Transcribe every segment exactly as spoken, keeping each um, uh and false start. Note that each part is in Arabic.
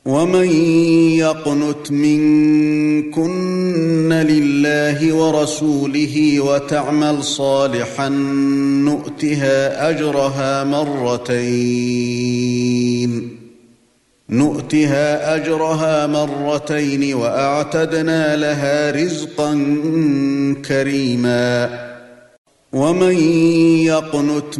ومن يقنت منكن لله ورسوله وتعمل صالحا نؤتها أجرها مرتين نؤتها أجرها مرتين وأعتدنا لها رزقا كريما ومن يقنت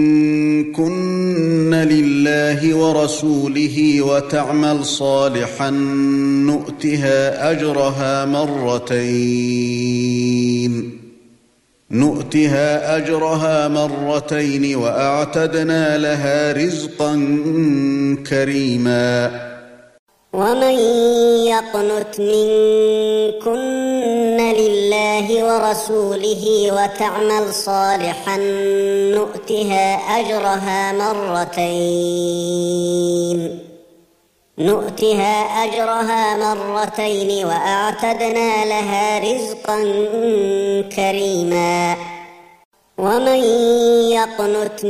منكن لله ورسوله وتعمل صالحا نؤتها أجرها مرتين نؤتها أجرها مرتين وأعتدنا لها رزقا كريما ومن يقنت منكن لله ورسوله وتعمل صالحا نؤتها أجرها مرتين نؤتها أجرها مرتين وأعتدنا لها رزقا كريما ومن يقنت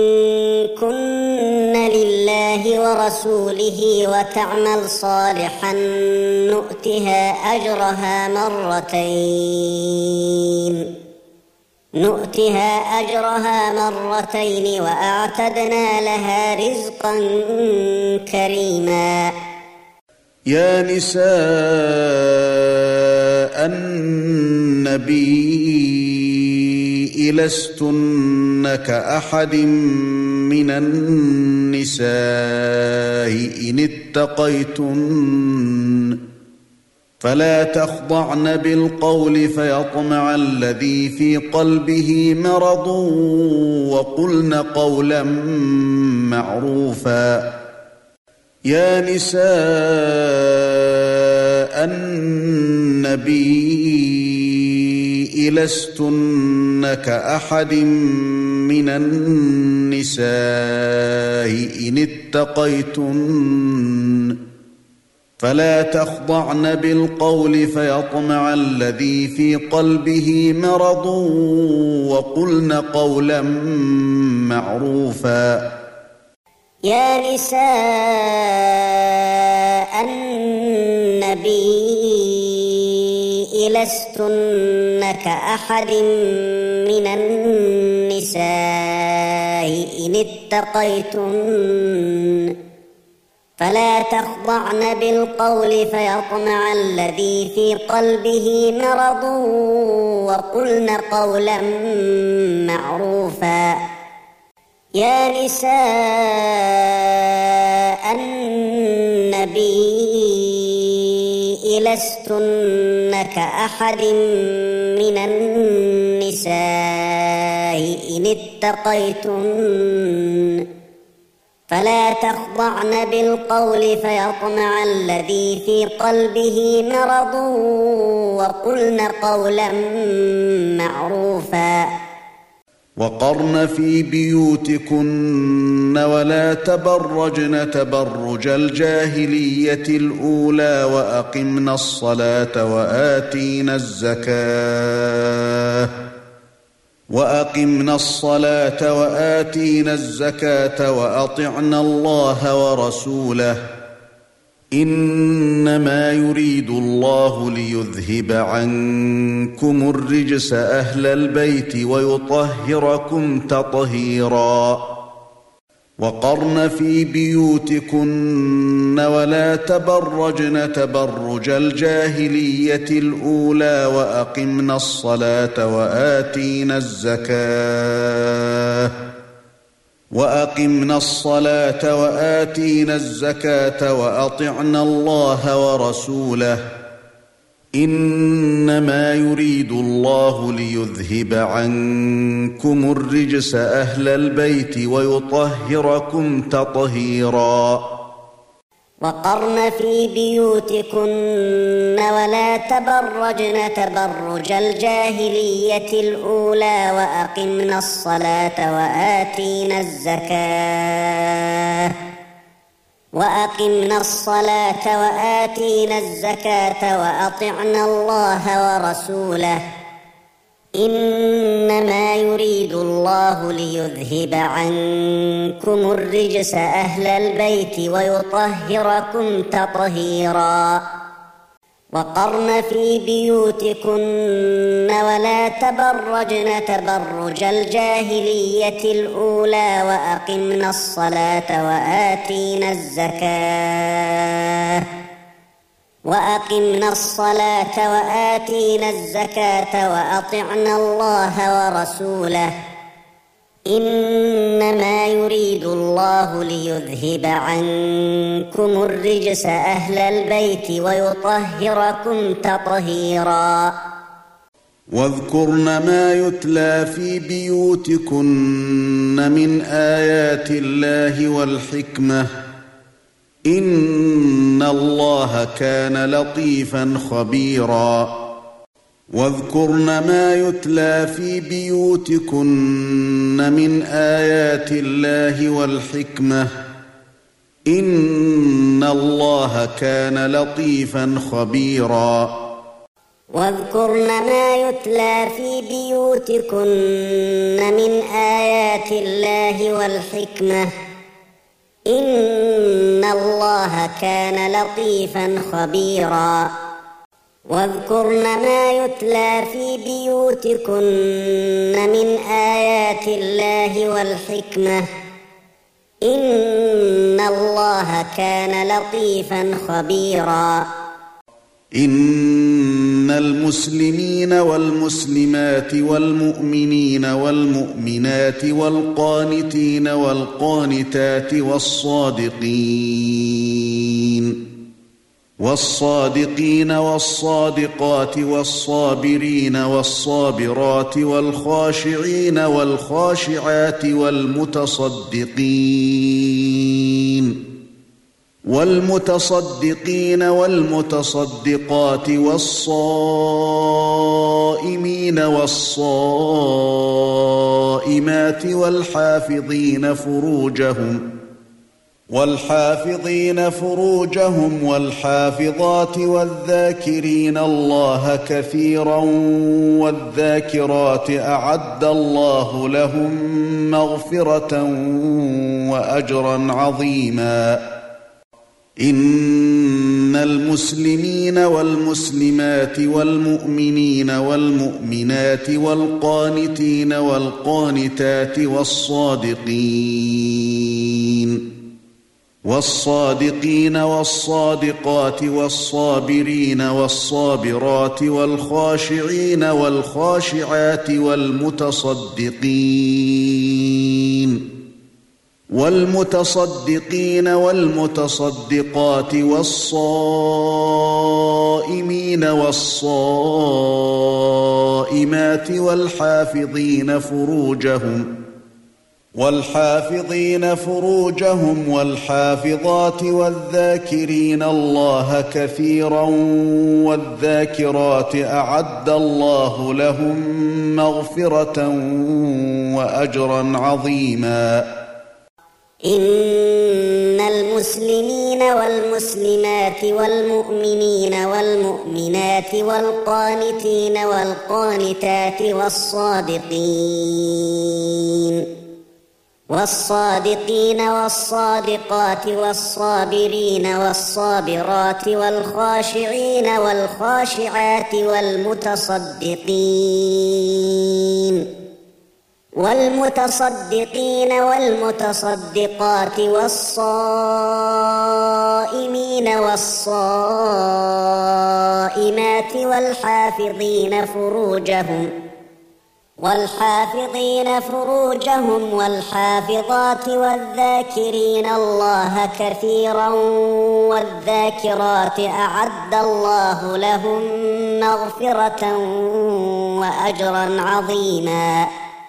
منكن لله ورسوله وتعمل صالحا نؤتها أجرها مرتين نؤتها أجرها مرتين وأعتدنا لها رزقا كريما يا نساء النبي لستن كأحد من النساء إن اتقيتن فلا تخضعن بالقول فيطمع الذي في قلبه مرض وقلن قولا معروفا يا نساء النبي لستن كأحد من النساء إن اتقيتن فلا تخضعن بالقول فيطمع الذي في قلبه مرض وقلن قولا معروفا يا نساء النبي لستن كأحد من النساء إن اتقيتن فلا تخضعن بالقول فيطمع الذي في قلبه مرض وقلن قولا معروفا يا نساء النبي لستن كأحد من النساء إن اتقيتن فلا تخضعن بالقول فيطمع الذي في قلبه مرض وقلن قولا معروفا وقرن في بيوتكن ولا تبرجن تبرج الجاهلية الأولى وأقمنا الصلاة وآتينا الزكاة وأقمنا الصلاة وآتينا الزكاة وأطعنا الله ورسوله إنما يريد الله ليذهب عنكم الرجس أهل البيت ويطهركم تطهيرا وقرن في بيوتكن ولا تبرجن تبرج الجاهلية الأولى وأقمنا الصلاة وآتينا الزكاة وأقمنا الصلاة وآتينا الزكاة وأطعنا الله ورسوله إنما يريد الله ليذهب عنكم الرجس أهل البيت ويطهركم تطهيرا وقرن في بيوتكن ولا تبرجن تبرج الجاهلية الأولى وأقمنا الصلاة وآتينا الزكاة وأقمنا الصلاة وآتينا الزكاة وأطعنا الله ورسوله إنما يريد الله ليذهب عنكم الرجس أهل البيت ويطهركم تطهيرا وقرن في بيوتكن ولا تبرجن تبرج الجاهلية الأولى وأقمنا الصلاة وآتينا الزكاة وأقمنا الصلاة وآتينا الزكاة وأطعنا الله ورسوله إنما يريد الله ليذهب عنكم الرجس أهل البيت ويطهركم تطهيرا واذكرن ما يتلى في بيوتكن من آيات الله والحكمة إن الله كان لطيفا خبيرا واذكرن ما يتلى في بيوتكن من آيات الله والحكمة إن الله كان لطيفا خبيرا واذكرن ما يتلى في بيوتكن من آيات الله والحكمة إن الله كان لطيفا خبيرا واذكرن ما يتلى في بيوتكن من آيات الله والحكمة إن الله كان لطيفا خبيرا إن المسلمين والمسلمات والمؤمنين والمؤمنات والقانتين والقانتات والصادقين والصادقين والصادقات والصابرين والصابرات والخاشعين والخاشعات والمتصدقين والمتصدقين والمتصدقات والصائمين والصائمات والحافظين فروجهم والحافظين فروجهم والحافظات والذاكرين الله كثيرا والذاكرات أعد الله لهم مغفرة وأجرا عظيما إن المسلمين والمسلمات والمؤمنين والمؤمنات والقانتين والقانتات والصادقين والصادقين والصادقات والصابرين والصابرات والخاشعين والخاشعات والمتصدقين والمتصدقين والمتصدقات والصائمين والصائمات والحافظين فروجهم والحافظين فروجهم والحافظات والذاكرين الله كثيرا والذاكرات أعد الله لهم مغفرة وأجرا عظيما إن المسلمين والمسلمات والمؤمنين والمؤمنات والقانتين والقانتات والصادقين والصادقين والصادقات والصابرين والصابرات والخاشعين والخاشعات والمتصدقين والمتصدقين والمتصدقات والصائمين والصائمات والحافظين فروجهم والحافظين فروجهم والحافظات والذاكرين الله كثيرا والذاكرات أعد الله لهم مغفرة وأجرا عظيما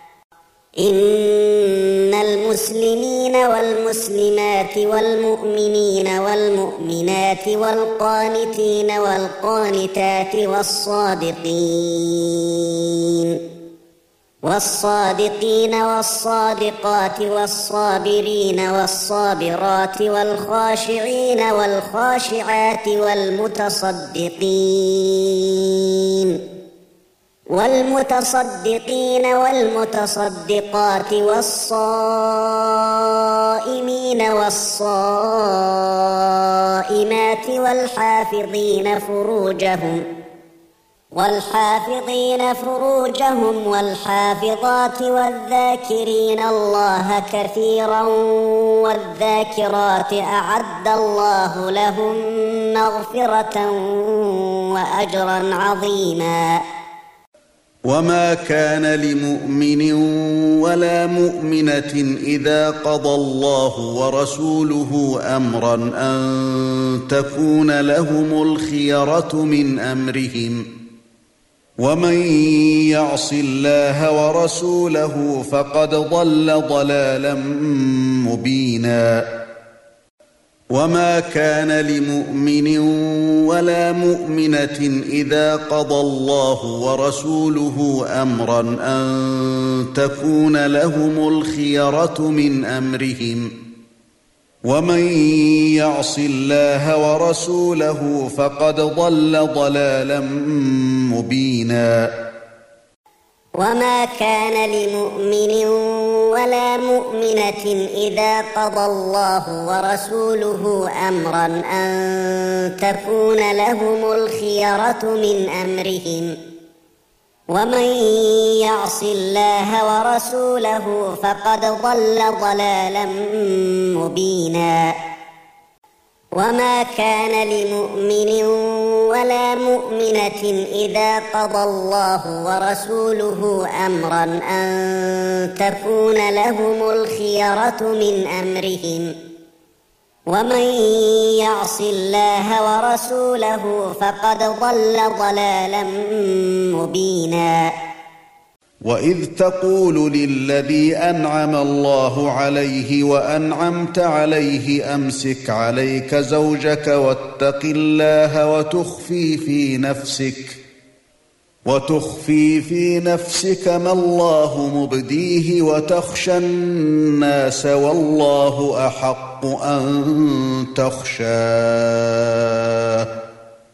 إن المسلمين والمسلمات والمؤمنين والمؤمنات والقانتين والقانتات والصادقين والصادقين والصادقات والصابرين والصابرات والخاشعين والخاشعات والمتصدقين والمتصدقين والمتصدقات والصائمين والصائمات والحافظين فروجهم والحافظين فروجهم والحافظات والذاكرين الله كثيرا والذاكرات أعد الله لهم مغفرة وأجرا عظيما. وما كان لمؤمن ولا مؤمنة إذا قضى الله ورسوله أمرا أن تكون لهم الخيرة من أمرهم ومن يعص الله ورسوله فقد ضل ضلالا مبينا. وما كان لمؤمن ولا مؤمنة إذا قضى الله ورسوله أمرا أن تكون لهم الخيرة من أمرهم ومن يعص الله ورسوله فقد ضل ضلالا مبينا. وما كان لمؤمن ولا مؤمنة إذا قضى الله ورسوله أمرا أن تكون لهم الخيرة من أمرهم ومن يعص الله ورسوله فقد ضل ضلالا مبينا. وما كان لمؤمن ولا مؤمنة إذا قضى الله ورسوله أمرا أن تكون لهم الخيرة من أمرهم ومن يعص الله ورسوله فقد ضل ضلالا مبينا. وإذ تقول للذي أنعم الله عليه وأنعمت عليه أمسك عليك زوجك واتق الله وتخفي في نفسك وتخفي في نفسك ما الله مبديه وتخشى الناس والله أحق أن تخشاه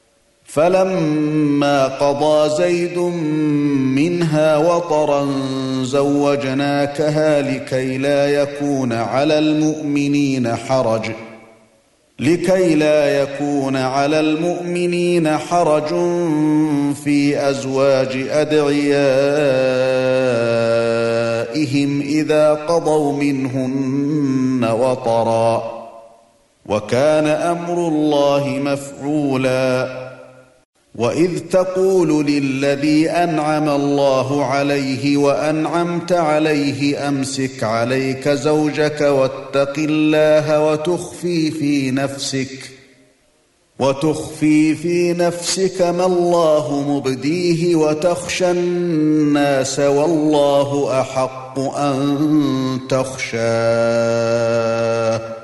فلما قضى زيد منها وطرا زوجناكها لكي لا يكون على المؤمنين حرج لكي لا يكون على المؤمنين حرج في أزواج أدعيائهم إذا قضوا منهن وطرا وكان أمر الله مفعولا. وإذ تقول للذي أنعم الله عليه وأنعمت عليه أمسك عليك زوجك واتق الله وتخفي في نفسك وتخفي في نفسك ما الله مبديه وتخشى الناس والله أحق أن تخشاه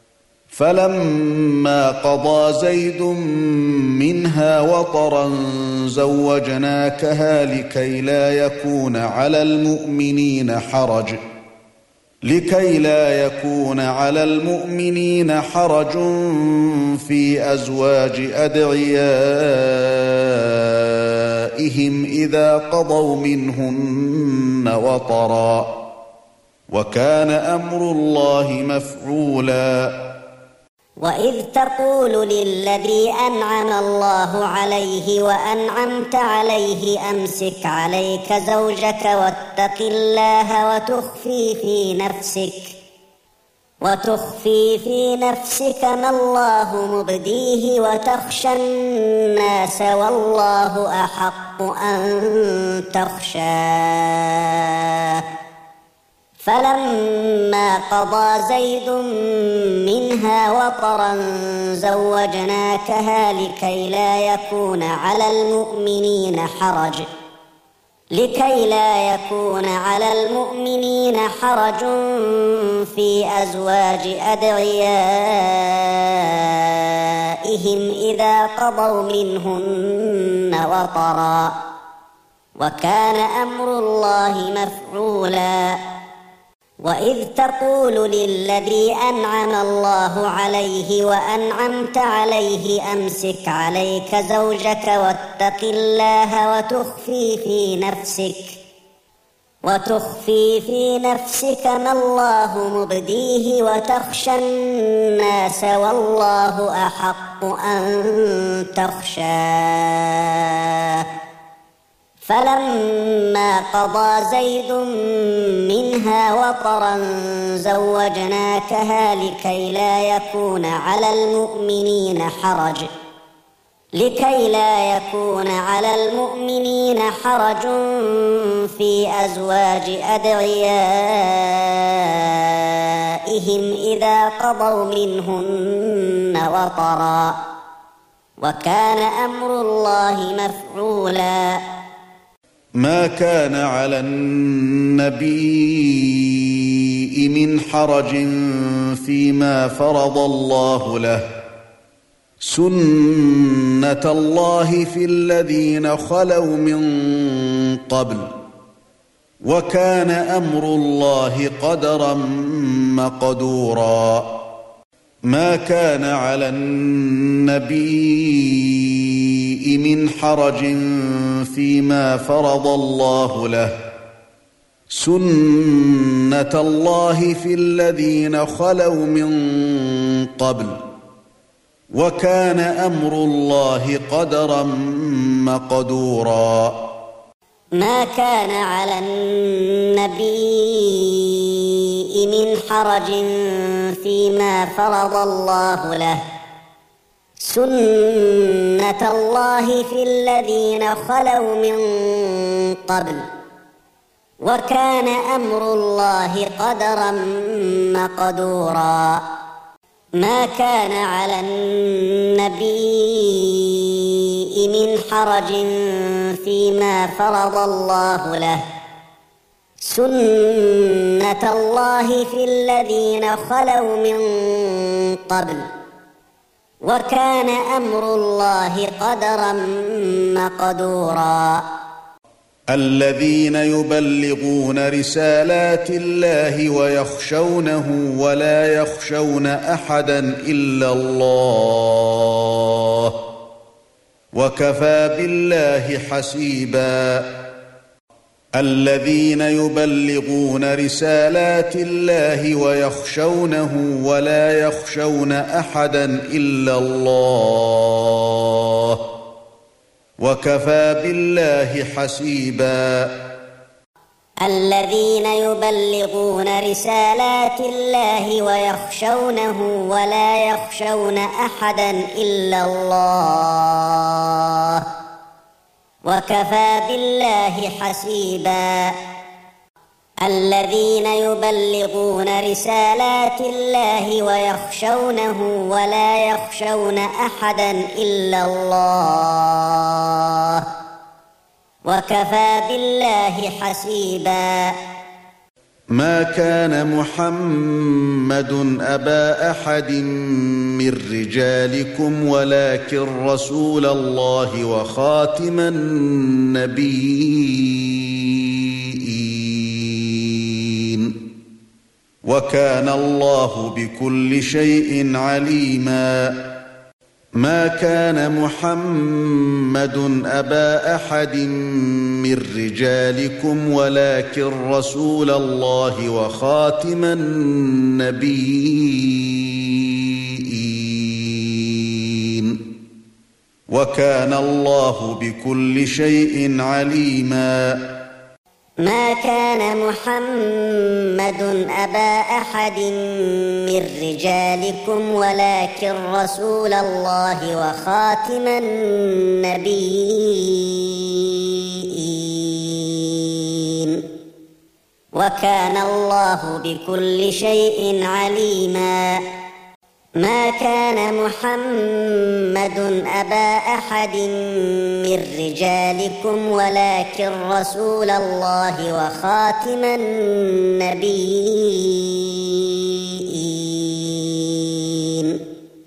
فلما قضى زيد منها وطرا زوجناكها لكي لا يكون على المؤمنين حرج لكي لا يكون على المؤمنين حرج في أزواج أدعيائهم إذا قضوا منهن وطرا وكان أمر الله مفعولا. وإذ تقول للذي أنعم الله عليه وأنعمت عليه أمسك عليك زوجك واتق الله وتخفي في نفسك وتخفي في نفسك ما الله مبديه وتخشى الناس والله أحق أن تخشاه فلما قضى زيد منها وطرا زوجناكها لكي لا يكون على المؤمنين حرج لكي لا يكون على المؤمنين حرج في أزواج أدعيائهم إذا قضوا منهن وطرا وكان أمر الله مفعولا. وإذ تقول للذي أنعم الله عليه وأنعمت عليه أمسك عليك زوجك واتق الله وتخفي في نفسك وتخفي في نفسك ما الله مبديه وتخشى الناس والله أحق أن تخشاه فلما قضى زيد منها وطرا زوجناكها لكي لا يكون على المؤمنين حرج لكي لا يكون على المؤمنين حرج في أزواج أدعيائهم إذا قضوا منهن وطرا وكان أمر الله مفعولا. ما كان على النبي من حرج فيما فرض الله له سنة الله في الذين خلوا من قبل وكان أمر الله قدرا مقدورا. ما كان على النبي من حرج فيما فرض الله له سنة الله في الذين خلوا من قبل وكان أمر الله قدرا مقدورا. ما كان على النبي من حرج فيما فرض الله له سنة الله في الذين خلوا من قبل وكان أمر الله قدرا مقدورا. ما كان على النبي من حرج فيما فرض الله له سنة الله في الذين خلوا من قبل وكان أمر الله قدرا مقدورا. الذين يبلغون رسالات الله ويخشونه ولا يخشون أحدا إلا الله وكفى بالله حسيبا. الذين يبلغون رسالات الله ويخشونه ولا يخشون أحدا إلا الله وكفى بالله حسيبا. الذين يبلغون رسالات الله ويخشونه ولا يخشون أحدا إلا الله وكفى بالله حسيبا. الذين يبلغون رسالات الله ويخشونه ولا يخشون أحدا إلا الله وكفى بالله حسيبا. ما كان محمد أبا أحد من رجالكم ولكن رسول الله وخاتم النبيين وكان الله بكل شيء عليما. ما كان محمد أبا أحد من رجالكم ولكن رسول الله وخاتم النبيين وكان الله بكل شيء عليما. ما كان محمد أبا أحد من رجالكم ولكن رسول الله وخاتم النبيين وكان الله بكل شيء عليما. ما كان محمد أبا أحد من رجالكم ولكن رسول الله وخاتم النبيين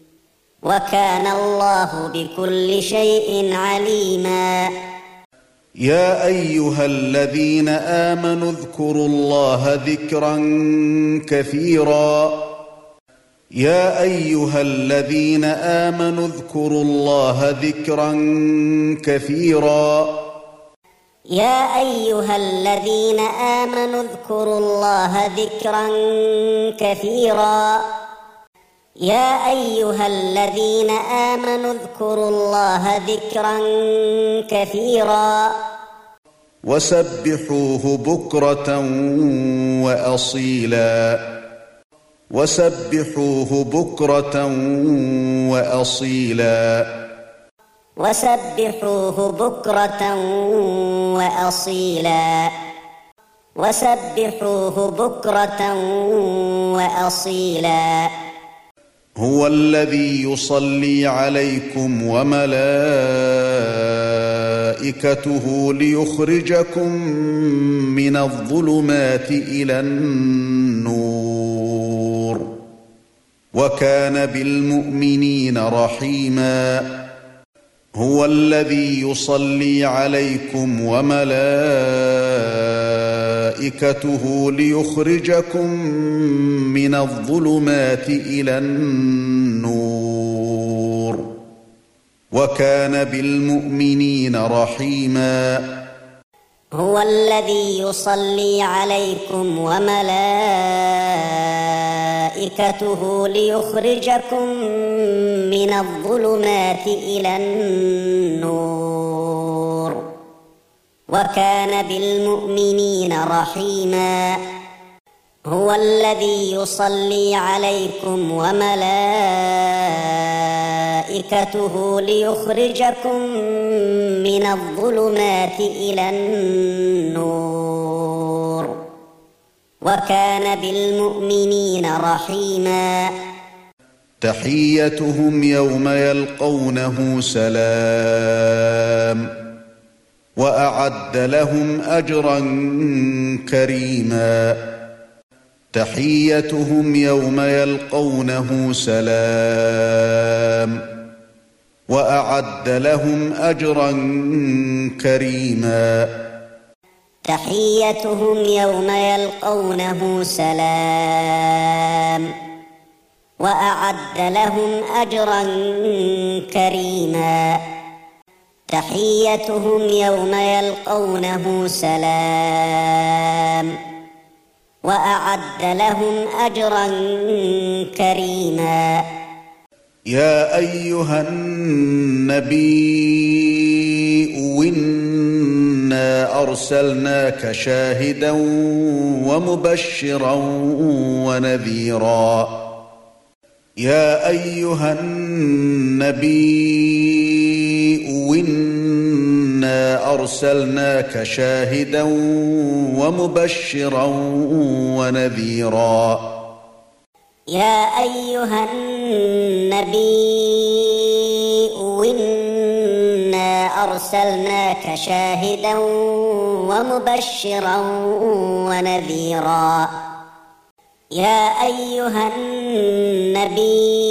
وكان الله بكل شيء عليما. يا أيها الذين آمنوا اذكروا الله ذكرا كثيرا يا أيها الذين آمنوا اذكروا الله ذكرا كثيرا يا أيها الذين آمنوا اذكروا الله ذكرا كثيرا يا أيها الذين آمنوا اذكروا الله ذكرا كثيرا وسبحوه بكرة وأصيلا وسبحوه بكرة وأصيلا وسبحوه بكرة وأصيلا وسبحوه بكرة وأصيلا هو الذي يصلي عليكم وملائكته ليخرجكم من الظلمات إلى النور وكان بالمؤمنين رحيما هو الذي يصلي عليكم وملائكته ليخرجكم من الظلمات إلى النور وكان بالمؤمنين رحيما هو الذي يصلي عليكم وملائكته ليخرجكم من الظلمات إلى النور وكان بالمؤمنين رحيما هو الذي يصلي عليكم وملائكته ليخرجكم من الظلمات إلى النور وكان بالمؤمنين رحيما تحيتهم يوم يلقونه سلام وأعد لهم أجرا كريما تحيتهم يوم يلقونه سلام وأعد لهم أجرا كريما تحيتهم يوم يلقونه سلام وأعد لهم أجرا كريما تحيتهم يوم يلقونه سلام وأعد لهم أجرا كريما يا أيها النبي إنا أرسلناك شاهدا ومبشرا ونذيرا يا أيها النبي إنا أرسلناك شاهدا ومبشرا ونذيرا يا أيها النبي إنا أرسلناك شاهدا ومبشرا ونذيرا يا أيها النبي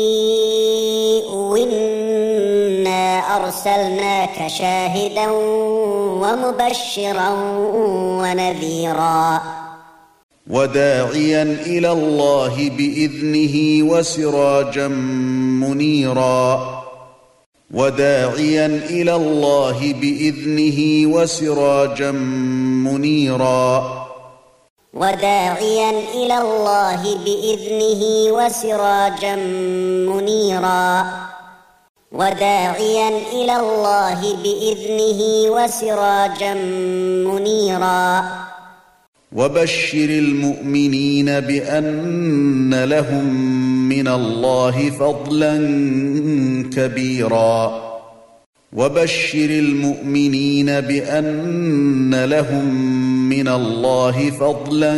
إنا أرسلناك شاهدا ومبشرا ونذيرا وداعيا إلى الله بإذنه وسراجا منيرا وداعيا إلى الله بإذنه وسراجا منيرا وداعيا إلى الله بإذنه وسراجا منيرا وداعيا إلى الله بإذنه وسراجا منيرا وبشر المؤمنين بأن لهم من الله فضلا كبيرا وبشر المؤمنين بأن لهم من الله فضلا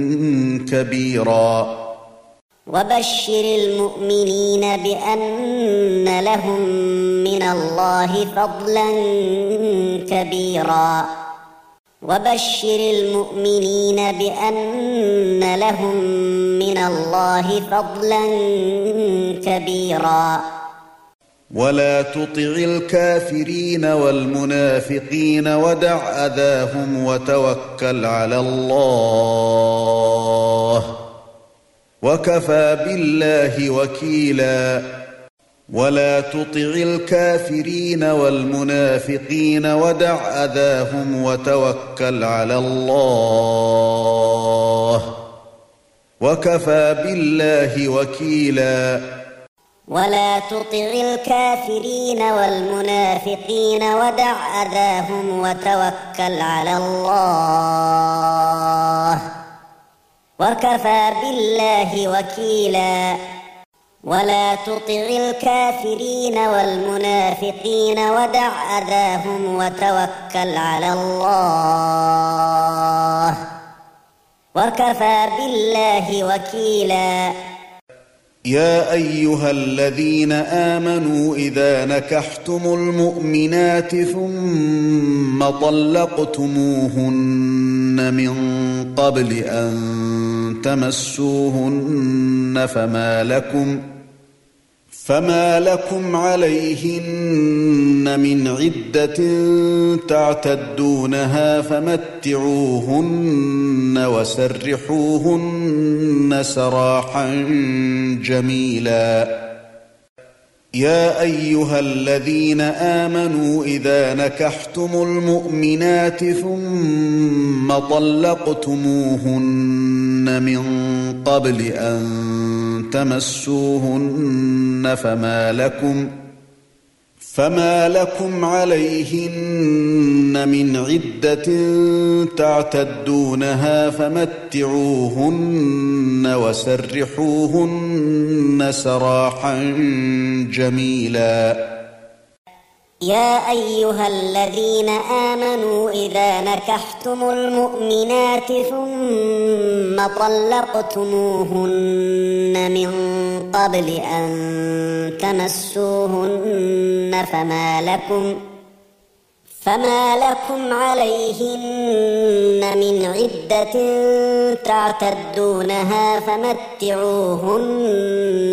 كبيرا وبشر المؤمنين بأن لهم من الله فضلا كبيرا وبشر المؤمنين بأن لهم من الله فضلا كبيرا ولا تطع الكافرين والمنافقين ودع أذاهم وتوكل على الله وكفى بالله وكيلا ولا تطع الكافرين والمنافقين ودع أذاهم وتوكل على الله وكفى بالله وكيلا ولا تطع الكافرين والمنافقين ودع أذاهم وتوكل على الله وكفى بالله وكيلا ولا تطع الكافرين والمنافقين ودع أذاهم وتوكل على الله وكفى بالله وكيلا يا أيها الذين آمنوا إذا نكحتم المؤمنات ثم طلقتموهن من قبل أن تمسوهن فما لكم فما لكم عليهن من عدة تعتدونها فمتعوهن وسرحوهن سراحا جميلا يا أيها الذين آمنوا إذا نكحتم المؤمنات ثم طلقتموهن من قبل أن تمسوهن فما لكم فما لكم عليهن من عدة تعتدونها فمتعوهن وسرحوهن سراحا جميلا يا أيها الذين آمنوا إذا نكحتم المؤمنات ثم طلقتموهن من قبل أن تمسوهن فما لكم فما لكم عليهن من عدة تعتدونها فمتعوهن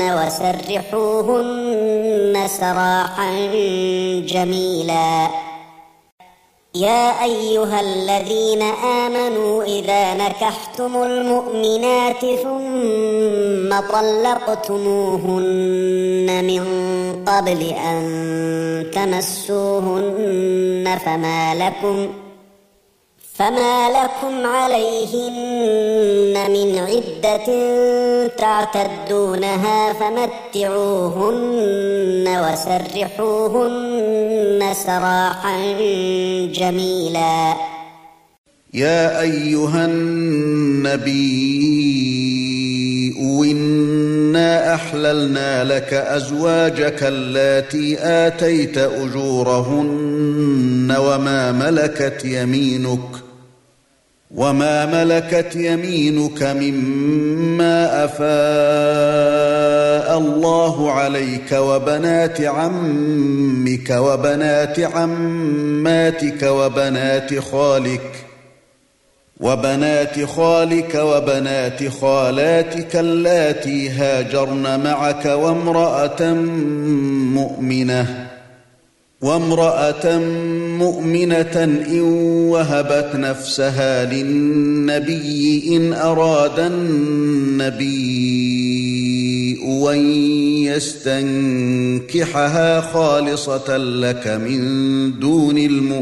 وسرحوهن سراحا جميلا يا أيها الذين آمنوا إذا نكحتم المؤمنات ثم طلقتموهن من قبل أن تمسوهن فما لكم فما لكم عليهن من عدة تعتدونها فمتعوهن وسرحوهن سراحا جميلا يا أيها النبي إنا أحللنا لك أزواجك اللاتي آتيت أجورهن وما ملكت يمينك وما ملكت يمينك مما أفاء الله عليك وبنات عمك وبنات عماتك وبنات خالك وبنات خالك وبنات خالاتك اللاتي هاجرن معك وامرأة مؤمنة وامرأة مؤمنة إن وهبت نفسها للنبي إن أراد النبي أن يستنكحها خالصة لك من دون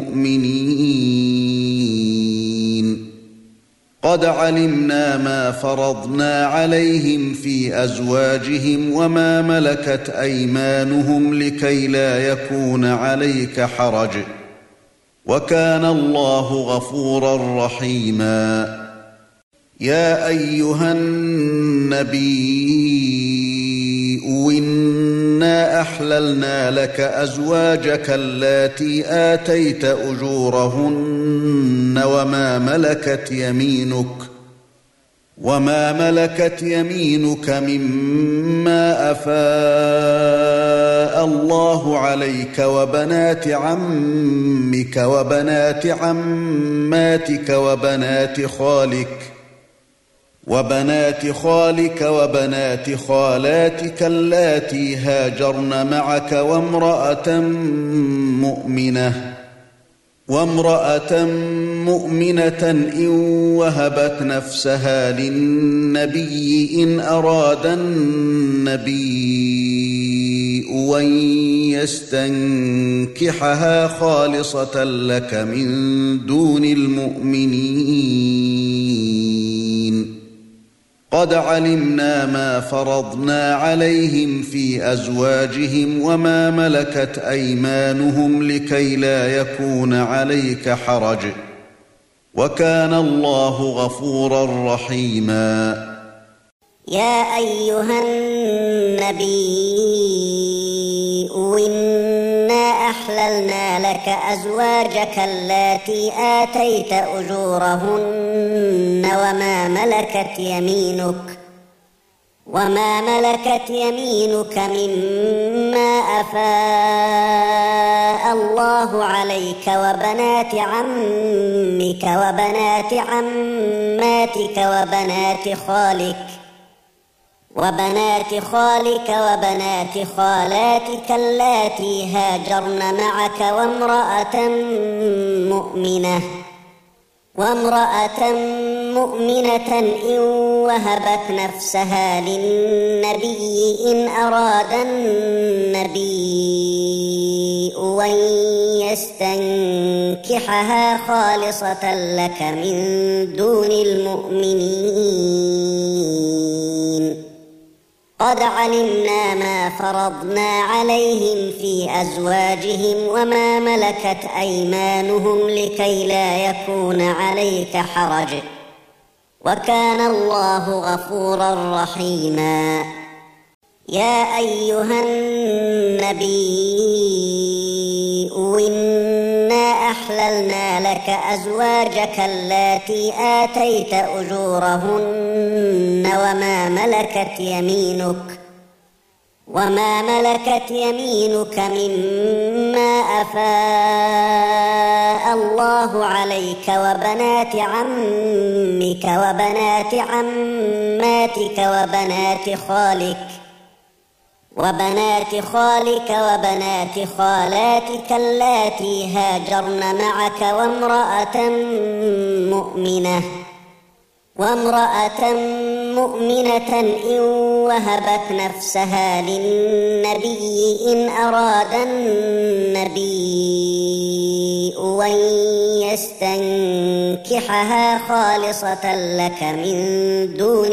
المؤمنين قد علمنا ما فرضنا عليهم في أزواجهم وما ملكت أيمانهم لكي لا يكون عليك حرج وكان الله غفورا رحيما يا أيها النبي إنا أحللنا لك أزواجك اللاتي آتيت أجورهن وما ملكت يمينك وما ملكت يمينك مما أفاء الله عليك وبنات عمك وبنات عماتك وبنات خالك وبنات خالك وبنات خالاتك اللاتي هاجرن معك وامرأة مؤمنة وامرأة مؤمنة إن وهبت نفسها للنبي إن أراد النبي أن يستنكحها خالصة لك من دون المؤمنين قد علمنا ما فرضنا عليهم في أزواجهم وما ملكت أيمانهم لكي لا يكون عليك حرج وكان الله غفورا رحيما. يا أيها النبي إنا أحللنا لك أزواجك اللاتي آتيت أجورهن وما ملكت يمينك وما ملكت يمينك مما أفاء الله عليك وبنات عمك وبنات عماتك وبنات خالك وبنات خالك وبنات خالاتك اللاتي هاجرن معك وامرأة مؤمنة وامرأة مؤمنة إن وهبت نفسها للنبي إن أراد النبي أن يستنكحها خالصة لك من دون المؤمنين قد علمنا ما فرضنا عليهم في أزواجهم وما ملكت أيمانهم لكي لا يكون عليك حرج وكان الله غفورا رحيما. يا أيها النبي إنا أحللنا لك أزواجك اللاتي آتيت أجورهن وما ملكت يمينك وما ملكت يمينك مما أفاء الله عليك وبنات عمك وبنات عماتك وبنات خالك وبنات خالك وبنات خالاتك اللاتي هاجرن معك وامرأة مؤمنة وامرأة مؤمنة إن وهبت نفسها للنبي إن أراد النبي أن يستنكحها خالصة لك من دون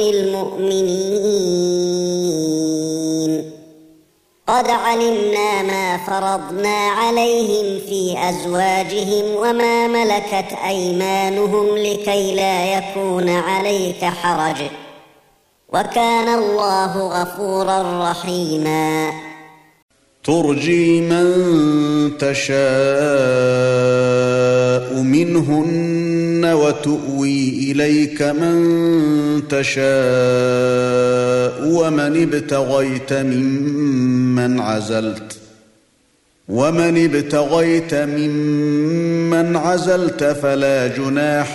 المؤمنين قد علمنا ما فرضنا عليهم في أزواجهم وما ملكت أيمانهم لكي لا يكون عليك حرج وكان الله غفورا رحيما. ترجي من تشاء منهن وتؤوي إليك من تشاء ومن ابتغيت ممن عزلت ومن ابتغيت ممن عزلت فلا جناح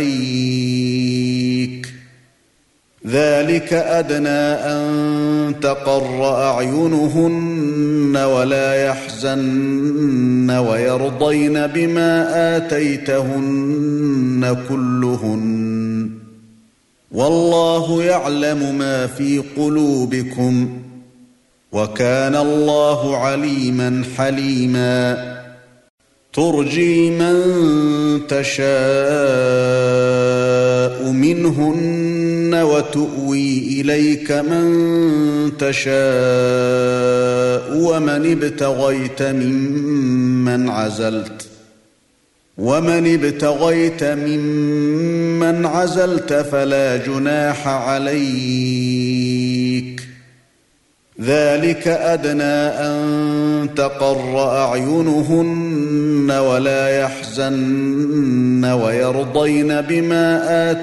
عليك ذلك أدنى أن تقر أعينهن ولا يحزن ويرضين بما آتيتهن كلهن والله يعلم ما في قلوبكم وكان الله عليما حليما. ترجي من تشاء منهن وتؤوي إليك من تشاء ومن ابتغيت ممن عزلت ومن ابتغيت ممن عزلت فلا جناح عليك ذلك أدنى أن تقر أعينهن ولا يحزن ويرضين بما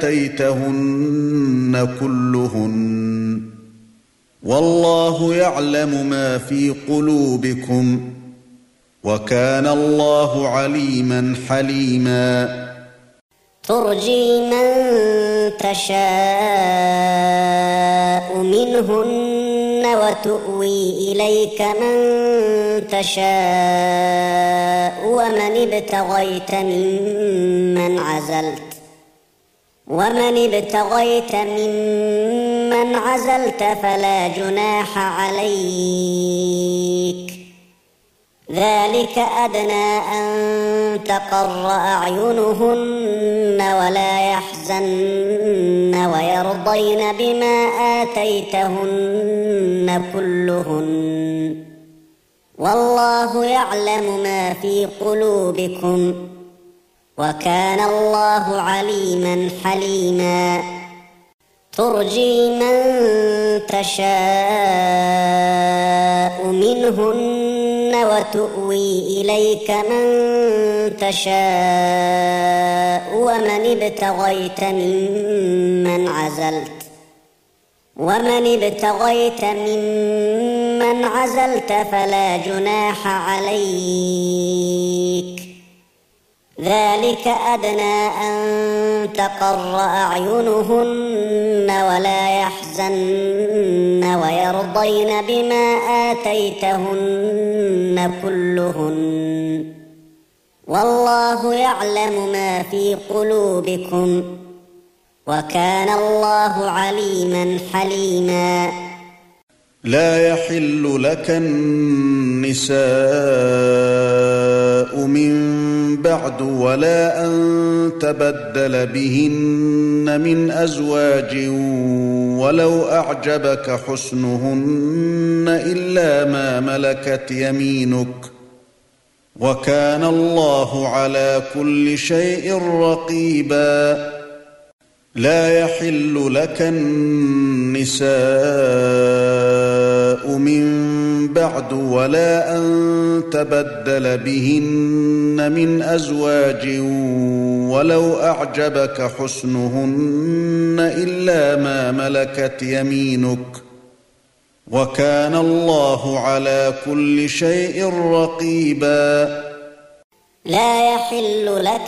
آتيتهن كلهن والله يعلم ما في قلوبكم وكان الله عليما حليما. ترجي من تشاء منهن وتؤوي إليك من تشاء ومن ابتغيت ممن عزلت ومن ابتغيت ممن عزلت فلا جناح عليك ذلك أدنى أن تقر أعينهن ولا يحزن ويرضين بما آتيتهن كلهن والله يعلم ما في قلوبكم وكان الله عليما حليما ترجي من تشاء منهن وتؤوي إليك من تشاء ومن ابتغيت ممن عزلت ومن ابتغيت ممن عزلت فلا جناح عليك ذلك أدنى أن تقر أعينهن ولا يحزن ويرضين بما آتيتهن كلهن والله يعلم ما في قلوبكم وكان الله عليما حليما لا يحل لك النساء من بعد ولا أن تبدل بهن من أزواج ولو أعجبك حسنهن إلا ما ملكت يمينك وكان الله على كل شيء رقيبا لا يحل لك النساء من بعد ولا أن تبدل بهن من أزواج ولو أعجبك حسنهن إلا ما ملكت يمينك وكان الله على كل شيء رقيبا لا يحل لك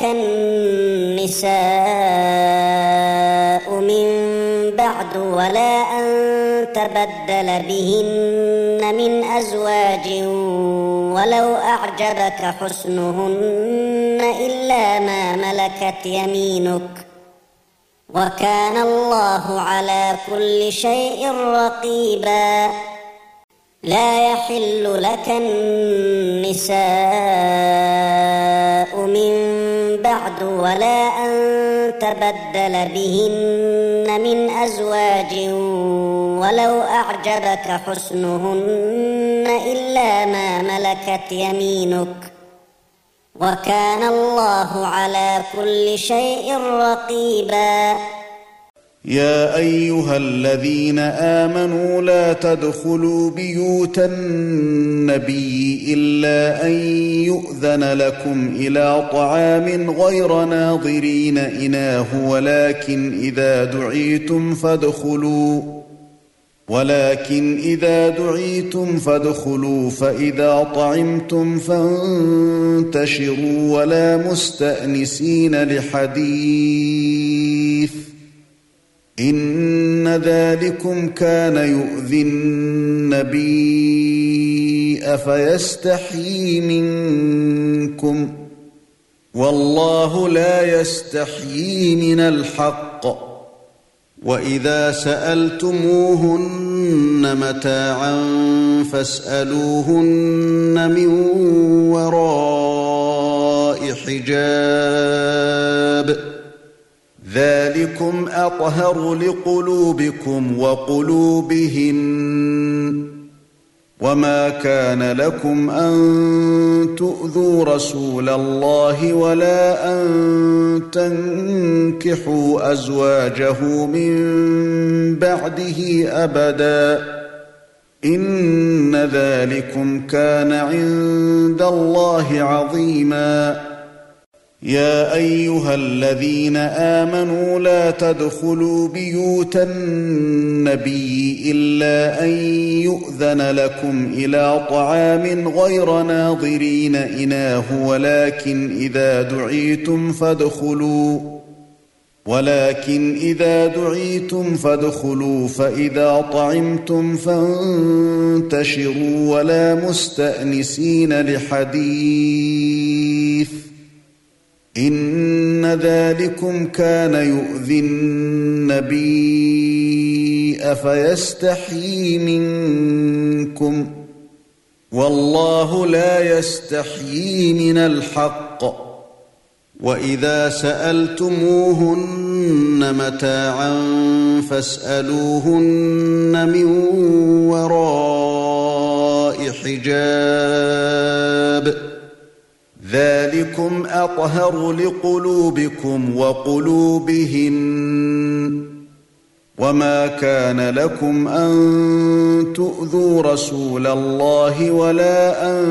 النساء من بعد ولا أن تبدل بهن من أزواج ولو أعجبك حسنهن إلا ما ملكت يمينك وكان الله على كل شيء رقيبا لا يحل لك النساء من بعد ولا أن تبدل بهن من أزواج ولو أعجبك حسنهن إلا ما ملكت يمينك وكان الله على كل شيء رقيبا يا أيها الذين آمنوا لا تدخلوا بيوت النبي إلا أن يؤذن لكم إلى طعام غير ناظرين إناه ولكن إذا دعيتم فادخلوا ولكن إذا دعيتم فادخلوا فإذا طعمتم فانتشروا ولا مستأنسين لحديث إن ذلكم كان يؤذي النبي أفيستحيي منكم والله لا يستحيي من الحق وإذا سألتموهن متاعا فاسألوهن من وراء حجاب ذلكم أطهر لقلوبكم وقلوبهن وما كان لكم أن تؤذوا رسول الله ولا أن تنكحوا أزواجه من بعده أبدا إن ذلكم كان عند الله عظيما يا أيها الذين آمنوا لا تدخلوا بيوت النبي إلا أن يؤذن لكم إلى طعام غير ناظرين إناه ولكن إذا دعيتم فادخلوا ولكن إذا دعيتم فادخلوا فإذا طعمتم فانتشروا ولا مستأنسين لحديث إن ذلكم كان يؤذي النبي فيستحيي منكم والله لا يستحيي من الحق وإذا سألتموهن متاعا فاسألوهن من وراء حجاب ذلكم أطهر لقلوبكم وقلوبهن وما كان لكم أن تؤذوا رسول الله ولا أن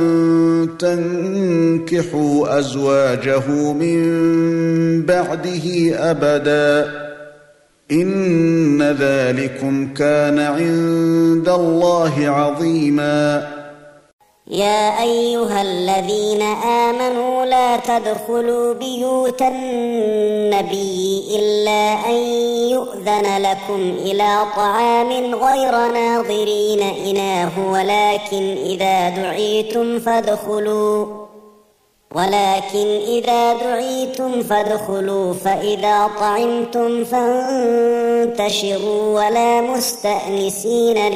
تنكحوا أزواجه من بعده أبدا إن ذلكم كان عند الله عظيما يا أيها الذين آمنوا لا تدخلوا بيوت النبي إلا أن يؤذن لكم إلى طعام غير ناظرين إناه ولكن إذا دعيتم فادخلوا ولكن إذا دعيتم فادخلوا فإذا طعمتم فانتشروا ولا مستأنسين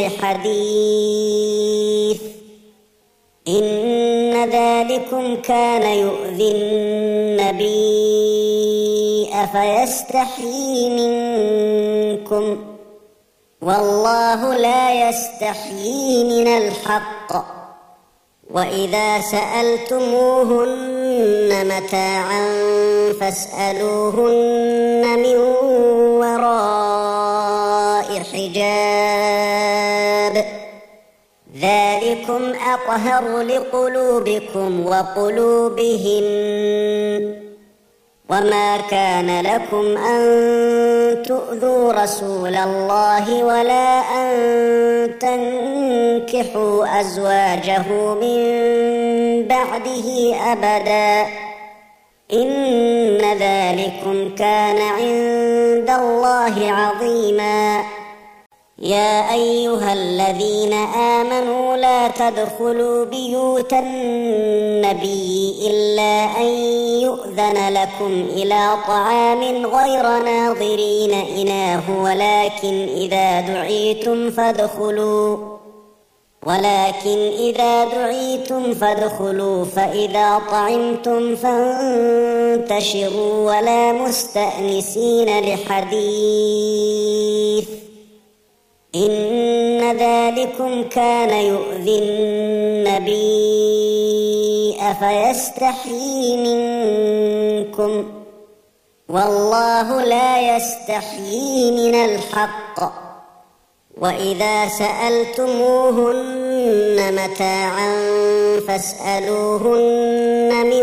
لحديث إن ذلكم كان يؤذي النبي فيستحيي منكم والله لا يستحيي من الحق وإذا سألتموهن متاعا فاسألوهن من وراء حجاب ذلكم أطهر لقلوبكم وقلوبهن وما كان لكم أن تؤذوا رسول الله ولا أن تنكحوا أزواجه من بعده أبدا إن ذلكم كان عند الله عظيما يا أيها الذين آمنوا لا تدخلوا بيوت النبي إلا أن يؤذن لكم إلى طعام غير ناظرين إناه ولكن إذا دعيتم فادخلوا ولكن إذا دعيتم فادخلوا فإذا طعمتم فانتشروا ولا مستأنسين لحديث إن ذلكم كان يؤذي النبي فيستحيي منكم والله لا يستحيي من الحق وإذا سألتموهن متاعا فاسألوهن من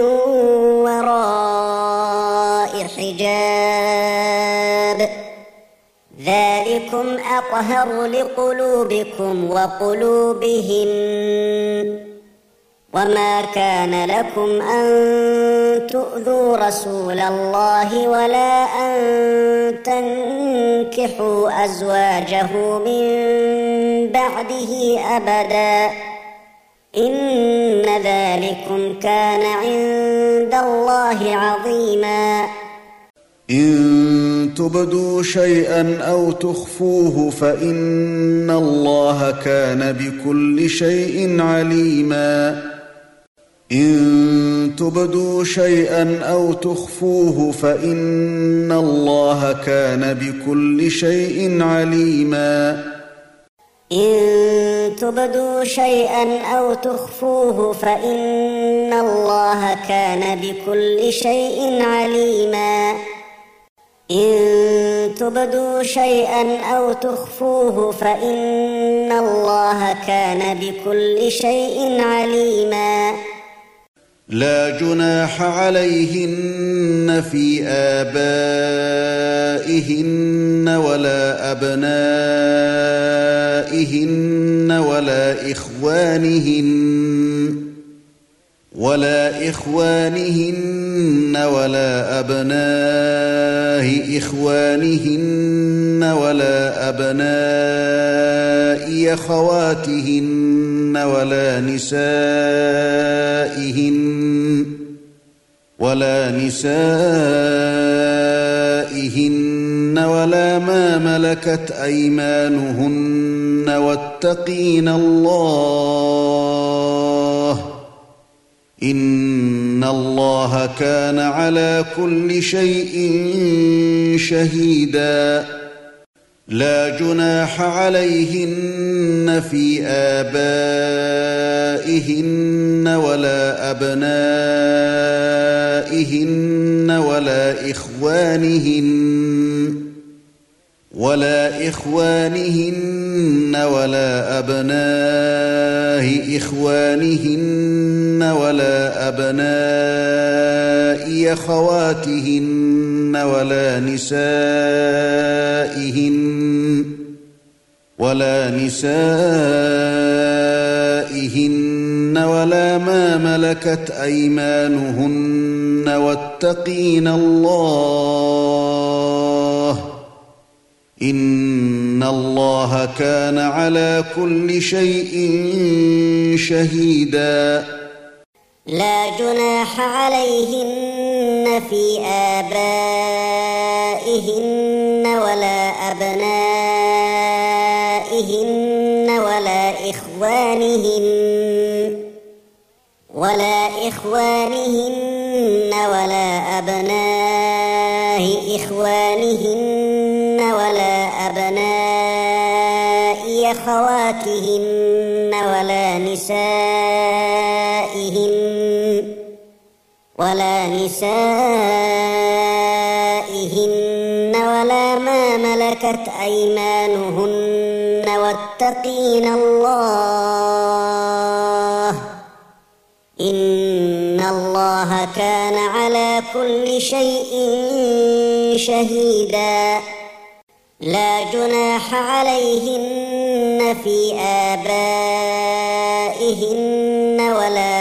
وراء حجاب ذلكم أطهر لقلوبكم وقلوبهن وما كان لكم أن تؤذوا رسول الله ولا أن تنكحوا أزواجه من بعده أبدا إن ذلكم كان عند الله عظيما إن تبدوا شيئا أو تخفوه فإن الله كان بكل شيء عليما إن تبدوا شيئا أو تخفوه فإن الله كان بكل شيء عليما إن تبدوا شيئا أو تخفوه فإن الله كان بكل شيء عليما إن تبدوا شيئا أو تخفوه فإن الله كان بكل شيء عليما لا جناح عليهن في آبائهن ولا أبنائهن ولا إخوانهن ولا إخوانهن ولا أبناء إخوانهن ولا أبناء أخواتهن ولا نسائهن ولا نسائهن ولا ما ملكت أيمانهن واتقين الله إن الله كان على كل شيء شهيدا لا جناح عليهن في آبائهن ولا أبنائهن ولا إخوانهن ولا إخوانهن ولا أبناء إخوانهن ولا أبناء أخواتهن ولا نسائهن ولا نسائهن ولا ما ملكت أيمانهن واتقين الله إن الله كان على كل شيء شهيدا لا جناح عليهن في آبائهن ولا أبنائهن ولا إخوانهن ولا إخوانهن ولا أبناء إخوانهن ولا أبناء أخواتهن ولا نسائهن ولا نسائهن ولا ما ملكت أيمانهن واتقين الله إن الله كان على كل شيء شهيدا لا جناح عليهن في آبائهن ولا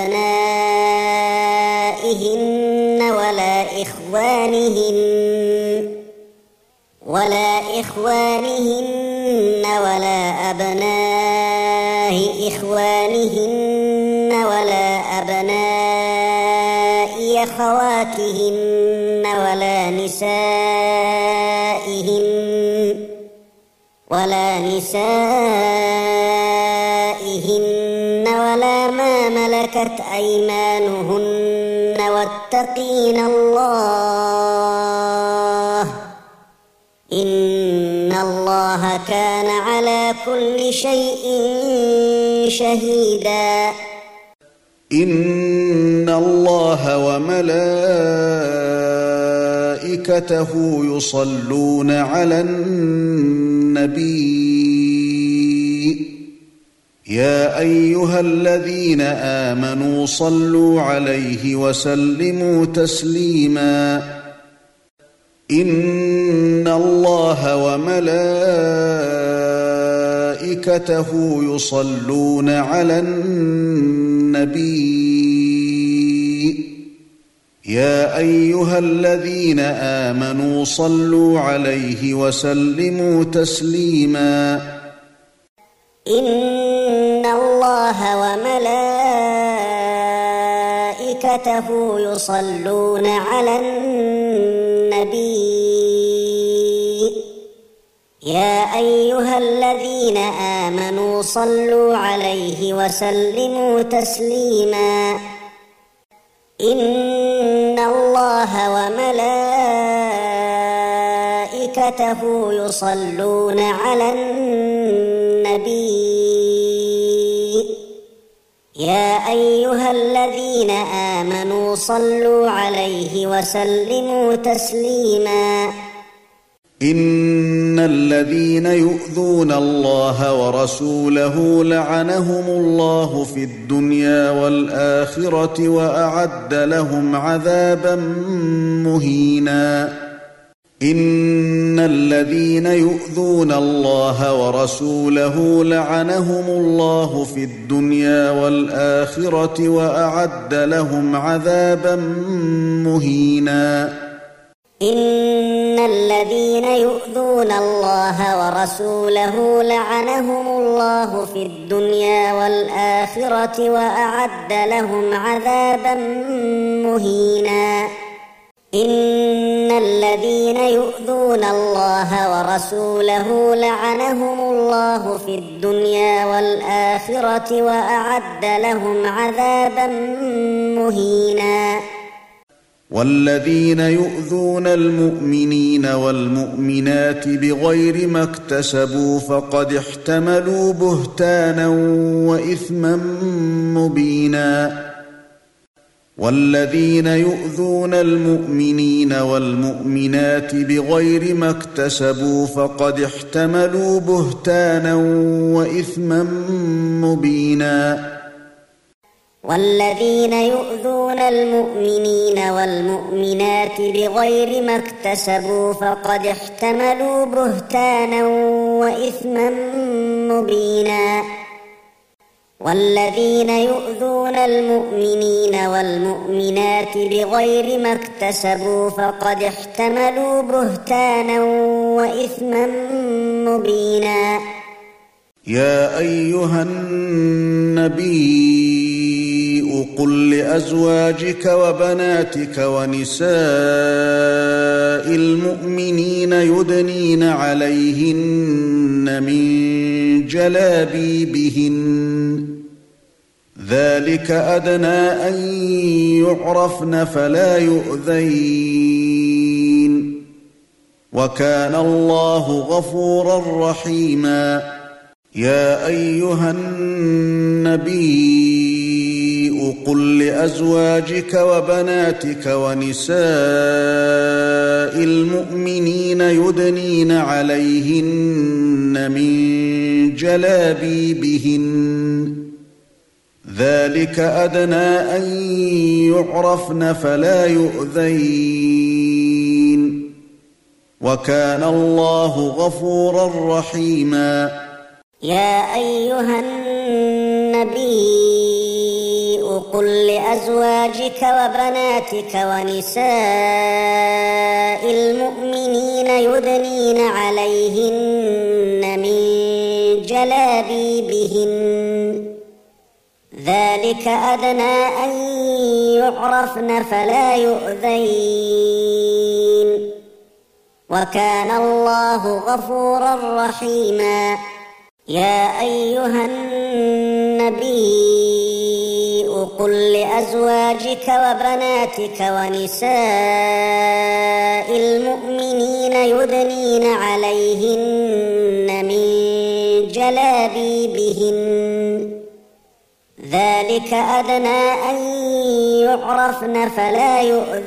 أبنائهن ولا إخوانهن ولا إخوانهن ولا أبناء إخوانهن ولا أبناء أخواتهن ولا نسائهن ولا نسائهن ولا ما ملكت أيمانهن واتقين الله إن الله كان على كل شيء شهيدا إن الله وملائكته يصلون على النبي يا أيها الذين آمنوا صلوا عليه وسلموا تسليما إن الله وملائكته يصلون على النبي يا أيها الذين آمنوا صلوا عليه وسلموا تسليما إن الله وملائكته يصلون على النبي يا أيها الذين آمنوا صلوا عليه وسلموا تسليما إن الله وملائكته يصلون على النبي يا أيها الذين آمنوا صلوا عليه وسلموا تسليما إن الذين يؤذون الله ورسوله لعنهم الله في الدنيا والآخرة وأعد لهم عذابا مهينا إن الذين يؤذون الله ورسوله لعنهم الله في الدنيا والآخرة وأعد لهم عذابا مهينا إن الذين يؤذون الله ورسوله لعنهم الله في الدنيا والآخرة وأعد لهم عذابا مهينا إن الذين يؤذون الله ورسوله لعنهم الله في الدنيا والآخرة وأعد لهم عذابا مهينا والذين يؤذون المؤمنين والمؤمنات بغير ما اكتسبوا فقد احتملوا بهتانا وإثما مبينا والذين يؤذون المؤمنين والمؤمنات بغير ما اكتسبوا فقد احتملوا بهتانا وإثما مبينا والذين يؤذون المؤمنين والمؤمنات بغير ما اكتسبوا فقد احتملوا بهتانا وإثما مبينا والذين يؤذون المؤمنين والمؤمنات بغير ما اكتسبوا فقد احتملوا بهتانا وإثما مبينا يا أيها النبي قل لأزواجك وبناتك ونساء المؤمنين يدنين عليهن من جلابيبهن ذلك أدنى أن يعرفن فلا يؤذين وكان الله غفورا رحيما يا أيها النبي قل لأزواجك وبناتك ونساء المؤمنين يدنين عليهن من جلابيبهن ذلك أدنى أن يعرفن فلا يؤذين وكان الله غفورا رحيما يا أيها النبي قل لأزواجك وبناتك ونساء المؤمنين يدنين عليهن من جلابيبهن ذلك أدنى أن يعرفن فلا يؤذين وكان الله غفورا رحيما يا أيها النبي قل لأزواجك وبناتك ونساء المؤمنين يدنين عليهن من جلابيبهن ذلك أدنى أن يعرفن فلا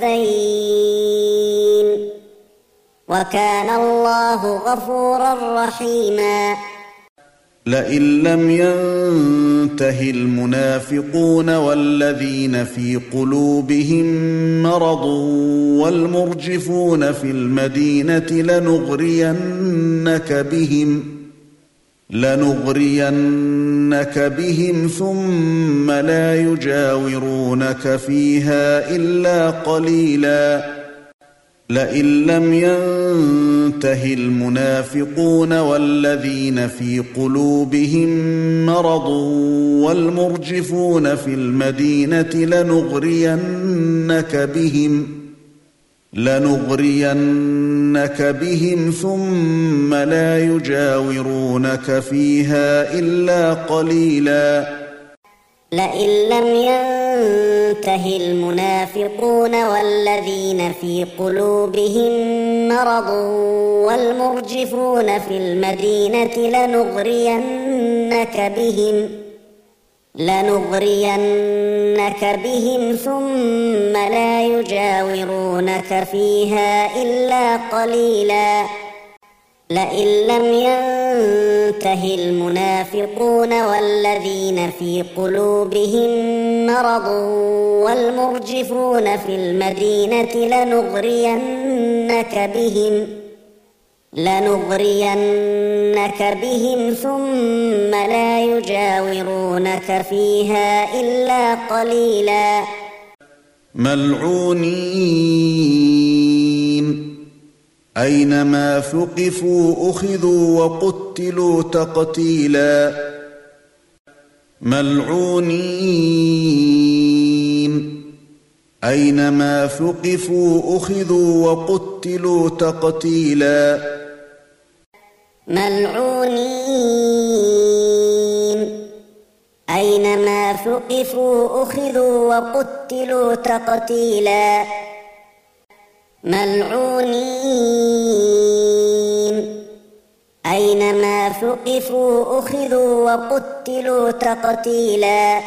يؤذين وكان الله غفورا رحيما لئن لم ينته المنافقون والذين في قلوبهم مرض والمرجفون في المدينة لنغرينك بهم لنغرينك بهم ثم لا يجاورونك فيها إلا قليلا لئن لم ينته المنافقون والذين في قلوبهم مرض والمرجفون في المدينة لنغرينك بهم لنغرينك بهم ثم لا يجاورونك فيها إلا قليلا لئن لم ينته المنافقون والذين في قلوبهم مرض والمرجفون في المدينة لنغرينك بهم لنغرينك بهم ثم لا يجاورونك فيها إلا قليلا لئن لم ينته المنافقون والذين في قلوبهم مرض والمرجفون في المدينة لنغرينك بهم لنغرينك بهم ثم لا يجاورونك فيها إلا قليلا ملعونين أينما ثقفوا أخذوا وقتلوا تقتيلا ملعونين أينما ثقفوا أخذوا وقتلوا تقتيلا ملعونين أينما ثقفوا أخذوا وقتلوا تقتيلا ملعونين أينما ثقفوا أخذوا وقتلوا تقتيلا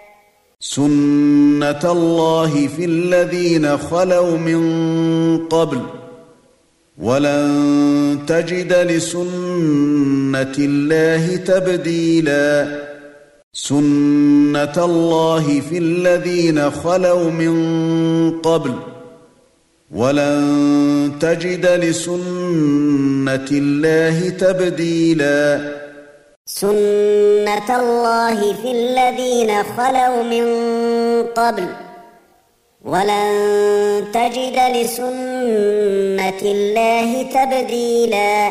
سنة الله في الذين خلوا من قبل ولن تجد لسنة الله تبديلا سنة الله في الذين خلوا من قبل ولن تجد لسنة الله تبديلا سنة الله في الذين خلوا من قبل ولن تجد لسنة الله تبديلا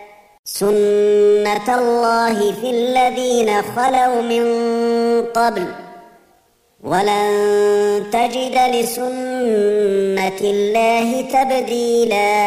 سنة الله في الذين خلوا من قبل ولن تجد لسنة الله تبديلا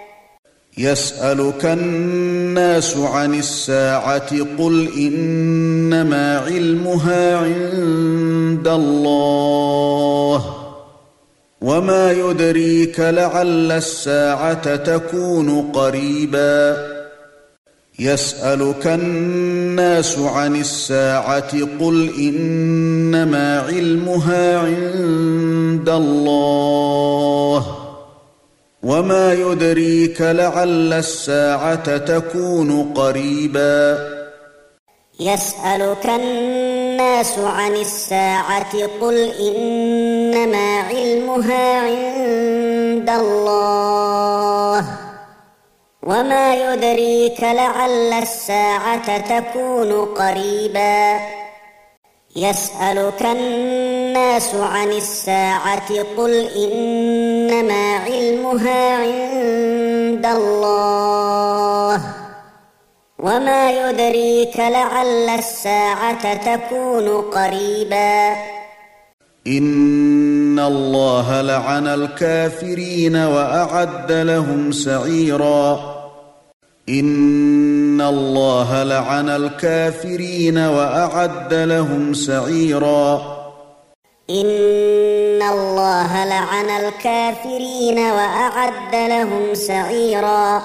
يسألك الناس عن الساعة قل إنما علمها عند الله وما يدريك لعل الساعة تكون قريبا يسألك الناس عن الساعة قل إنما علمها عند الله وما يدريك لعل الساعة تكون قريبا يسألك الناس عن الساعة قل إنما علمها عند الله وما يدريك لعل الساعة تكون قريبا يسألك الناس عن الساعة قل إنما علمها عند الله وما يدريك لعل الساعة تكون قريبا إن الله لعن الكافرين وأعد لهم سعيرا إن الله لعن الكافرين وأعد لهم سعيرا إن الله لعن الكافرين وأعد لهم سعيرا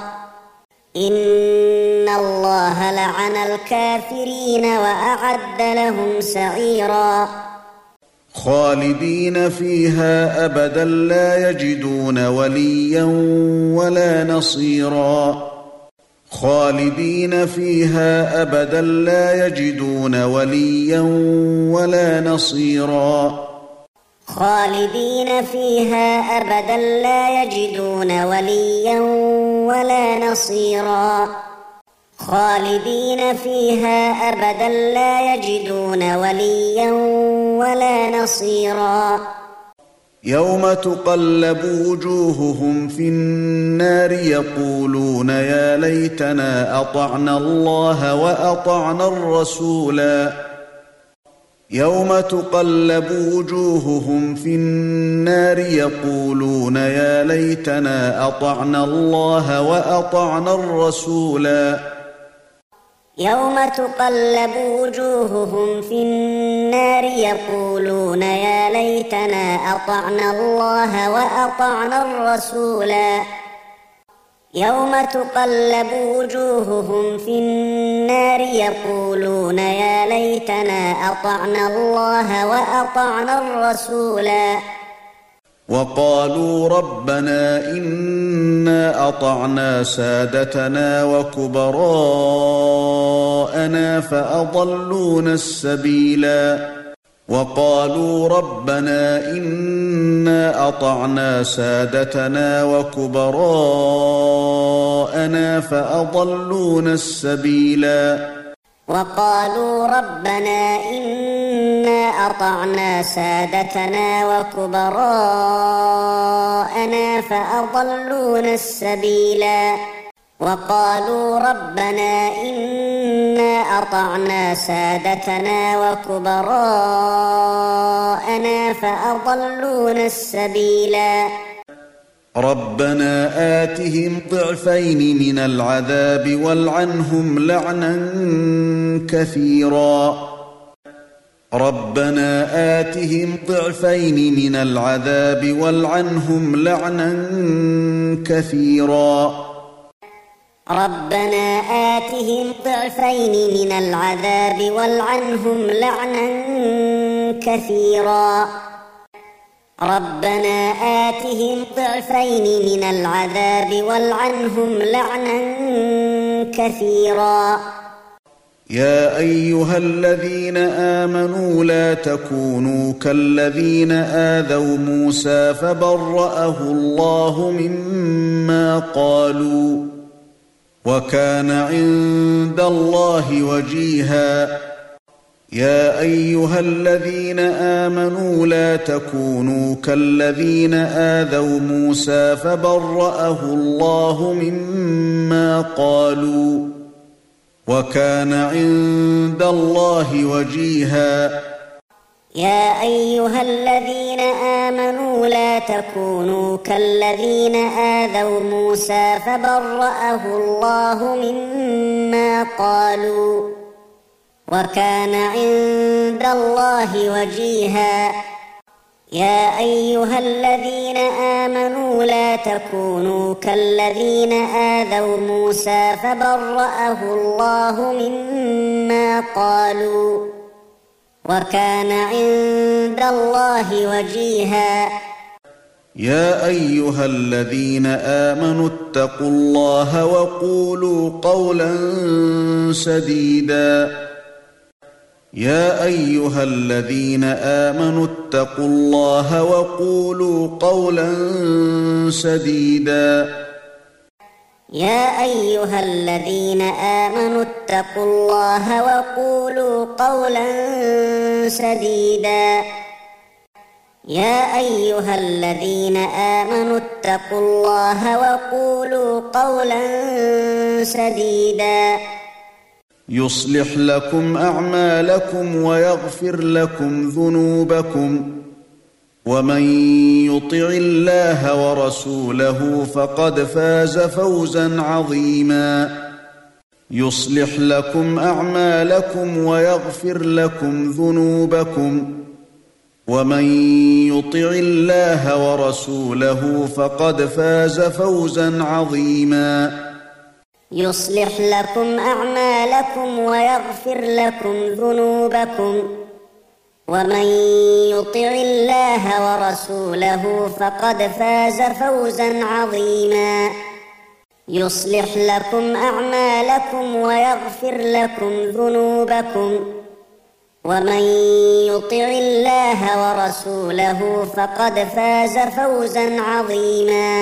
إن الله لعن الكافرين وأعد لهم سعيرا خالدين فيها أبدا لا يجدون وليا ولا نصيرا خالدين فيها أبدا لا يجدون وليا ولا نصيرا خالدين فيها أبدا لا يجدون وليا ولا نصيرا خالدين فيها أبدا لا يجدون وليا ولا نصيرا يوم تقلب وجوههم في النار يقولون يا ليتنا أطعنا الله وأطعنا الرسولا يوم تقلب وجوههم في النار يقولون يا ليتنا أطعنا الله وأطعنا الرسولا يوم تقلب وجوههم في النار يقولون يا ليتنا أطعنا الله وأطعنا الرسولا يوم تقلب وجوههم في النار يقولون يا ليتنا أطعنا الله وأطعنا الرسولا وقالوا ربنا إنا أطعنا سادتنا وكبراءنا فأضلونا السبيلا وقالوا ربنا إنا أطعنا سادتنا وكبراءنا فأضلونا السبيلا وقالوا ربنا إنا أطعنا سادتنا وكبراءنا فأضلونا السبيلا وقالوا ربنا إنا أطعنا سادتنا وكبراءنا فأضلونا السبيلا ربنا آتهم ضعفين من العذاب والعنهم لعنا كثيرا ربنا آتهم ضعفين من العذاب والعنهم لعنا كثيرا ربنا آتهم ضعفين من العذاب والعنهم لعنا كثيرا ربنا آتهم ضعفين من العذاب والعنهم لعنا كثيرا يا أيها الذين آمنوا لا تكونوا كالذين آذوا موسى فبرأه الله مما قالوا وكان عند الله وجيها يا أيها الذين آمنوا لا تكونوا كالذين آذوا موسى فبرأه الله مما قالوا وكان عند الله وجيها يا أيها الذين آمنوا لا تكونوا كالذين آذوا موسى فبرأه الله مما قالوا وكان عند الله وجيها يا أيها الذين آمنوا لا تكونوا كالذين آذوا موسى فبرأه الله مما قالوا وكان عند الله وجيها يا أيها الذين آمنوا اتقوا الله وقولوا قولا سديدا يا أيها الذين آمنوا اتقوا الله وقولوا قولا سديدا يا أيها الذين آمنوا اتقوا الله وقولوا قولا سديدا يا أيها الذين آمنوا اتقوا الله وقولوا قولا سديدا يصلح لكم أعمالكم ويغفر لكم ذنوبكم ومن يطع الله ورسوله فقد فاز فوزا عظيما يصلح لكم أعمالكم ويغفر لكم ذنوبكم ومن يطع الله ورسوله فقد فاز فوزا عظيما يصلح لكم أعمالكم ويغفر لكم ذنوبكم ومن يطع الله ورسوله فقد فاز فوزا عظيما يصلح لكم أعمالكم ويغفر لكم ذنوبكم ومن يطع الله ورسوله فقد فاز فوزا عظيما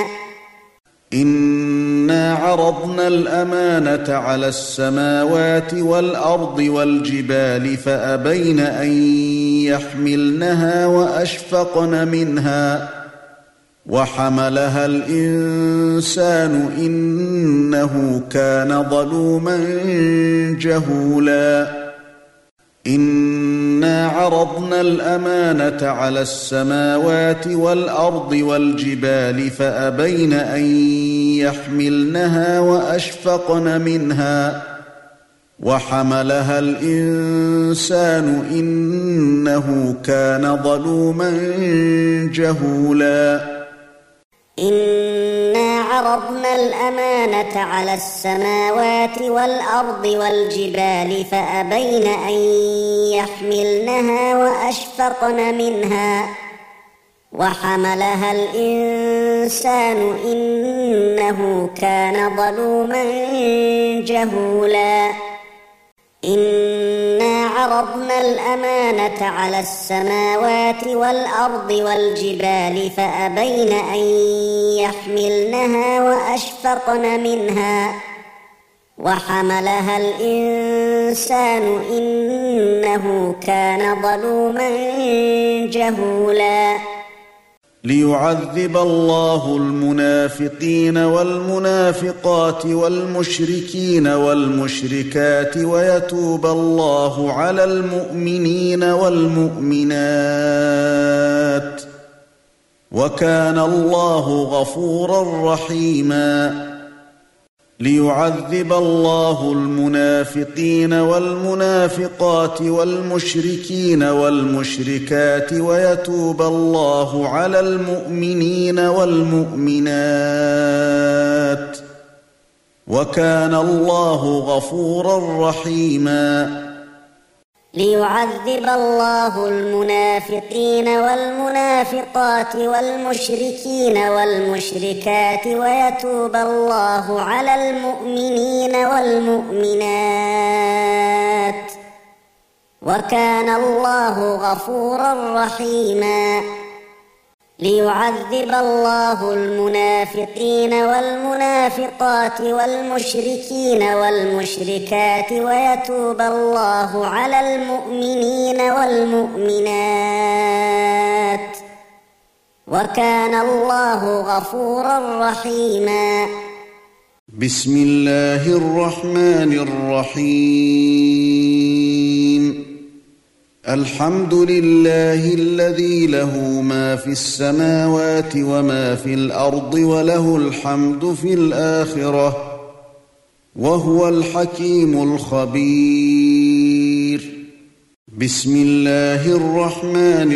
إنا عرضنا الأمانة على السماوات والأرض والجبال فأبين أن يحملنها وأشفقن منها وحملها الإنسان إنه كان ظلوما جهولا إنا عرضنا الأمانة على السماوات والأرض والجبال فأبين أن يحملنها وأشفقن منها وحملها الإنسان إنه كان ظلوما جهولا إنا عرضنا الأمانة على السماوات والأرض والجبال فأبين أن يحملنها وأشفقن منها وحملها الإنسان إنه كان ظلوما جهولا إنا عرضنا الأمانة على السماوات والأرض والجبال فأبين أن يحملنها وأشفقن منها وحملها الإنسان إنه كان ظلوما جهولا ليعذب الله المنافقين والمنافقات والمشركين والمشركات ويتوب الله على المؤمنين والمؤمنات وكان الله غفورا رحيما ليعذب الله المنافقين والمنافقات والمشركين والمشركات ويتوب الله على المؤمنين والمؤمنات وكان الله غفورا رحيما ليعذب الله المنافقين والمنافقات والمشركين والمشركات ويتوب الله على المؤمنين والمؤمنات وكان الله غفورا رحيما ليعذب الله المنافقين والمنافقات والمشركين والمشركات ويتوب الله على المؤمنين والمؤمنات وكان الله غفورا رحيما بسم الله الرحمن الرحيم الحمد لله الذي له ما في السماوات وما في الأرض وله الحمد في الآخرة وهو الحكيم الخبير بسم الله الرحمن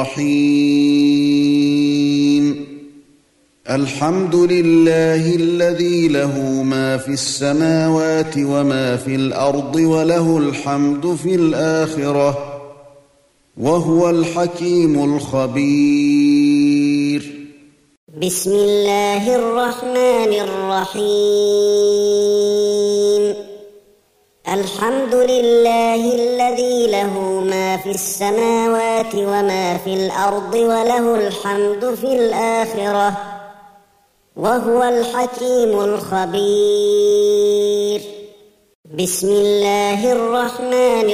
الرحيم الحمد لله الذي له ما في السماوات وما في الأرض وله الحمد في الآخرة وهو الحكيم الخبير بسم الله الرحمن الرحيم الحمد لله الذي له ما في السماوات وما في الأرض وله الحمد في الآخرة وهو الحكيم الخبير بسم الله الرحمن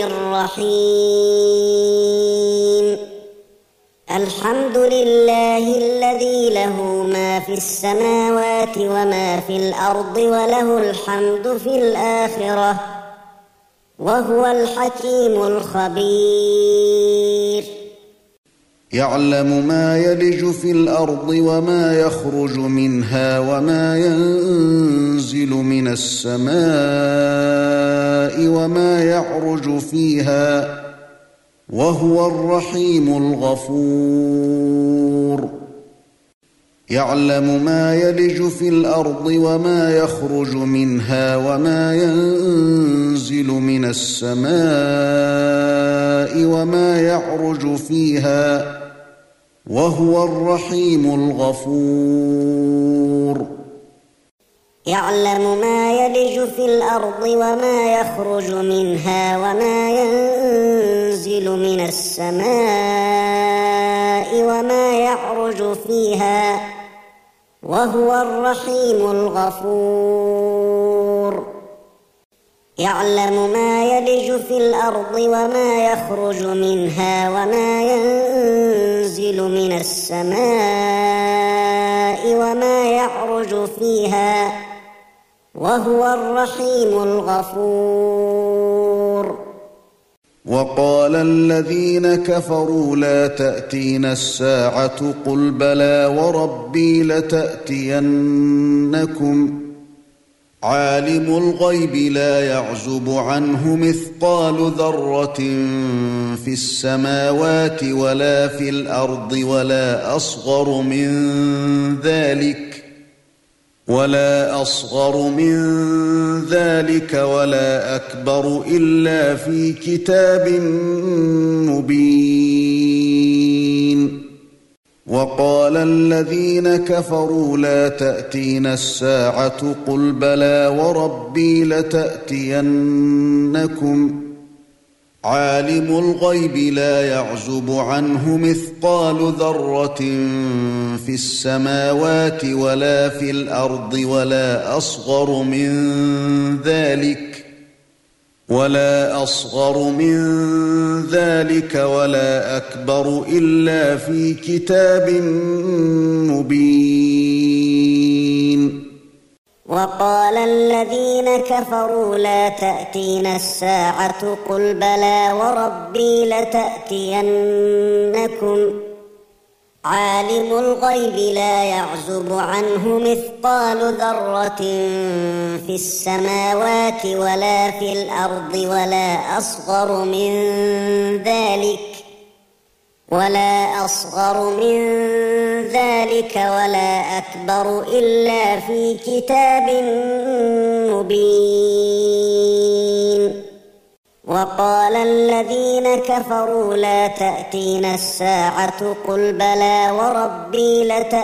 الرحيم الحمد لله الذي له ما في السماوات وما في الأرض وله الحمد في الآخرة وهو الحكيم الخبير يعلم ما يلج في الأرض وما يخرج منها وما ينزل من السماء وما يعرج فيها وهو الرحيم الغفور يعلم ما يلج في الأرض وما يخرج منها وما ينزل من السماء وما يعرج فيها وهو الرحيم الغفور يعلم ما يلج في الأرض وما يخرج منها وما ينزل من السماء وما يعرج فيها وهو الرحيم الغفور يعلم ما يلج في الأرض وما يخرج منها وما ينزل من السماء وما يعرج فيها وهو الرحيم الغفور وقال الذين كفروا لا تأتينا الساعة قل بلى وربي لتأتينكم عالم الغيب لا يعزب عنه مثقال ذرة في السماوات ولا في الأرض ولا أصغر من ذلك ولا أصغر من ذلك ولا أكبر إلا في كتاب مبين وقال الذين كفروا لا تأتينا الساعة قل بلى وربي لتأتينكم عالم الغيب لا يعزب عنه مثقال ذرة في السماوات ولا في الأرض ولا أصغر من ذلك ولا أصغر من ذلك ولا أكبر إلا في كتاب مبين. وقال الذين كفروا لا تأتينا الساعة قل بلى وربي لتأتينكم عالم الغيب لا يعزب عنه مثقال ذرة في السماوات ولا في الأرض ولا أصغر من ذلك ولا أصغر من ذلك ولا أكبر إلا في كتاب مبين. وقال الذين كفروا لا تأتينا الساعة قل بلى وربي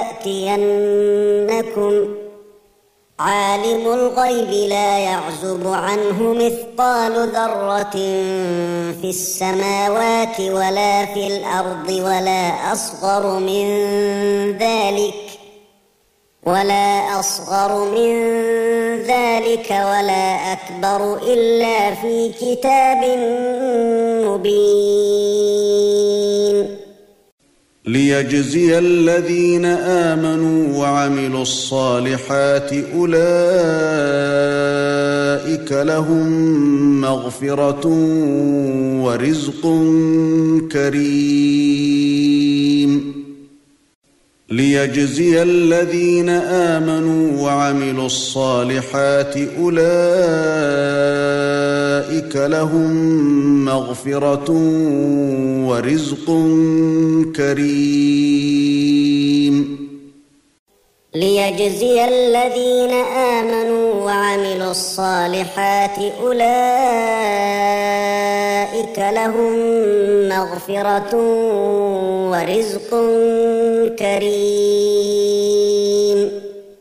لتأتينكم عالم الغيب لا يعزب عنه مثقال ذرة في السماوات ولا في الأرض ولا أصغر من ذلك ولا أصغر من ذلك ولا أكبر إلا في كتاب مبين. ليجزي الذين آمنوا وعملوا الصالحات أولئك لهم مغفرة ورزق كريم. ليجزي الذين آمنوا وعملوا الصالحات أولئك لهم مغفرة ورزق كريم. ليجزي الذين آمنوا وعملوا الصالحات أولئك لهم مغفرة ورزق كريم.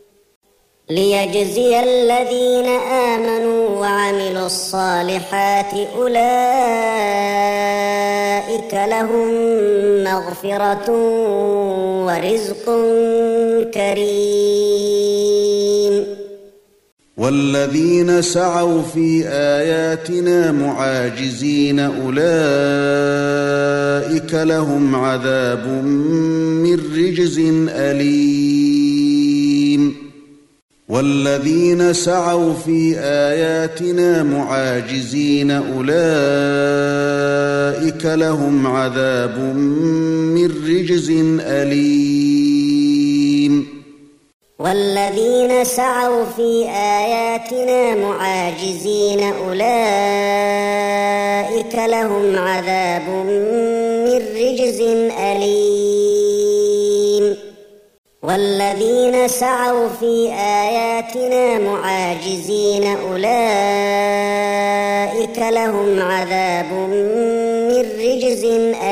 ليجزي الذين آمنوا وعملوا الصالحات أولئك لهم مغفرة ورزق كريم. والذين سعوا في آياتنا معاجزين أولئك لهم عذاب من رجز أليم. والذين سعوا في آياتنا معاجزين أولئك لهم عذاب من رجز أليم. والذين سعوا في آياتنا معاجزين أولئك لهم عذاب من رجز أليم. والذين سعوا في آياتنا معاجزين أولئك لهم عذاب من رجز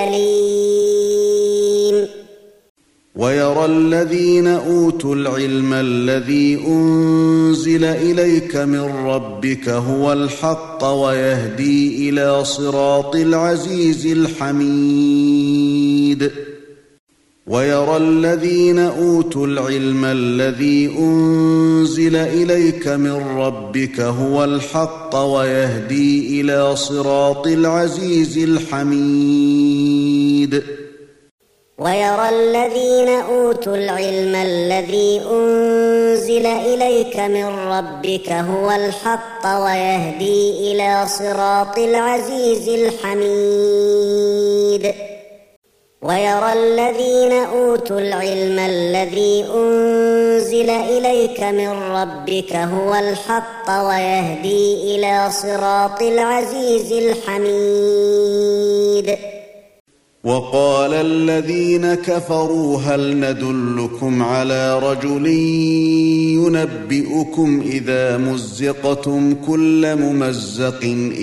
أليم. ويرى الذين أوتوا العلم الذي أنزل إليك من ربك هو الحق ويهدي إلى صراط العزيز الحميد. ويرى الذين أوتوا العلم الذي أنزل إليك من ربك هو الحق ويهدي إلى صراط العزيز الحميد. ويرى الذين أوتوا العلم الذي أنزل إليك من ربك هو الحق ويهدي إلى صراط العزيز الحميد. ويرى الذين أوتوا العلم الذي أنزل إليك من ربك هو الحق ويهدي إلى صراط العزيز الحميد. وقال الذين كفروا هل ندلكم على رجل ينبئكم إذا مزقتم كل ممزق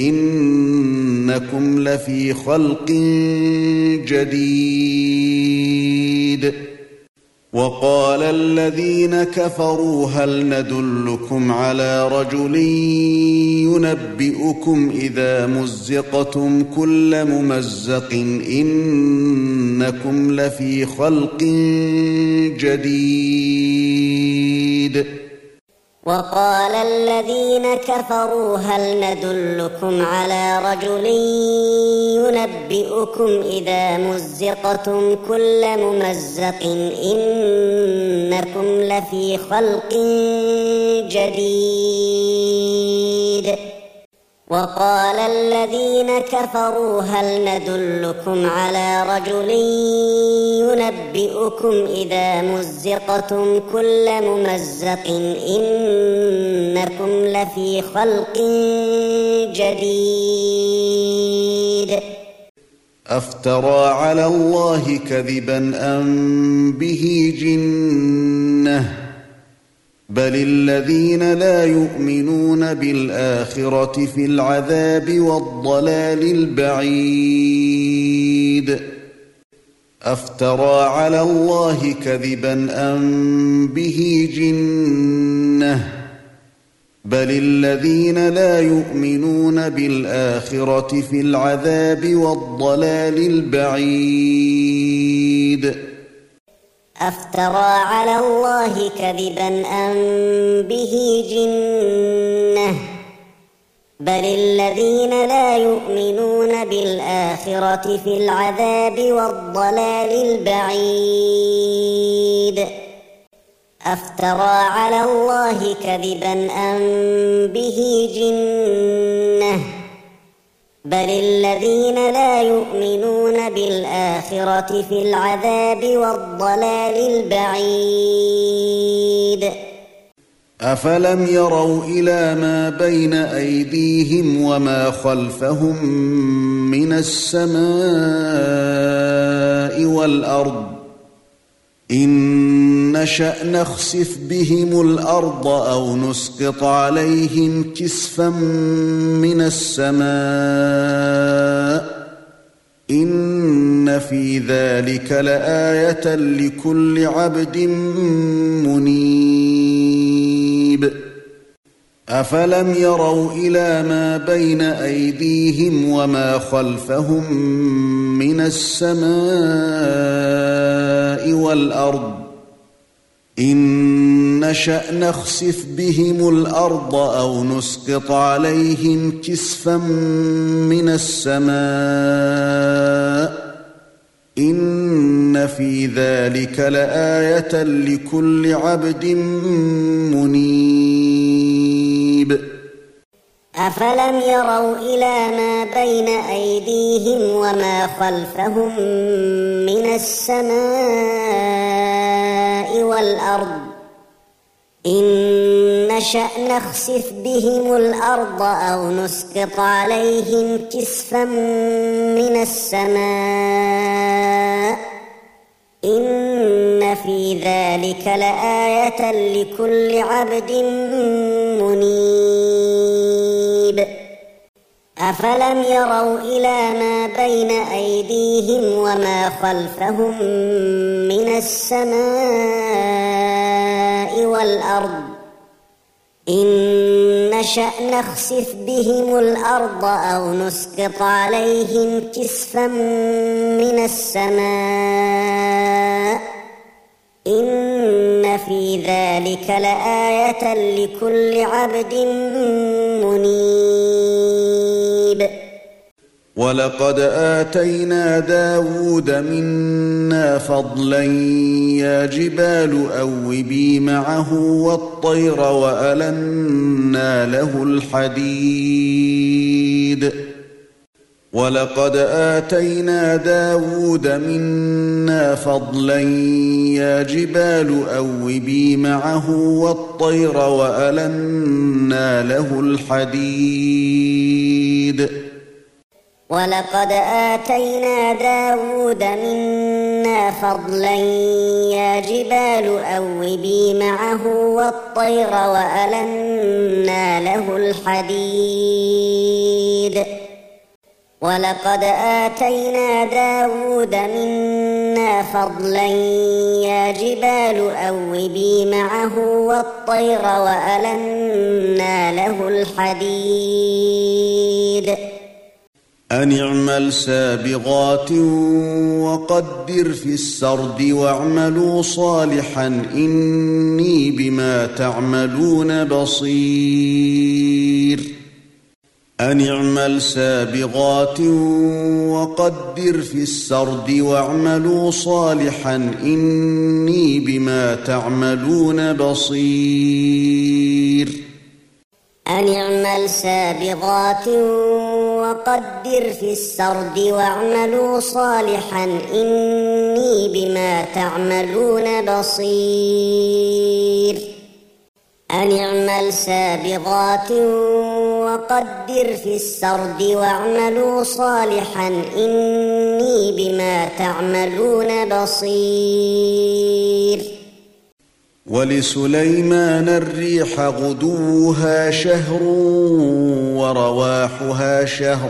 إنكم لفي خلق جديد وقال الذين كفروا هل ندلكم على رجل ينبئكم إذا مزقتم كل ممزق إنكم لفي خلق جديد. وقال الذين كفروا هل ندلكم على رجل ينبئكم إذا مزقتم كل ممزق إنكم لفي خلق جديد. وقال الذين كفروا هل ندلكم على رجل ينبئكم إذا مزقتم كل ممزق إنكم لفي خلق جديد. أفترى على الله كذبا أم به جنة بل الذين لا يؤمنون بالآخرة في العذاب والضلال البعيد. أفترى على الله كذبا أم به جنة بل الذين لا يؤمنون بالآخرة في العذاب والضلال البعيد. أفترى على الله كذبا أم به جنة بل الذين لا يؤمنون بالآخرة في العذاب والضلال البعيد. أفترى على الله كذبا أم به جنة بل الذين لا يؤمنون بالآخرة في العذاب والضلال البعيد. أفلم يروا إلى ما بين أيديهم وما خلفهم من السماء والأرض إن نشأ نخسف بهم الأرض أو نسقط عليهم كسفا من السماء إن في ذلك لآية لكل عبد منيب. أفلم يروا إلى ما بين أيديهم وما خلفهم من السماء والأرض إن نشأ نخسف بهم الأرض أو نسقط عليهم كسفا من السماء إن في ذلك لآية لكل عبد منيب. أفلم يروا إلى ما بين أيديهم وما خلفهم من السماء والأرض إن نشأ نخسف بهم الأرض أو نسقط عليهم كسفا من السماء إن في ذلك لآية لكل عبد منيب. أفلم يروا إلى ما بين أيديهم وما خلفهم من السماء والأرض إن نشأ نخسف بهم الأرض أو نسقط عليهم كسفا من السماء إن في ذلك لآية لكل عبد منيب. ولقد آتينا داود منا فضلا يا جبال أوبي معه والطير وألنا له الحديد. ولقد آتينا داود منا فضلا يا جبال أوبي معه والطير وألنا له الحديد. ولقد آتينا داود منا فضلا يا جبال أوبي معه والطير وألنا له الحديد. ولقد آتينا داود منا فضلا يا جبال أوبي معه والطير وألنا له الحديد أن اعمل سابغات وقدر في السرد واعملوا صالحا إني بما تعملون بصير أن اعمل سابغات وقدر في السرد واعملوا صالحا إني بما تعملون بصير أن اعمل سابغات وقدر في السرد واعملوا صالحا إني بما تعملون بصير أن اعمل سابغات وقدر في السرد واعملوا صالحا إني بما تعملون بصير ولسليمان الريح غدوها شهر ورواحها شهر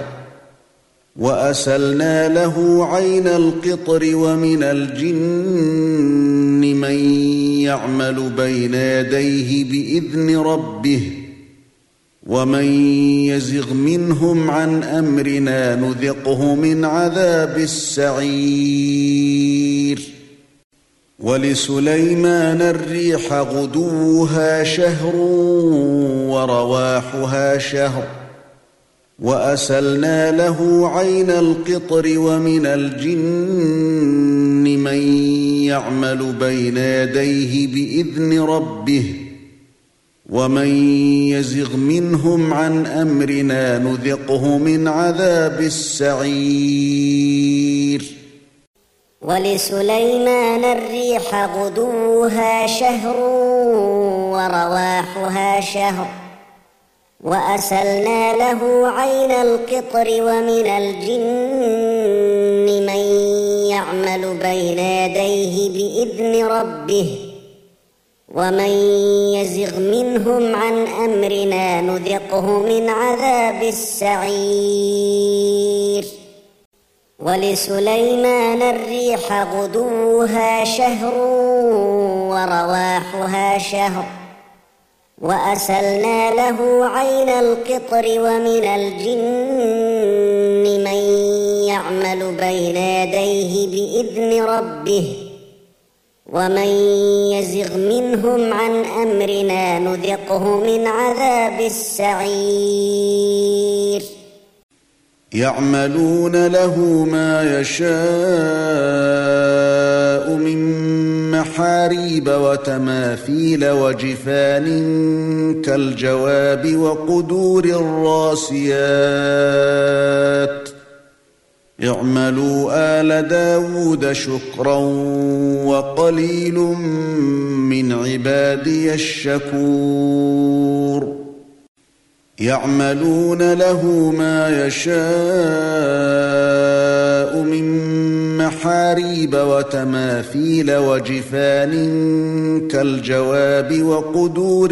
وأسلنا له عين القطر ومن الجن من يعمل بين يديه بإذن ربه ومن يزغ منهم عن أمرنا نذقه من عذاب السعير ولسليمان الريح غدوها شهر ورواحها شهر وأسلنا له عين القطر ومن الجن من يعمل بين يديه بإذن ربه ومن يزغ منهم عن أمرنا نذقه من عذاب السعير ولسليمان الريح غدوها شهر ورواحها شهر وأسلنا له عين القطر ومن الجن من يعمل بين يديه بإذن ربه ومن يزغ منهم عن أمرنا نذقه من عذاب السعير ولسليمان الريح غدوها شهر ورواحها شهر وأسلنا له عين القطر ومن الجن من يعمل بين يديه بإذن ربه ومن يزغ منهم عن أمرنا نذقه من عذاب السعير يعملون له ما يشاء من محاريب وتماثيل وجفان كالجواب وقدور الراسيات اعملوا آل داود شكرا وقليل من عبادي الشكور يعملون له ما يشاء من محاريب وتماثيل وجفان كالجواب وقدور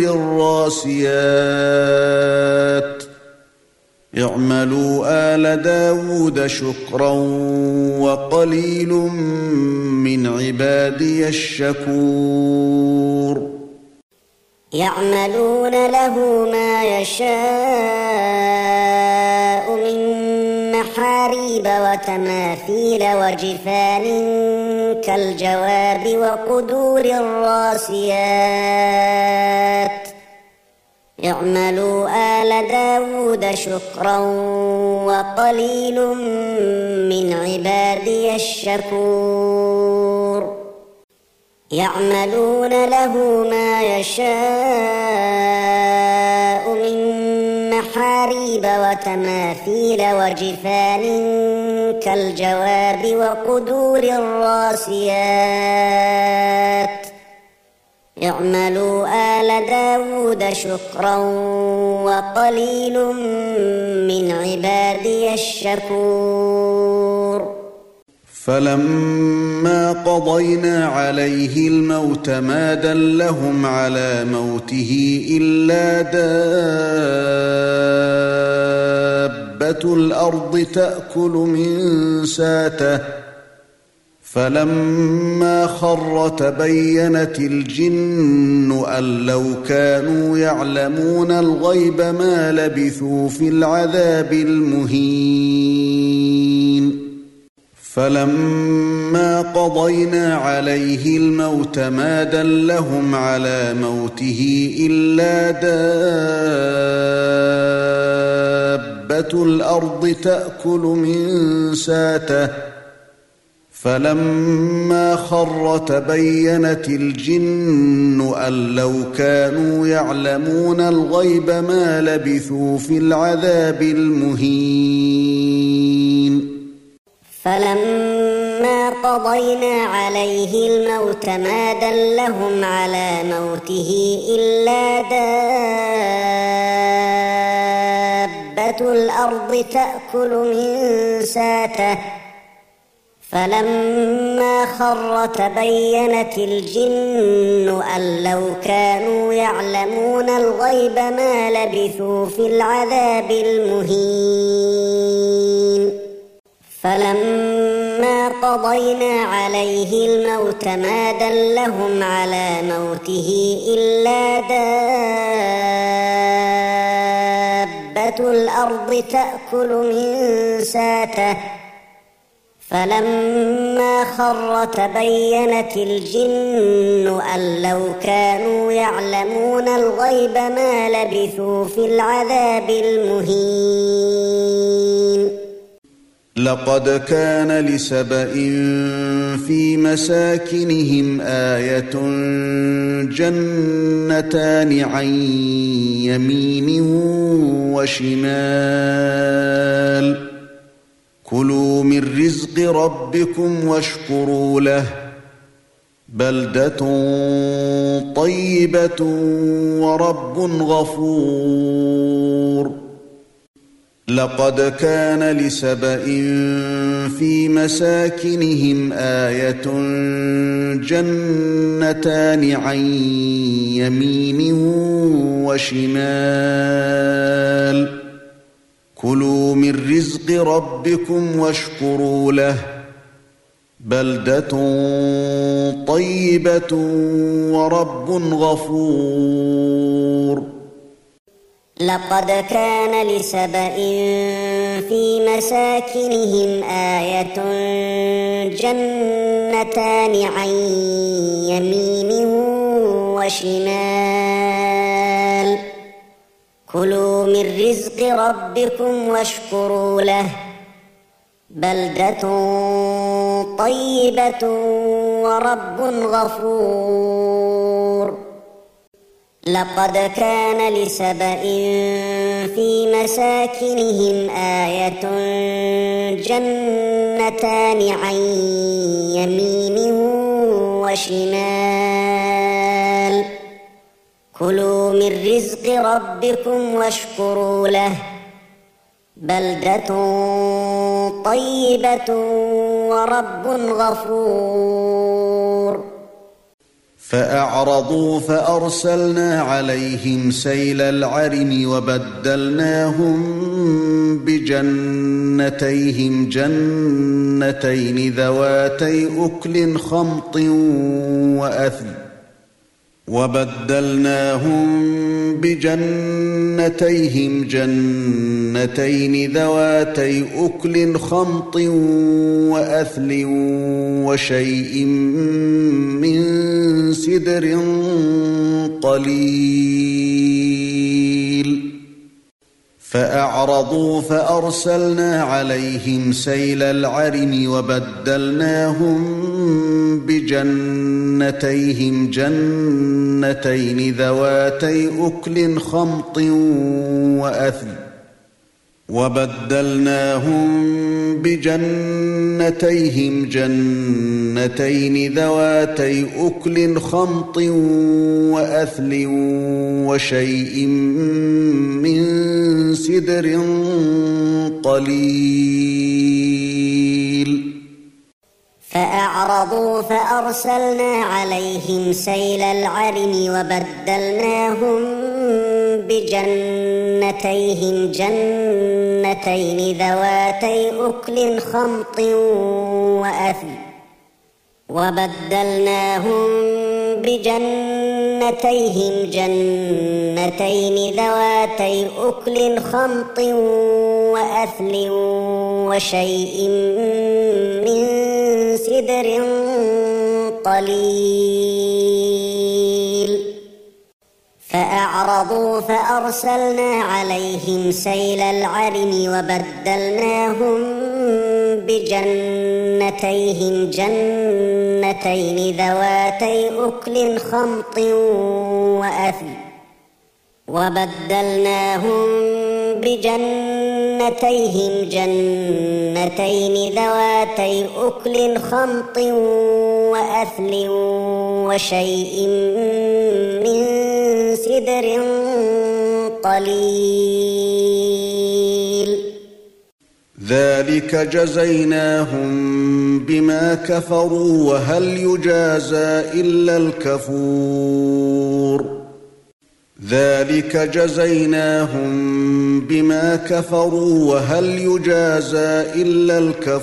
الراسيات اعملوا آل داود شكرا وقليل من عبادي الشكور يعملون له ما يشاء من محاريب وتماثيل وجفان كالجواب وقدور الراسيات اعملوا آل داود شكرا وقليل من عبادي الشكور يعملون له ما يشاء من محاريب وتماثيل وجفان كالجواب وقدور الراسيات اعملوا آل داود شكرا وقليل من عبادي الشكور فلما قضينا عليه الموت ما دلهم على موته إلا دابة الأرض تأكل من ساته فلما خر تبينت الجن أن لو كانوا يعلمون الغيب ما لبثوا في العذاب المهين فلما قضينا عليه الموت ما دلهم على موته إلا دابة الأرض تأكل من ساته فلما خر تبينت الجن أن لو كانوا يعلمون الغيب ما لبثوا في العذاب المهين فلما قضينا عليه الموت ما دلهم على موته إلا دابة الأرض تأكل من ساته فلما خر تبينت الجن أن لو كانوا يعلمون الغيب ما لبثوا في العذاب المهين فلما قضينا عليه الموت ما دلهم على موته إلا دابة الأرض تأكل من ساته فلما خر تبينت الجن أن لو كانوا يعلمون الغيب ما لبثوا في العذاب المهين لقد كان لسبإ في مساكنهم آية جنتان عن يمين وشمال كلوا من رزق ربكم واشكروا له بلدة طيبة ورب غفور لقد كان لسبإ في مساكنهم آية جنتان عن يمين وشمال كلوا من رزق ربكم واشكروا له بلدة طيبة ورب غفور لقد كان لسبإ في مساكنهم آية جنتان عن يمين وشمال كلوا من رزق ربكم واشكروا له بلدة طيبة ورب غفور لقد كان لسبإ في مساكنهم آية جنتان عن يمين وشمال كلوا من رزق ربكم واشكروا له بلدة طيبة ورب غفور فأعرضوا فأرسلنا عليهم سيل العرم وبدلناهم بجنتيهم جنتين ذواتي أكل خمط وأثل وبدلناهم بجنتيهم جنتين ذواتي أكل خمط وأثل وشيء من سدر قليل فأعرضوا فأرسلنا عليهم سيل العرم وبدلناهم بجنتيهم جنتين ذواتي أكل خمط وأثل وبدلناهم بجنتيهم جنتين ذواتي أكل خمط وأثل وشيء من سدر قليل فأعرضوا فأرسلنا عليهم سيل العرم وبدلناهم بجنتيهم جنتين ذواتي أكل خمط وأثل وبدلناهم بجنتيهم جنتين ذواتي أكل خمط وأثل وشيء من سدر قليل فأعرضوا فأرسلنا عليهم سيل العرم وبدلناهم بجنتيهم جنتين ذواتي أكل خمط وأثل وبدلناهم بجنتيهم جنتين ذواتي أكل خمط وأثل وشيء من سدر قليل ذلك جزيناهم بما كفروا وهل يجازى إلا الكفور ذلك جزيناهم بما كفروا وهل يجازى إلا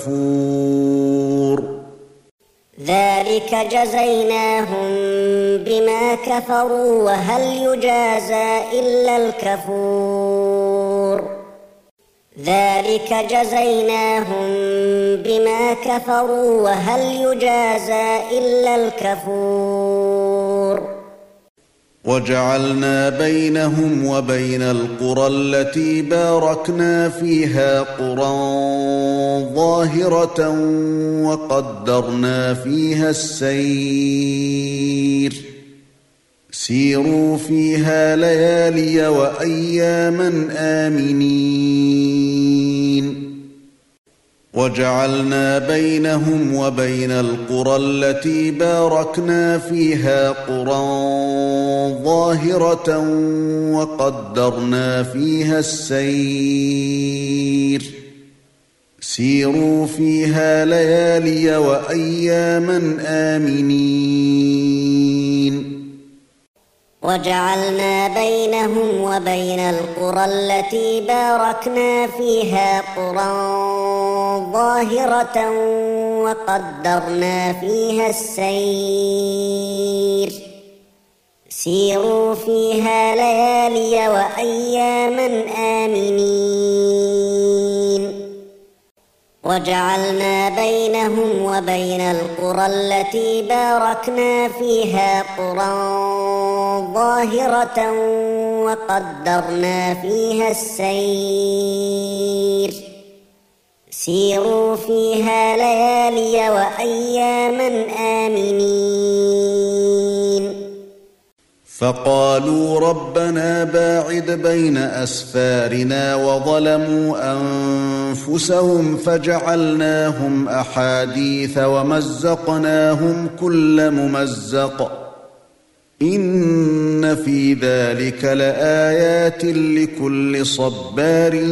الكفور ذلك جزيناهم بما كفروا وهل يجازى إلا الكفور ذلك جزيناهم بما كفروا وهل يجازى إلا الكفور وجعلنا بينهم وبين القرى التي باركنا فيها قرى ظاهرة وقدرنا فيها السير سيروا فيها ليالي وأياما آمنين وجعلنا بينهم وبين القرى التي باركنا فيها قرى ظاهرة وقدرنا فيها السير سيروا فيها ليالي وأياما آمنين وجعلنا بينهم وبين القرى التي باركنا فيها قرى ظاهرة وقدرنا فيها السير سيروا فيها ليالي وأياما آمنين وجعلنا بينهم وبين القرى التي باركنا فيها قرى ظاهرة وقدرنا فيها السير سيروا فيها ليالي وأياما آمنين فقالوا ربنا باعد بين أسفارنا وظلموا أنفسهم فجعلناهم أحاديث ومزقناهم كل ممزق إن في ذلك لآيات لكل صبار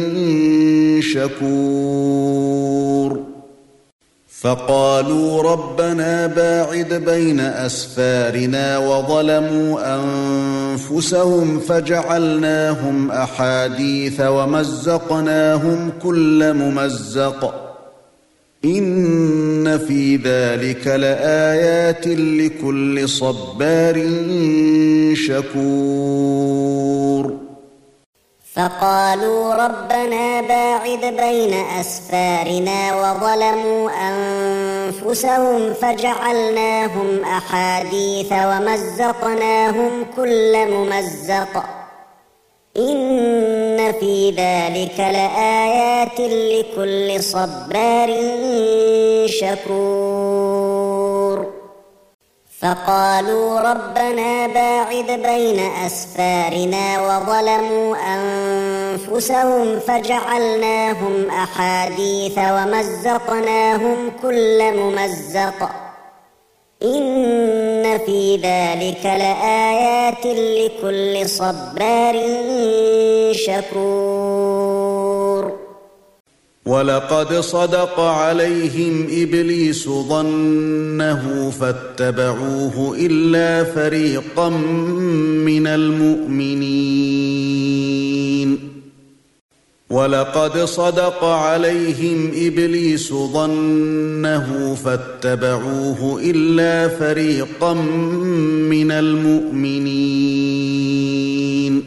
شكور فقالوا ربنا باعد بين أسفارنا وظلموا أنفسهم فجعلناهم أحاديث ومزقناهم كل ممزق إن في ذلك لآيات لكل صبار شكور فقالوا ربنا باعد بين أسفارنا وظلموا أنفسهم فجعلناهم أحاديث ومزقناهم كل ممزق إن في ذلك لآيات لكل صبار شكور فقالوا ربنا باعد بين أسفارنا وظلموا أنفسهم فجعلناهم أحاديث ومزقناهم كل ممزق إن في ذلك لآيات لكل صبار شكور ولقد صدق عليهم إبليس ظنه فاتبعوه إلا فريقا من المؤمنين ولقد صدق عليهم إبليس ظنه فاتبعوه إلا فريقا من المؤمنين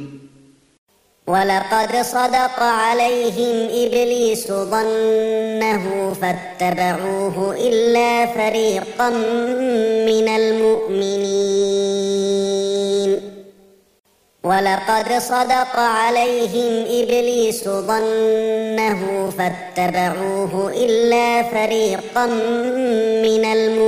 ولقد صدق عليهم إبليس ظنه فاتبعوه إلا فريقا من المؤمنين ولقد صدق عليهم إبليس ظنه فاتبعوه إلا فريقا من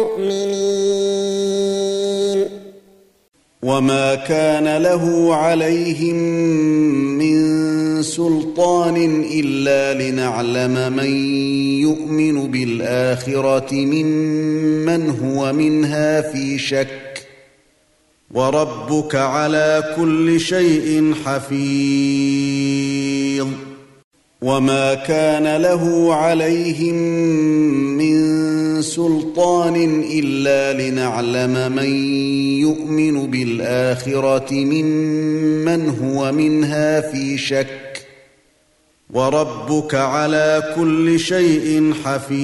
المؤمنين وما كان له عليهم من سلطان إلا لنعلم من يؤمن بالآخرة ممن هو منها في شك وربك على كل شيء حفيظ وما كان له عليهم من سلطان إلا لنعلم من يؤمن بالآخرة ممن هو منها في شك وربك على كل شيء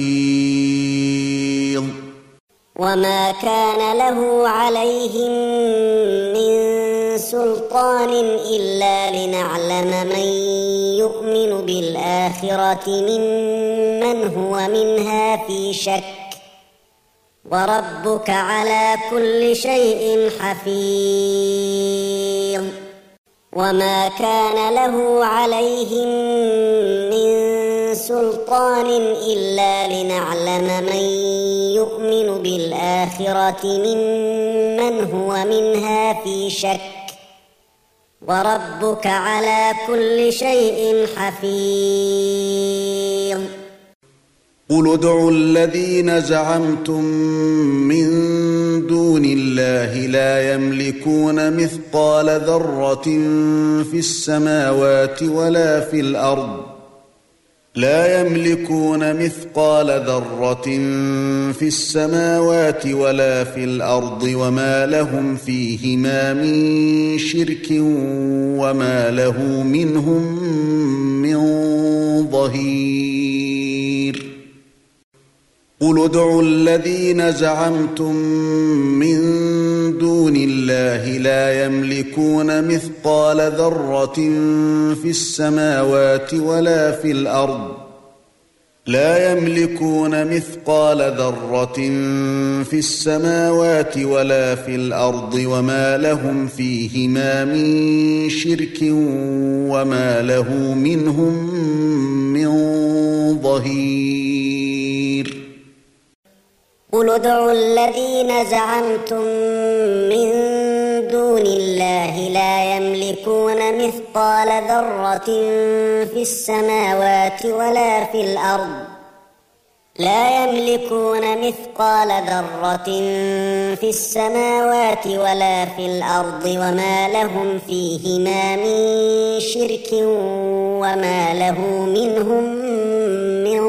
حفيظ وما كان له عليهم من سلطان إلا لنعلم من يؤمن بالآخرة ممن هو منها في شك وربك على كل شيء حفيظ وما كان له عليهم من سلطان إلا لنعلم من يؤمن بالآخرة ممن هو منها في شك وربك على كل شيء حفيظ قل ادعوا الذين زعمتم من دون الله لا يملكون مثقال ذرة في السماوات ولا في الأرض لا يملكون مثقال ذرة في السماوات ولا في الأرض وما لهم فيهما من شرك وما له منهم من ظهير قل ادعوا الذين زعمتم من دون الله لا يملكون مثقال ذرة في السماوات ولا في الأرض لا يملكون مثقال ذرة في السماوات ولا في الأرض وما لهم فيهما من شرك وما له منهم من ظهير قل ادعوا الذين زعمتم من دون الله لا يملكون مثقال ذرة في السماوات ولا في الأرض لا يملكون مثقال ذرة في السماوات ولا في الأرض وما لهم فيهما من شرك وما له منهم من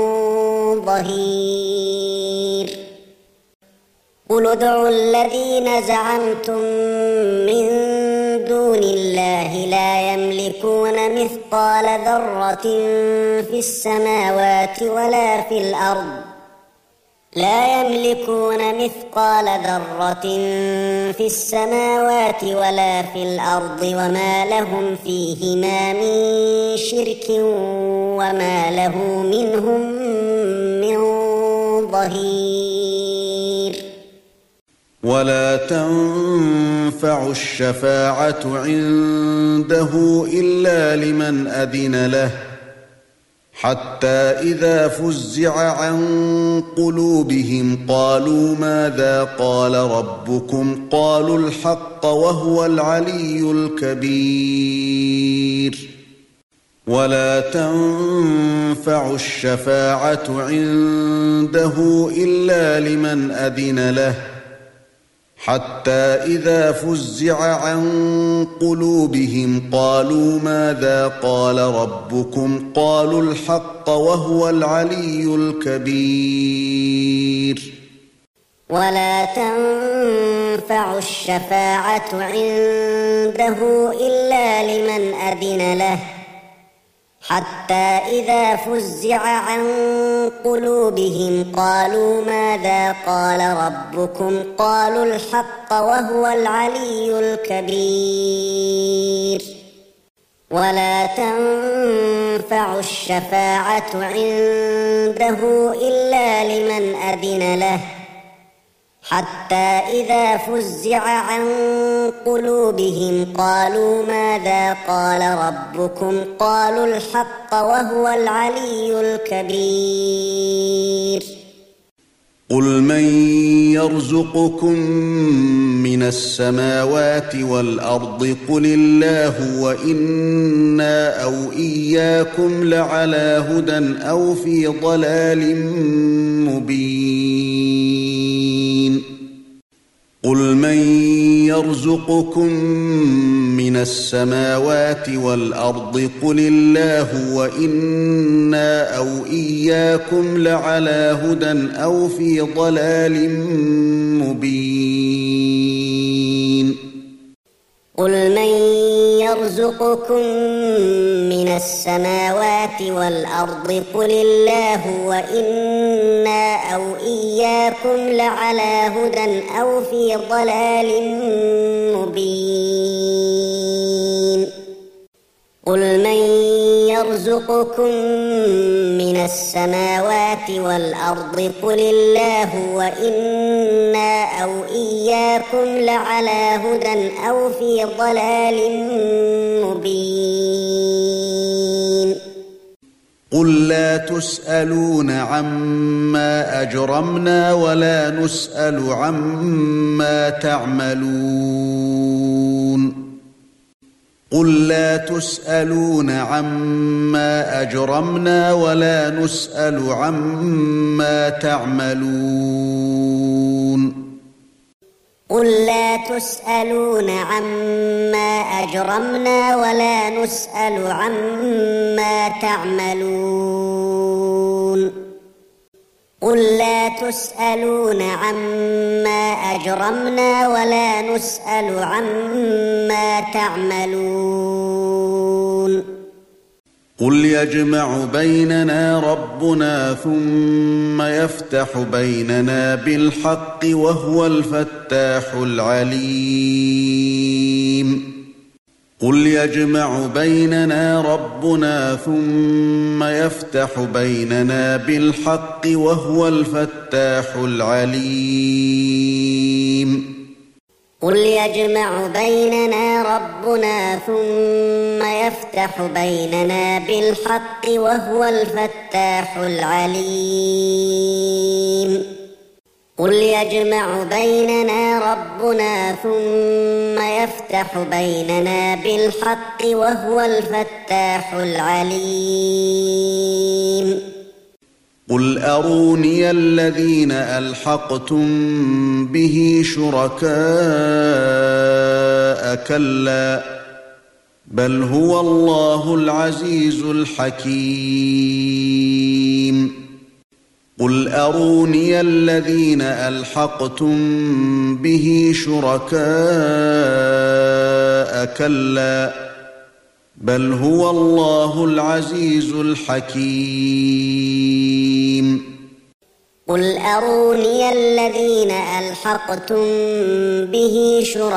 ظهير قل ادعوا الذين زعمتم من دون الله لا يملكون مثقال ذرة في السماوات ولا في الأرض لا يملكون مثقال ذرة في السماوات ولا في الأرض وما لهم فيهما من شرك وما له منهم من ظهير ولا تنفع الشفاعة عنده إلا لمن أذن له حتى إذا فزع عن قلوبهم قالوا ماذا قال ربكم قالوا الحق وهو العلي الكبير ولا تنفع الشفاعة عنده إلا لمن أذن له حتى إذا فزع عن قلوبهم قالوا ماذا قال ربكم قالوا الحق وهو العلي الكبير ولا تنفع الشفاعة عنده إلا لمن أذن له حتى إذا فزع عن قلوبهم قالوا ماذا قال ربكم قالوا الحق وهو العلي الكبير ولا تنفع الشفاعة عنده إلا لمن أذن له حتى إذا فزع عن قلوبهم قالوا ماذا قال ربكم قالوا الحق وهو العلي الكبير قل من يرزقكم من السماوات والأرض قل الله وإنا أو إياكم لعلى هدى أو في ضلال مبين قل من يرزقكم من السماوات والأرض قل الله وإنا أو إياكم لعلى هدى أو في ضلال مبين قل من يرزقكم من السماوات والأرض قل الله وإنا أو إياكم لعلى هدى أو في ضلال مبين قل من يرزقكم من السماوات والأرض قل الله وإنا أو إياكم لعلى هدى أو في ضلال مبين قل لا تسألون عما أجرمنا ولا نسأل عما تعملون قل لا تسألون عما أجرمنا ولا نسأل عما تعملون قل لا تسألون عما أجرمنا ولا نسأل عما تعملون قل لا تسألون عما أجرمنا ولا نسأل عما تعملون قل يجمع بيننا ربنا ثم يفتح بيننا بالحق وهو الفتاح العليم قل يجمع بيننا ربنا ثم يفتح بيننا بالحق وهو الفتاح العليم قل يجمع بيننا ربنا ثم يفتح بيننا بالحق وهو الفتاح العليم قل يجمع بيننا ربنا ثم يفتح بيننا بالحق وهو الفتاح العليم قل أروني الذين ألحقتم به شركاء كلا بل هو الله العزيز الحكيم قل أروني الذين ألحقتم به شركاء كلا بل هو الله العزيز الحكيم قل أروني الذين ألحقتم به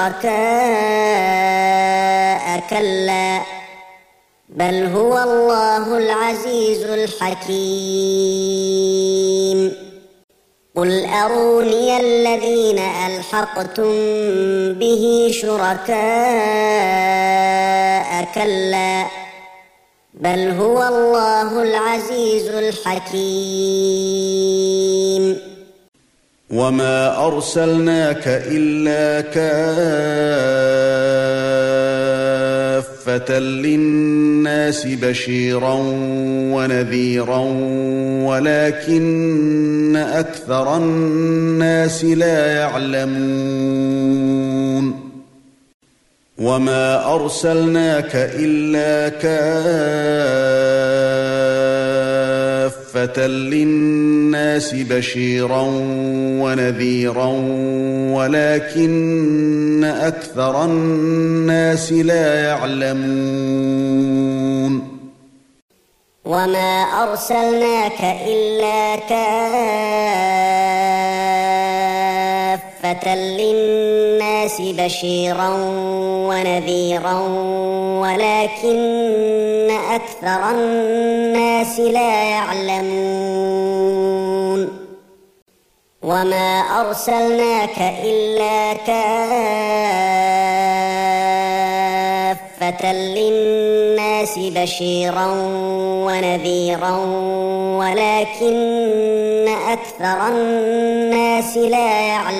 شركاء كلا بل هو الله العزيز الحكيم قل أروني الذين ألحقتم به شركاء كلا بل هو الله العزيز الحكيم وما أرسلناك إلا كافة للناس بشيرا ونذيرا ولكن أكثر الناس لا يعلمون وما أرسلناك إلا كافة للناس بشيرا ونذيرا ولكن أكثر الناس لا يعلمون وما أرسلناك إلا كافة للناس بشيرا ونذيرا ولكن أكثر الناس لا يعلمون وما أرسلناك إلا كافة للناس بشيرا ونذيرا ولكن أكثر الناس لا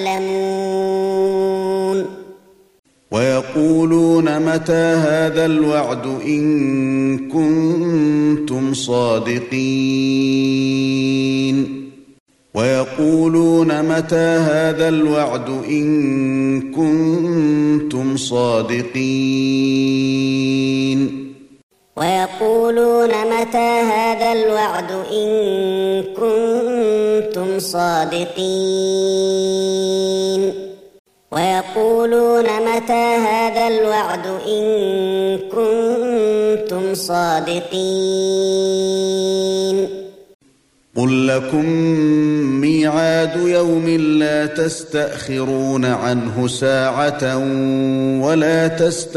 يعلمون ويقولون متى هذا الوعد إن كنتم صادقين ويقولون متى هذا الوعد إن كنتم صادقين ويقولون متى هذا الوعد إن كنتم صادقين ويقولون متى هذا الوعد إن كنتم صادقين قل لكم ميعاد يوم لا تستأخرون عنه ساعة ولا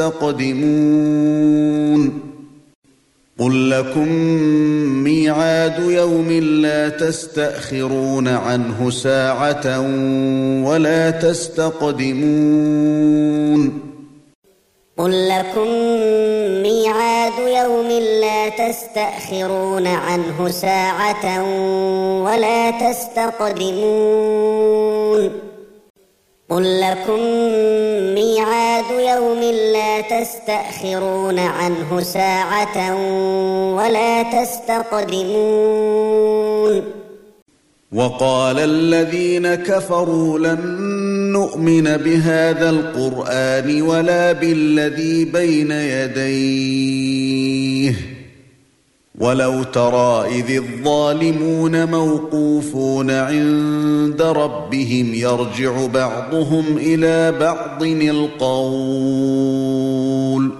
تستقدمون قل لكم ميعاد يوم لا تستأخرون عنه ساعة ولا تستقدمون قل لكم ميعاد يوم لا تستأخرون عنه ساعة ولا تستقدمون قل لكم ميعاد يوم لا تستأخرون عنه ساعة ولا تستقدمون وقال الذين كفروا لن نؤمن بهذا القرآن ولا بالذي بين يديه ولو ترى إذ الظالمون موقوفون عند ربهم يرجع بعضهم إلى بعض القول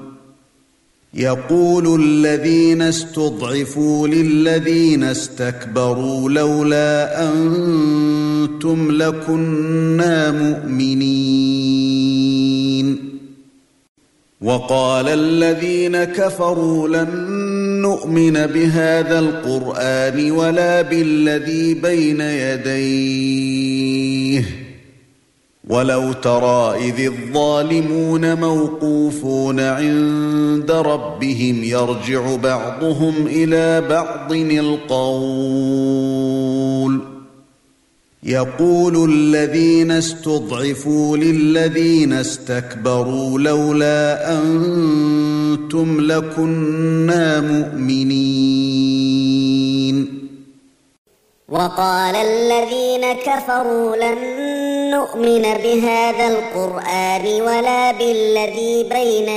يقول الذين استضعفوا للذين استكبروا لولا أنتم لكنا مؤمنين وقال الذين كفروا لن نؤمن بهذا القرآن ولا بالذي بين يديه ولو ترى إذ الظالمون موقوفون عند ربهم يرجع بعضهم إلى بعض القول يقول الذين استضعفوا للذين استكبروا لولا أنتم لكنا مؤمنين وقال الذين كفروا لن نؤمن بهذا القرآن ولا بالذي بين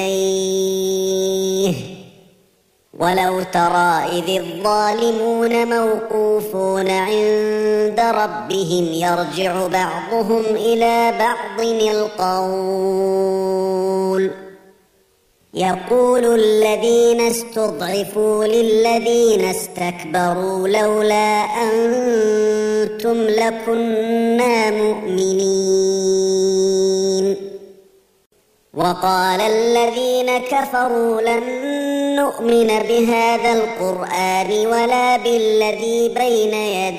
يديه ولو ترى إذ الظالمون موقوفون عند ربهم يرجع بعضهم إلى بعض القول يقول الذين استضعفوا للذين استكبروا لولا أنتم لكنا مؤمنين وقال الذين كفروا لن نؤمن بهذا القرآن ولا بالذي بين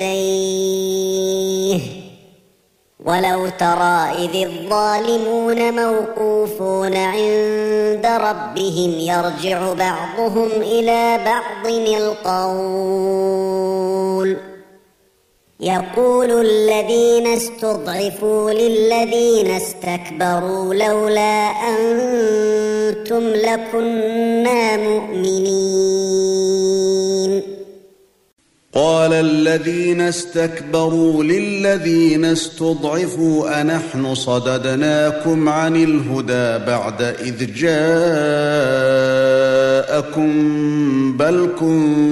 يديه ولو ترى إذ الظالمون موقوفون عند ربهم يرجع بعضهم إلى بعض القول يقول الذين استضعفوا للذين استكبروا لولا أنتم لكنا مؤمنين قال الذين استكبروا للذين استضعفوا أنحن صددناكم عن الهدى بعد إذ جاءكم بل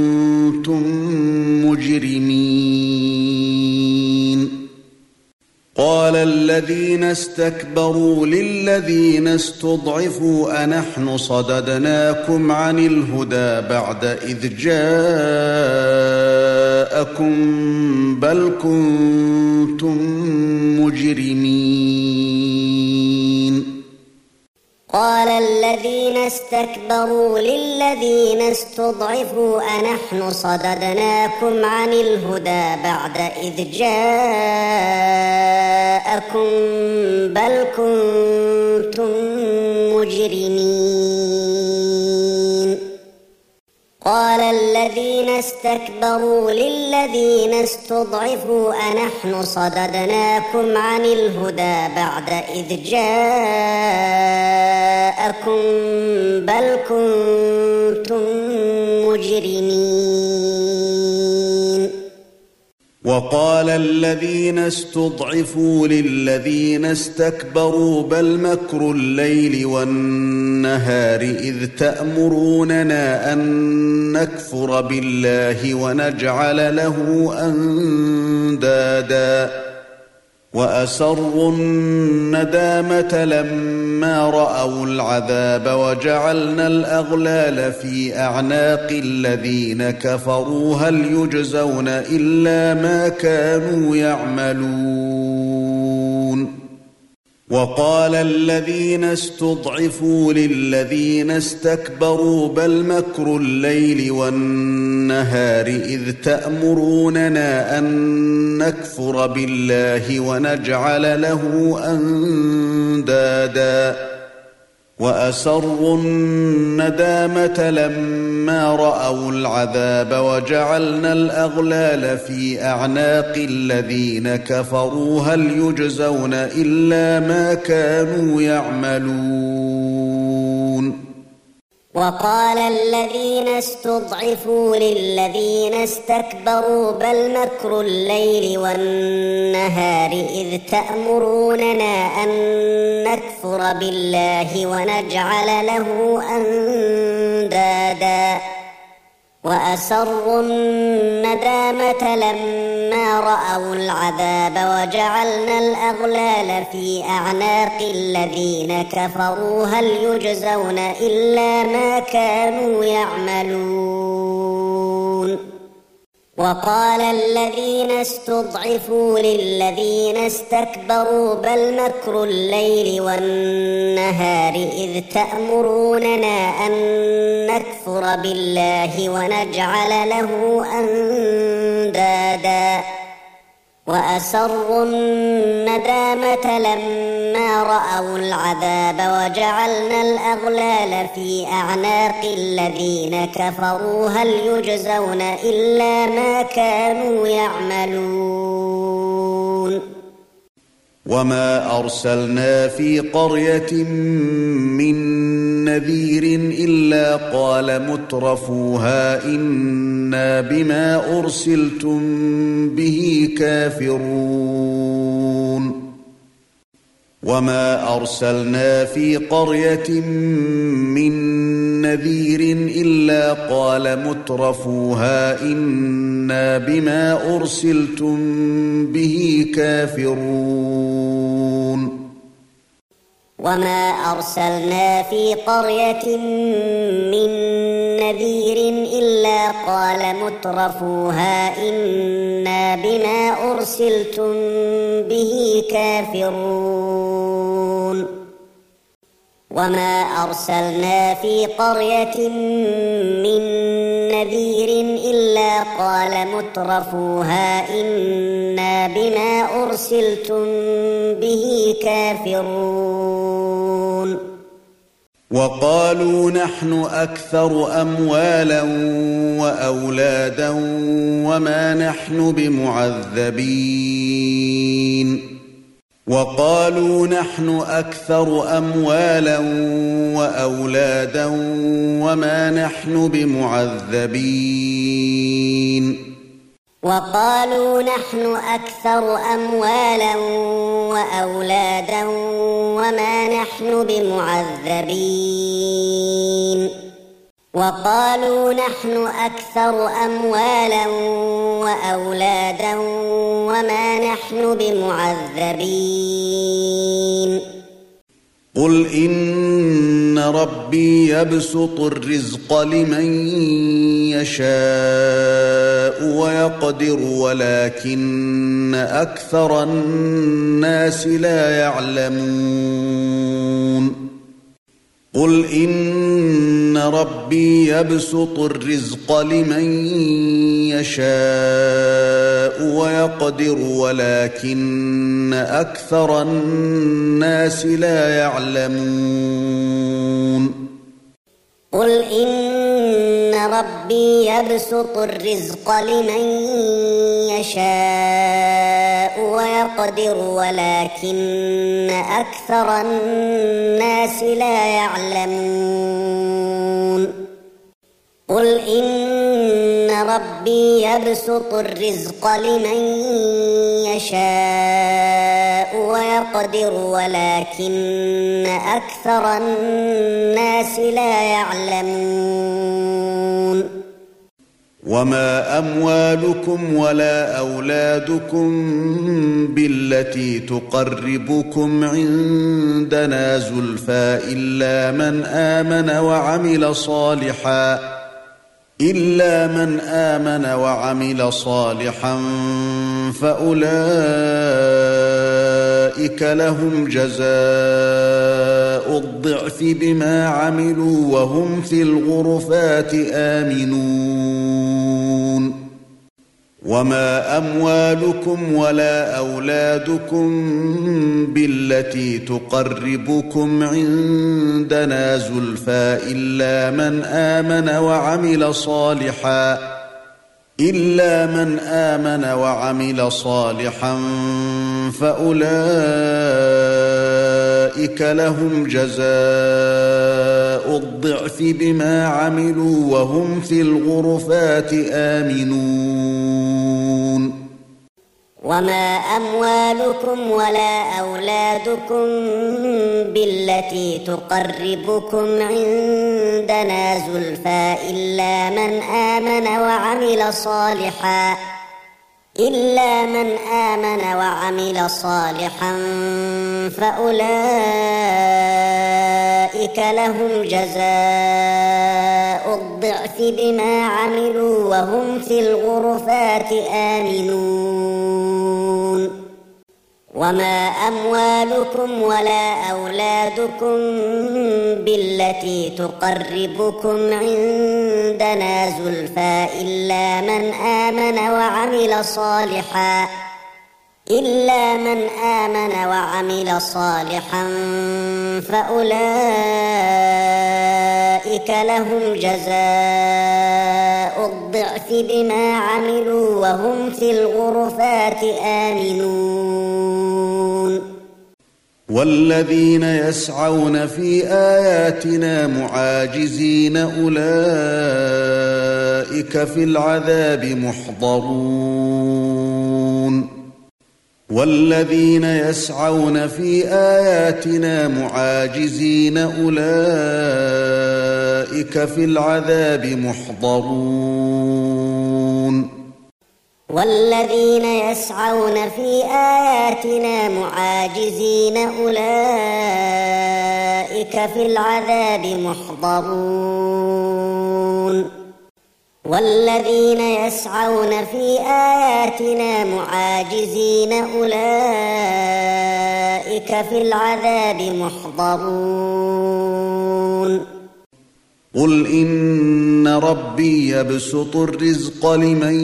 كنتم مجرمين قال الذين استكبروا للذين استضعفوا أنحن صددناكم عن الهدى بعد إذ جاءكم بل كنتم مجرمين قال الذين استكبروا للذين استضعفوا أنحن صددناكم عن الهدى بعد إذ جاءكم بل كنتم مجرمين قال الذين استكبروا للذين استضعفوا أنحن صددناكم عن الهدى بعد إذ جاءكم بل كنتم مجرمين وقال الذين استضعفوا للذين استكبروا بل مكر الليل والنهار إذ تأمروننا أن نكفر بالله ونجعل له أندادا وأسروا الندامة لما رأوا العذاب وجعلنا الأغلال في أعناق الذين كفروا هل يجزون إلا ما كانوا يعملون وقال الذين استضعفوا للذين استكبروا بل مكر الليل والنهار إذ تأمروننا أن نكفر بالله ونجعل له أندادا وأسروا الندامة لما رأوا العذاب وجعلنا الأغلال في أعناق الذين كفروا هل يجزون إلا ما كانوا يعملون وقال الذين استضعفوا للذين استكبروا بل مكر الليل والنهار إذ تأمروننا أن نكفر بالله ونجعل له أندادا وأسروا الندامة لما رأوا العذاب وجعلنا الأغلال في أعناق الذين كفروا هل يجزون إلا ما كانوا يعملون وقال الذين استضعفوا للذين استكبروا بل مكر الليل والنهار إذ تأمروننا أن نكفر بالله ونجعل له أندادا وأسروا الندامة لما رأوا العذاب وجعلنا الأغلال في أعناق الذين كفروا هل يجزون إلا ما كانوا يعملون وما أرسلنا في قرية من نذير إلا قال مترفوها إنا بما أرسلتم به كافرون وما أرسلنا في قرية من نذير إلا قال مترفوها إنا بما أرسلتم به كافرون وما أرسلنا في قرية من نذير إلا قال مترفوها إنا بما أرسلتم به كافرون وما أرسلنا في قرية من نذير إلا قال مترفوها إنا بما أرسلتم به كافرون وقالوا نحن أكثر أموالا وأولادا وما نحن بمعذبين وقالوا نحن أكثر أموالا وأولادا وما نحن بمعذبين وقالوا نحن أكثر أموالا وأولادا وما نحن بمعذبين وقالوا نحن أكثر أموالا وأولادا وما نحن بمعذبين قل إن ربي يبسط الرزق لمن يشاء ويقدر ولكن أكثر الناس لا يعلمون قل إن ربي يبسط الرزق لمن يشاء ويقدر ولكن أكثر الناس لا يعلمون قل إن ربي يبسط الرزق لمن يشاء ويقدر ولكن أكثر الناس لا يعلمون قل إن ربي يبسط الرزق لمن يشاء ويقدر ولكن أكثر الناس لا يعلمون وما أموالكم ولا أولادكم بالتي تقربكم عندنا زلفى إلا من آمن وعمل صالحا إلا من آمن وعمل صالحا فأولئك لهم جزاء الضعف بما عملوا وهم في الغرفات آمنون وما أموالكم ولا أولادكم بالتي تقربكم عندنا زلفى إلا من آمن وعمل صالحا إلا من آمن وعمل صالحا فأولئك لهم جزاء الضعف بما عملوا وهم في الغرفات آمنون وما أموالكم ولا أولادكم بالتي تقربكم عندنا زلفى إلا من آمن وعمل صالحا إلا من آمن وعمل صالحا فأولئك لهم جزاء الضعف بما عملوا وهم في الغرفات آمنون وما أموالكم ولا أولادكم بالتي تقربكم عندنا زلفى إلا من آمن وعمل صالحا إلا من آمن وعمل صالحا فأولئك لهم جزاء الضعف بما عملوا وهم في الغرفات آمنون والذين يسعون في آياتنا معاجزين أولئك في العذاب محضرون والذين يسعون في آياتنا معاجزين أولئك في العذاب محضرون والذين يسعون في آياتنا معاجزين أولئك في العذاب محضرون والذين يسعون في آياتنا معاجزين أولئك في العذاب محضرون قل إن ربي يبسط الرزق لمن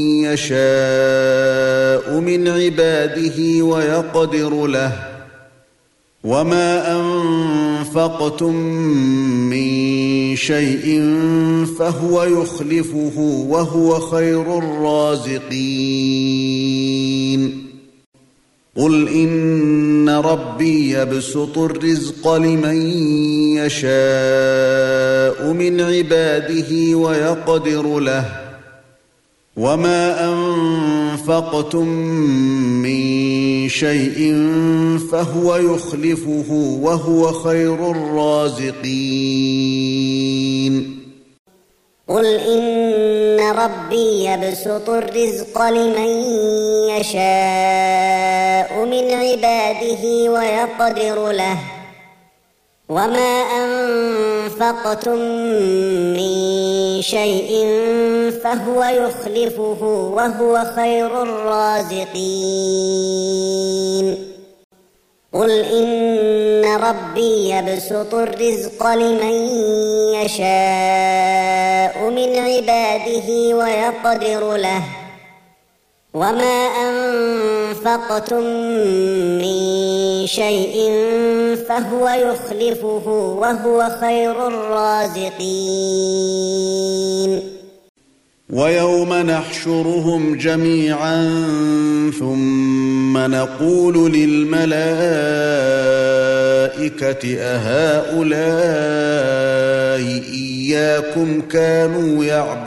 يشاء من عباده ويقدر له وما أنفقتم من شيء فهو يخلفه وهو خير الرازقين قل إن ربي يبسط الرزق لمن يشاء من عباده ويقدر له وما أنفقتم من شيء فهو يخلفه وهو خير الرازقين قل إن ربي يبسط الرزق لمن يشاء من عباده ويقدر له وما أنفقتم من شيء فهو يخلفه وهو خير الرازقين قل إن ربي يبسط الرزق لمن يشاء من عباده ويقدر له وما أنفقتم من شيء فهو يخلفه وهو خير الرازقين ويوم نحشرهم جميعا ثم نقول للملائكة أهؤلاء إياكم كانوا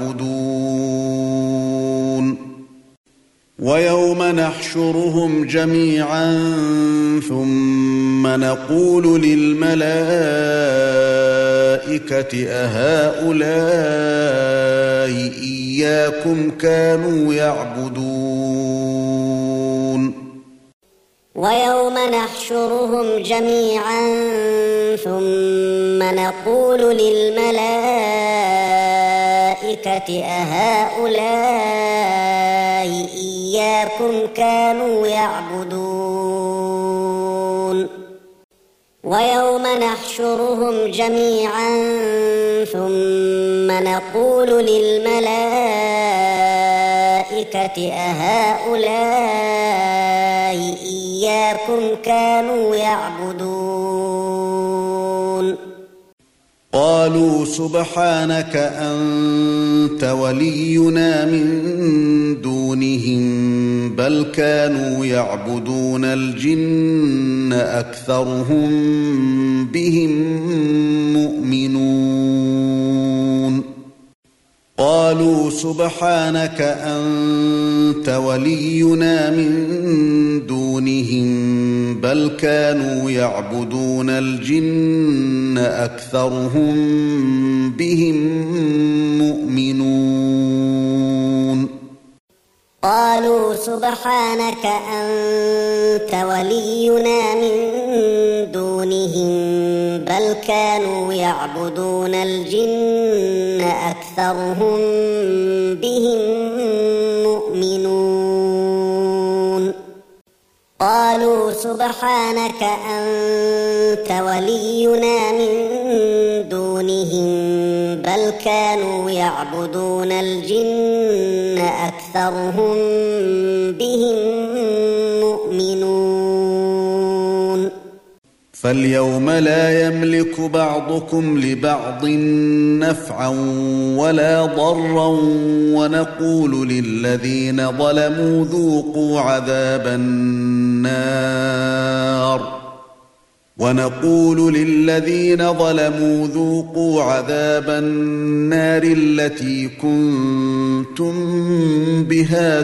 يعبدون ويوم نحشرهم جميعا ثم نقول للملائكة أهؤلاء إياكم كانوا يعبدون ويوم نحشرهم جميعا ثم نقول للملائكة أهؤلاء إياكم كانوا يعبدون ويوم نحشرهم جميعا ثم نقول للملائكة أهؤلاء إياكم كانوا يعبدون قالوا سبحانك أنت ولينا من دونهم بل كانوا يعبدون الجن أكثرهم بهم مؤمنون قالوا سبحانك أنت ولينا من دونهم بل كانوا يعبدون الجن أكثرهم بهم مؤمنون قالوا سبحانك أنت ولينا من دونهم بل كانوا يعبدون الجن أكثرهم بهم مؤمنون قالوا سبحانك أنت ولينا من دونهم بل كانوا يعبدون الجن أكثرهم بهم مؤمنون فاليوم لا يملك بعضكم لبعض نفعا ولا ضرا ونقول للذين ظلموا ذوقوا عذاب النار ونقول للذين ظلموا ذوقوا عذاب النار التي كنتم بها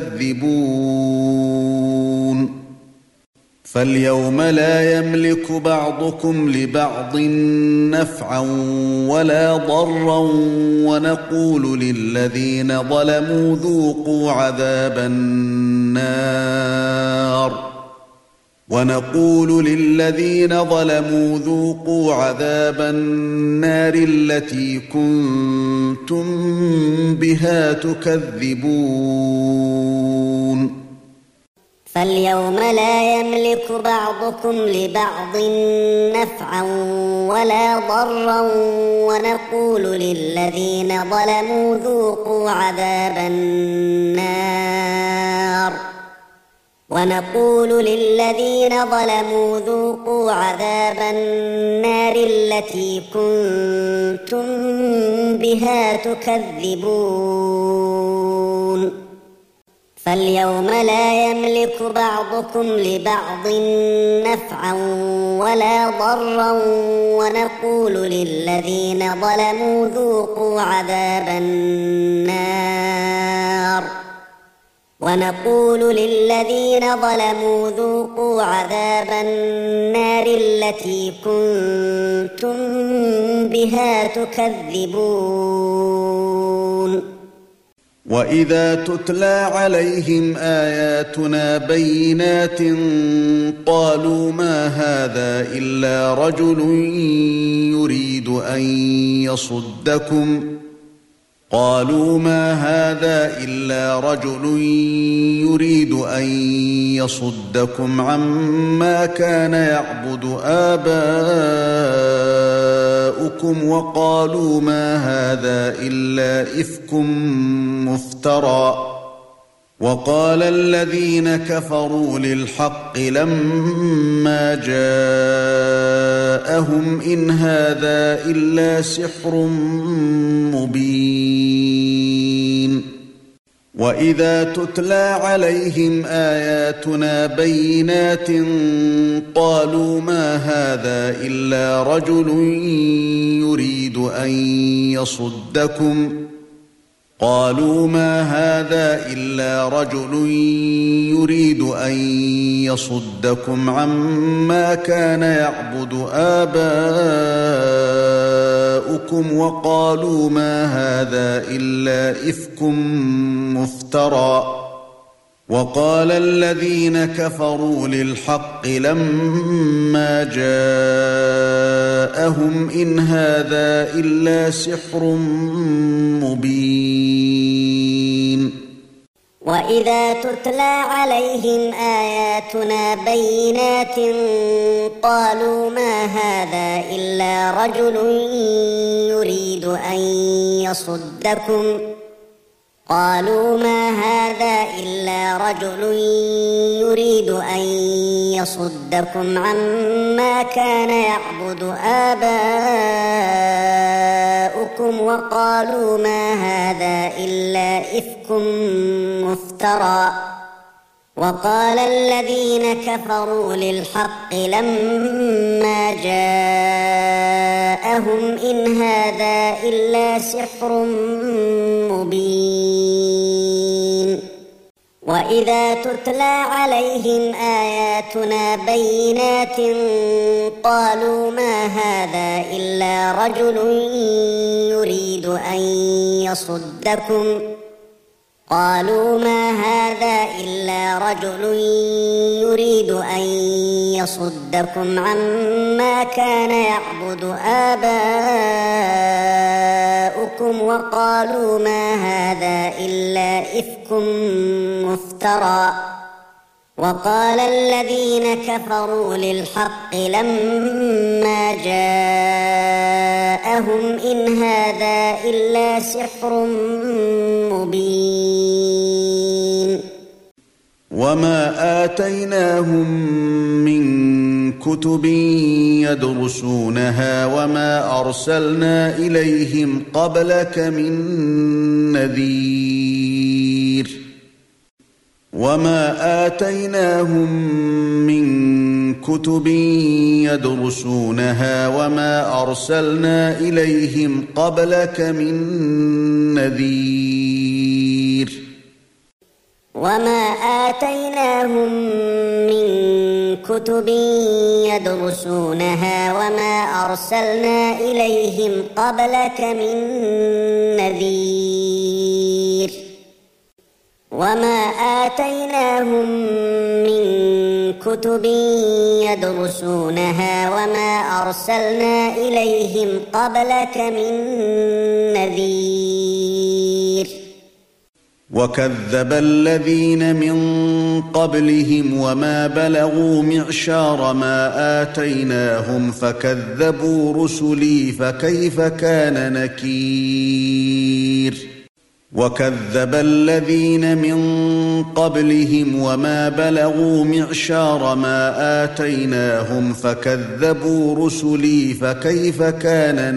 تكذبون فاليوم لا يملك بعضكم لبعض نفعا ولا ضرا ونقول للذين ظلموا ذوقوا عذاب النار ونقول للذين ظلموا ذوقوا عذاب النار التي كنتم بها تكذبون فاليوم لا يملك بعضكم لبعض نفعا ولا ضرا ونقول للذين ظلموا ذوقوا عذاب النار ونقول للذين ظلموا ذوقوا عذاب النار التي كنتم بها تكذبون فاليوم لا يملك بعضكم لبعض نفعا ولا ضرا ونقول للذين ظلموا ذوقوا عذاب النار ونقول للذين ظلموا ذوقوا عذاب النار التي كنتم بها تكذبون وإذا تتلى عليهم آياتنا بينات قالوا ما هذا إلا رجل يريد أن يصدكم قالوا ما هذا إلا رجل يريد أن يصدكم عما كان يعبد آباؤكم وقالوا ما هذا إلا إفك مفترى وقال الذين كفروا للحق لما جاءهم إن هذا إلا سحر مبين وإذا تتلى عليهم آياتنا بينات قالوا ما هذا إلا رجل يريد أن يصدكم قالوا ما هذا إلا رجل يريد أن يصدكم عما كان يعبد آباؤكم وقالوا ما هذا إلا إفك مفترى وقال الذين كفروا للحق لما جاءهم إن هذا إلا سحر مبين وإذا تتلى عليهم آياتنا بينات قالوا ما هذا إلا رجل يريد أن يصدكم قالوا ما هذا إلا رجل يريد أن يصدكم عما كان يعبد آباؤكم وقالوا ما هذا إلا إفك مفترى وقال الذين كفروا للحق لما جاءهم إن هذا إلا سحر مبين وإذا تتلى عليهم آياتنا بينات قالوا ما هذا إلا رجل يريد أن يصدكم قالوا ما هذا إلا رجل يريد أن يصدكم عما كان يعبد آباؤكم وقالوا ما هذا إلا إفك مفترى وقال الذين كفروا للحق لما جاءهم إن هذا إلا سحر مبين وما آتيناهم من كتب يدرسونها وما أرسلنا إليهم قبلك من نذير وما آتيناهم من كتب يدرسونها وما أرسلنا إليهم قبلك من نذير وما آتيناهم من كتب يدرسونها وما أرسلنا إليهم قبلك من نذير وما آتيناهم من كتب يدرسونها وما أرسلنا إليهم قبلك من نذير وكذب الذين من قبلهم وما بلغوا معشار ما آتيناهم فكذبوا رسلي فكيف كان نكير وكذب الذين من قبلهم وما بلغوا معشار ما آتيناهم فكذبوا رسلي فكيف كان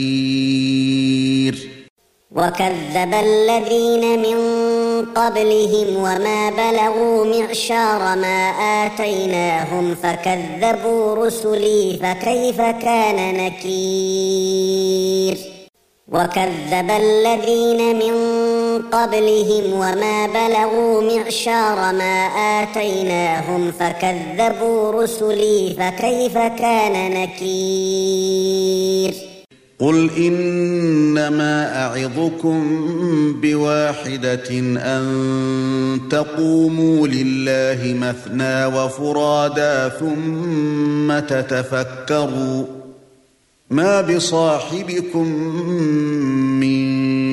نكير وكذب الذين من قبلهم وما بلغوا معشار ما آتيناهم فكذبوا رسلي فكيف كان نكير وكذب الذين من قبلهم وما بلغوا معشار ما آتيناهم فكذبوا رسلي فكيف كان نكير قل إنما أعظكم بواحدة أن تقوموا لله مثنى وفرادا ثم تتفكروا ما بصاحبكم من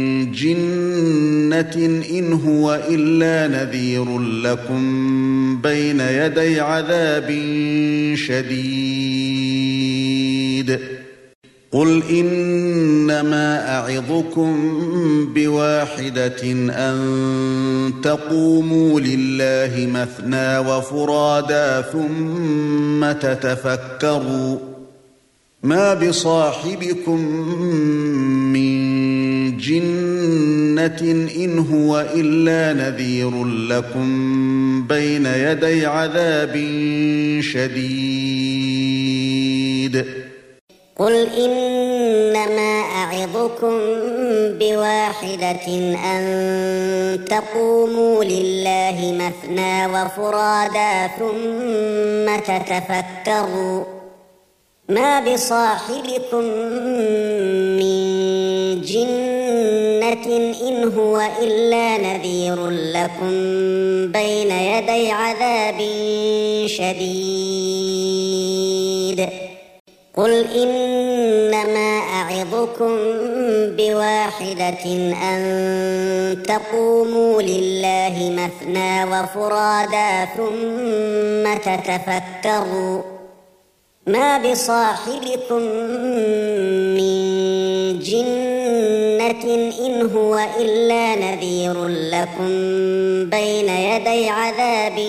جنة إن هو إلا نذير لكم بين يدي عذاب شديد قل إنما أعظكم بواحدة أن تقوموا لله مثنى وفرادا ثم تتفكروا ما بصاحبكم من جنة إن هو إلا نذير لكم بين يدي عذاب شديد قل إنما أعظكم بواحدة أن تقوموا لله مثنى وفرادا ثم تتفكروا ما بصاحبكم من جنة إن هو إلا نذير لكم بين يدي عذاب شديد قل إنما أعظكم بواحدة أن تقوموا لله مثنى وفرادا ثم تتفكروا ما بصاحبكم من جنة إن هو إلا نذير لكم بين يدي عذاب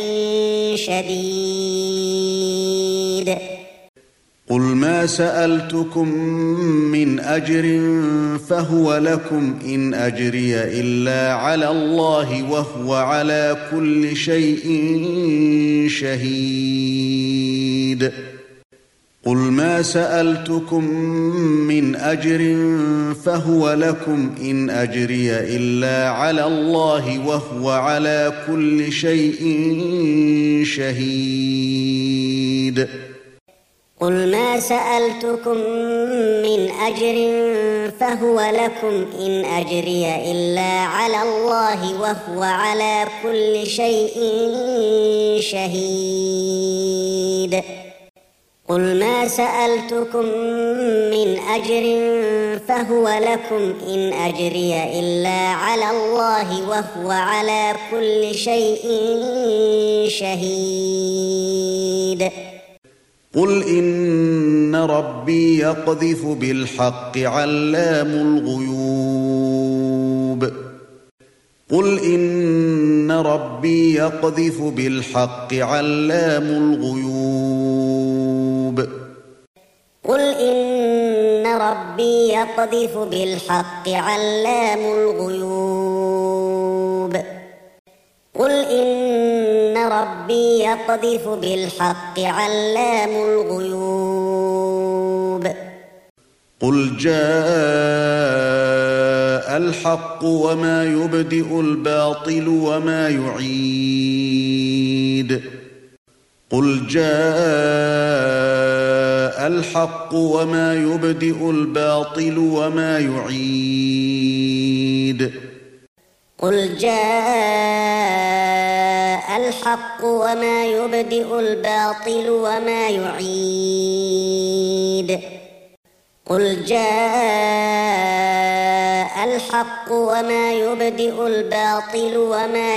شديد قل ما سألتكم من أجر فهو لكم إن أجري إلا على الله وهو على كل شيء شهيد قل ما سألتكم من أجر فهو لكم إن أجري إلا على الله وهو على كل شيء شهيد قل ما سألتكم من أجر فهو لكم إن أجري إلا على الله وهو على كل شيء شهيد قل ما سألتكم من أجر فهو لكم إن أجري إلا على الله وهو على كل شيء شهيد قل إن ربي يقذف بالحق علام الغيوب قل إن ربي يقذف بالحق علام الغيوب قل إن ربي يقذف بالحق علام الغيوب قل إن ربي يقذف بالحق علام الغيوب قل جاء الحق وما يبدئ الباطل وما يعيد قل جاء الحق وما يبدئ الباطل وما يعيد قل جاء الحق وما يبدئ الباطل وما يعيد قل جاء الحق وما يبدئ الباطل وما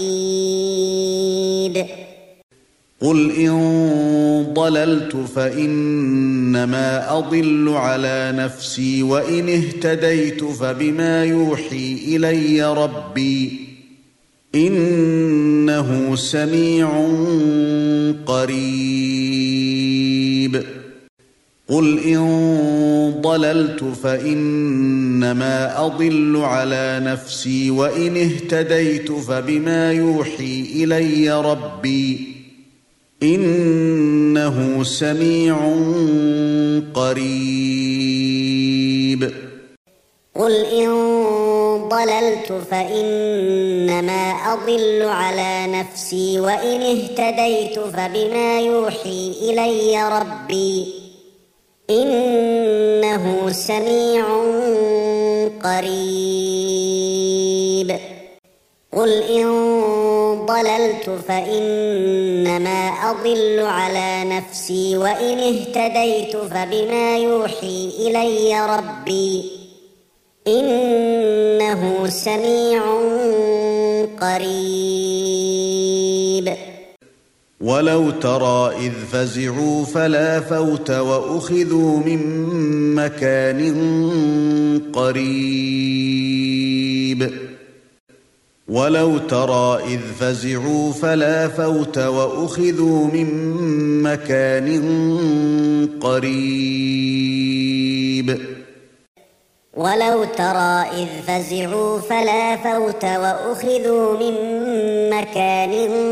يعيد قل إن ضللت فإنما أضل على نفسي وإن اهتديت فبما يوحي إلي ربي إنه سميع قريب قل إن ضللت فإنما أضل على نفسي وإن اهتديت فبما يوحي إلي ربي إنه سميع قريب قل إن ضللت فإنما أضل على نفسي وإن اهتديت فبما يوحي إلي ربي إنه سميع قريب قل إن ضللت فإنما أضل على نفسي وإن اهتديت فبما يوحي إلي ربي إنه سميع قريب ولو ترى إذ فزعوا فلا فوت وأخذوا من مكان قريب ولو ترى إذ فزعوا فلا فوت وأخذوا من مكان قريب ولو ترى إذ فزعوا فلا فوت وأخذوا من مكان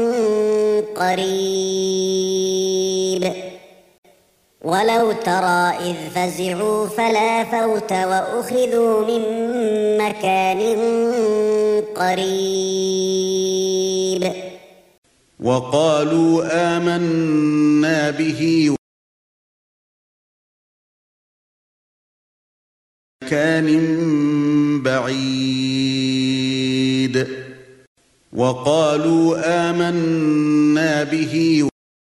قريب ولو ترى إذ فزعوا فلا فوت وأخذوا من مكان قريب وقالوا آمنا به مكان بعيد وقالوا آمنا به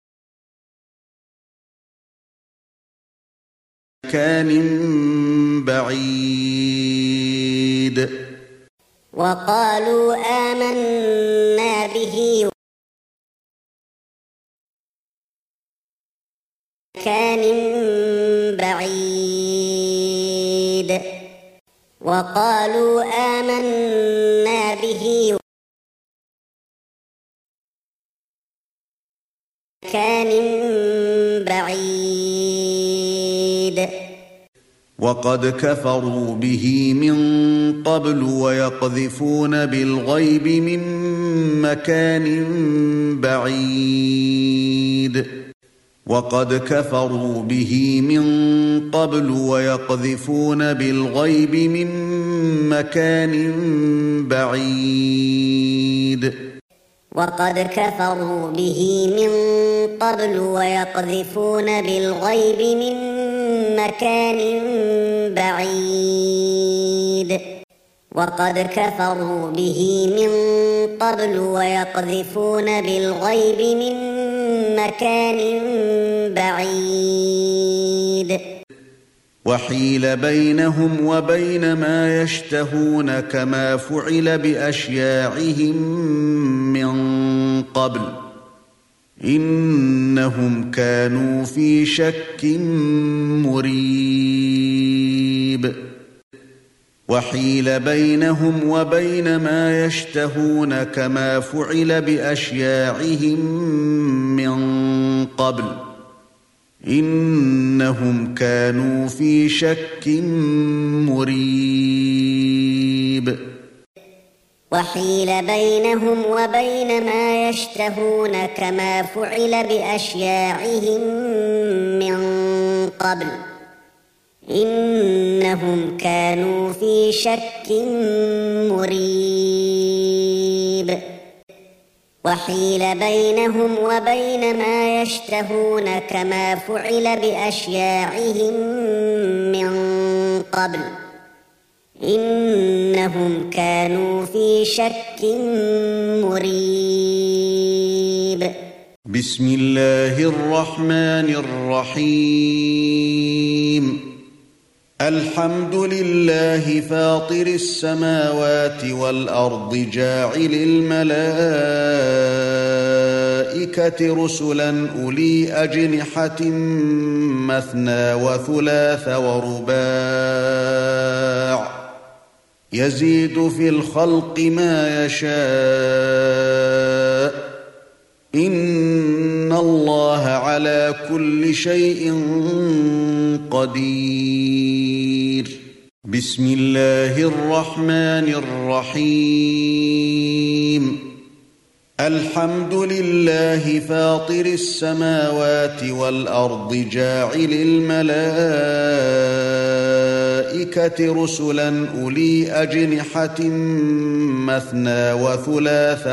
مكان بعيد وقالوا آمنا به مكان بعيد وقالوا آمنا به مكان بعيد وقد كفروا به من قبل ويقذفون بالغيب من مكان بعيد وقد كفروا به من قبل ويقذفون بالغيب من مكان بعيد وقد كفروا به من قبل ويقذفون بالغيب من مكان بعيد وقد كفروا به من قبل ويقذفون بالغيب من مكان بعيد وحيل بينهم وبين ما يشتهون كما فعل بأشياعهم من قبل إنهم كانوا في شك مريب وحيل بينهم وبين ما يشتهون كما فعل بأشياعهم من قبل إنهم كانوا في شك مريب وحيل بينهم وبين ما يشتهون كما فعل بأشياعهم من قبل إنهم كانوا في شك مريب وحيل بينهم وبين ما يشتهون كما فعل بأشياعهم من قبل إنهم كانوا في شك مريب بسم الله الرحمن الرحيم الحمد لله فاطر السماوات والأرض جاعل الملائكة رسلا أولي أجنحة مثنى وثلاث ورباع يزيد في الخلق ما يشاء إن الله على كل شيء قدير بسم الله الرحمن الرحيم الحمد لله فاطر السماوات والأرض جاعل الملائكة رسلا أولي أجنحة مثنى وثلاث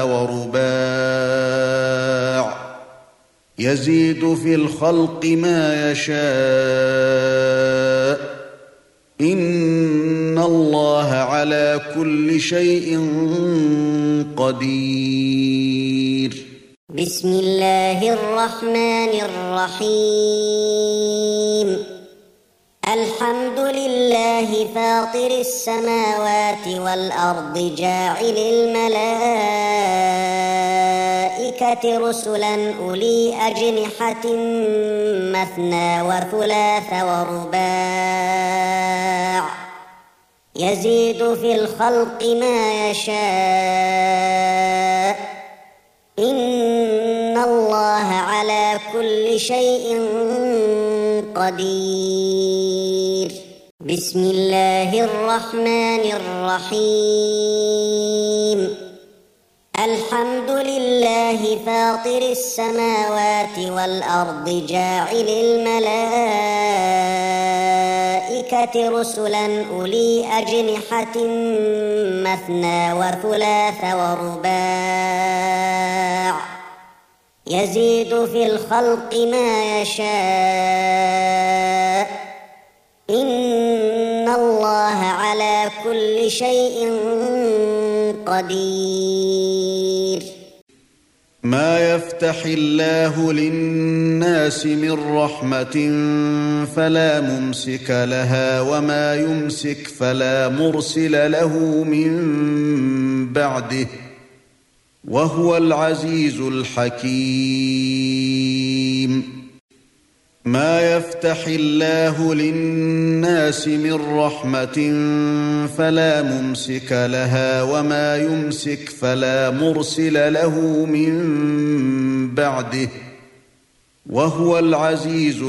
ورباع يزيد في الخلق ما يشاء إن الله على كل شيء قدير. بسم الله الرحمن الرحيم. الحمد لله فاطر السماوات والأرض جاعل الملائكة رسلا أولي أجنحة مثنى وثلاث ورباع يزيد في الخلق ما يشاء إن الله على كل شيء قدير. بسم الله الرحمن الرحيم. الحمد لله فاطر السماوات والأرض جاعل الملائكة رسلا أولي أجنحة مثنى وثلاث ورباع يزيد في الخلق ما يشاء إن الله على كل شيء قدير. ما يفتح الله للناس من رحمة فلا ممسك لها وما يمسك فلا مرسل له من بعده وهو العزيز الحكيم. ما يفتح الله للناس من رحمة فلا ممسك لها وما يمسك فلا مرسل له من بعده وهو العزيز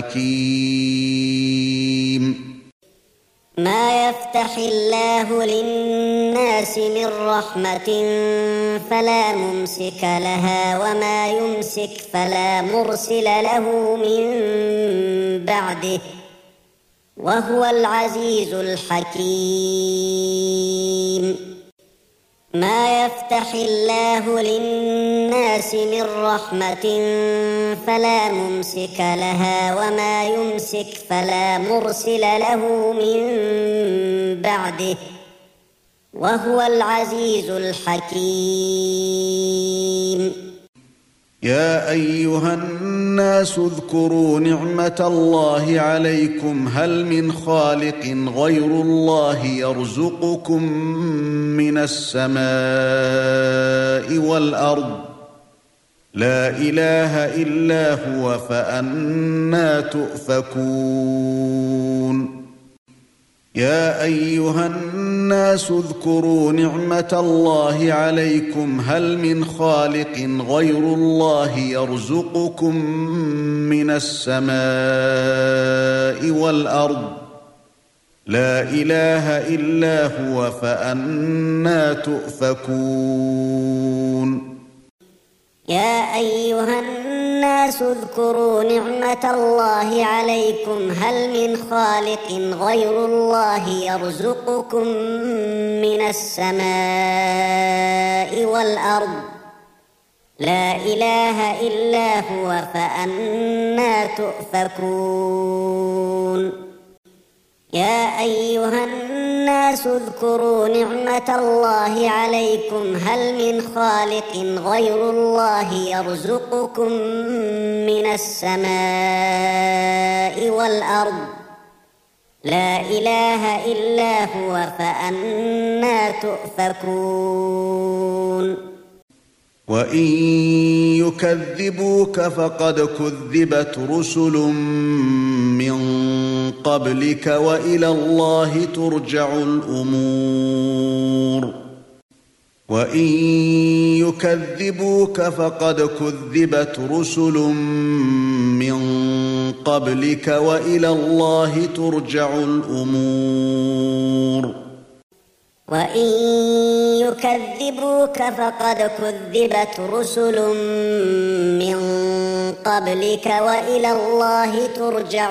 الحكيم. ما يفتح الله للناس من رحمة فلا ممسك لها وما يمسك فلا مرسل له من بعده وهو العزيز الحكيم. ما يفتح الله للناس من رحمة فلا ممسك لها وما يمسك فلا مرسل له من بعده وهو العزيز الحكيم. يا أيها الناس اذكروا نعمة الله عليكم هل من خالق غير الله يرزقكم من السماء والأرض لا إله إلا هو فأنى تؤفكون. يا أيها الناس اذكروا نعمة الله عليكم هل من خالق غير الله يرزقكم من السماء والأرض لا إله إلا هو فأنى تؤفكون. يا أيها الناس اذكروا نعمة الله عليكم هل من خالق غير الله يرزقكم من السماء والأرض لا إله إلا هو فأنى تؤفكون. يا أيها الناس اذكروا نعمة الله عليكم هل من خالق غير الله يرزقكم من السماء والأرض لا إله إلا هو فأنى تؤفكون. وَإِن يُكَذِّبُوكَ فَقَدْ كُذِّبَتْ رُسُلٌ مِّن قَبْلِكَ وَإِلَى اللَّهِ تُرْجَعُ الْأُمُورُ. وَإِن يُكَذِّبُوكَ فَقَدْ كُذِّبَتْ رُسُلٌ مِّن قَبْلِكَ وَإِلَى اللَّهِ تُرْجَعُ الْأُمُورُ. وَإِن يكذبوك فقد كذبت رسل من قبلك وإلى الله ترجع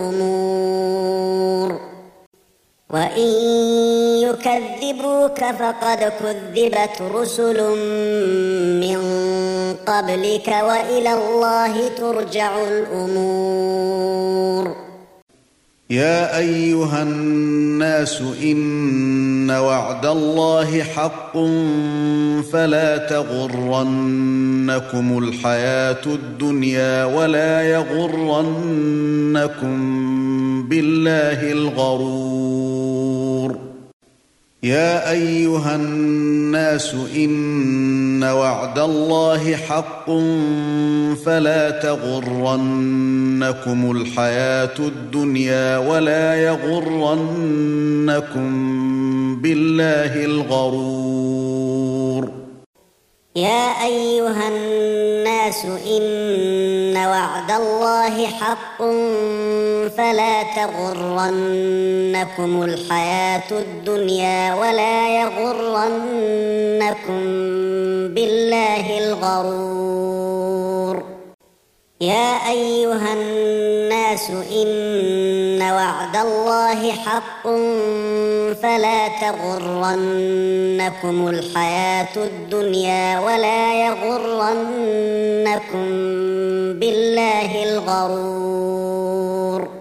الأمور وإن يكذبوك فقد كذبت رسل من قبلك وإلى الله ترجع الأمور يا أيها الناس إن وعد الله حق فلا تغرنكم الحياة الدنيا ولا يغرنكم بالله الغرور يا أيها الناس إن وعد الله حق فلا تغرنكم الحياة الدنيا ولا يغرنكم بالله الغرور يا أيها الناس إن وعد الله حق فلا تغرنكم الحياة الدنيا ولا يغرنكم بالله الغرور يا أيها الناس إن وعد الله حق فلا تغرنكم الحياة الدنيا ولا يغرنكم بالله الغرور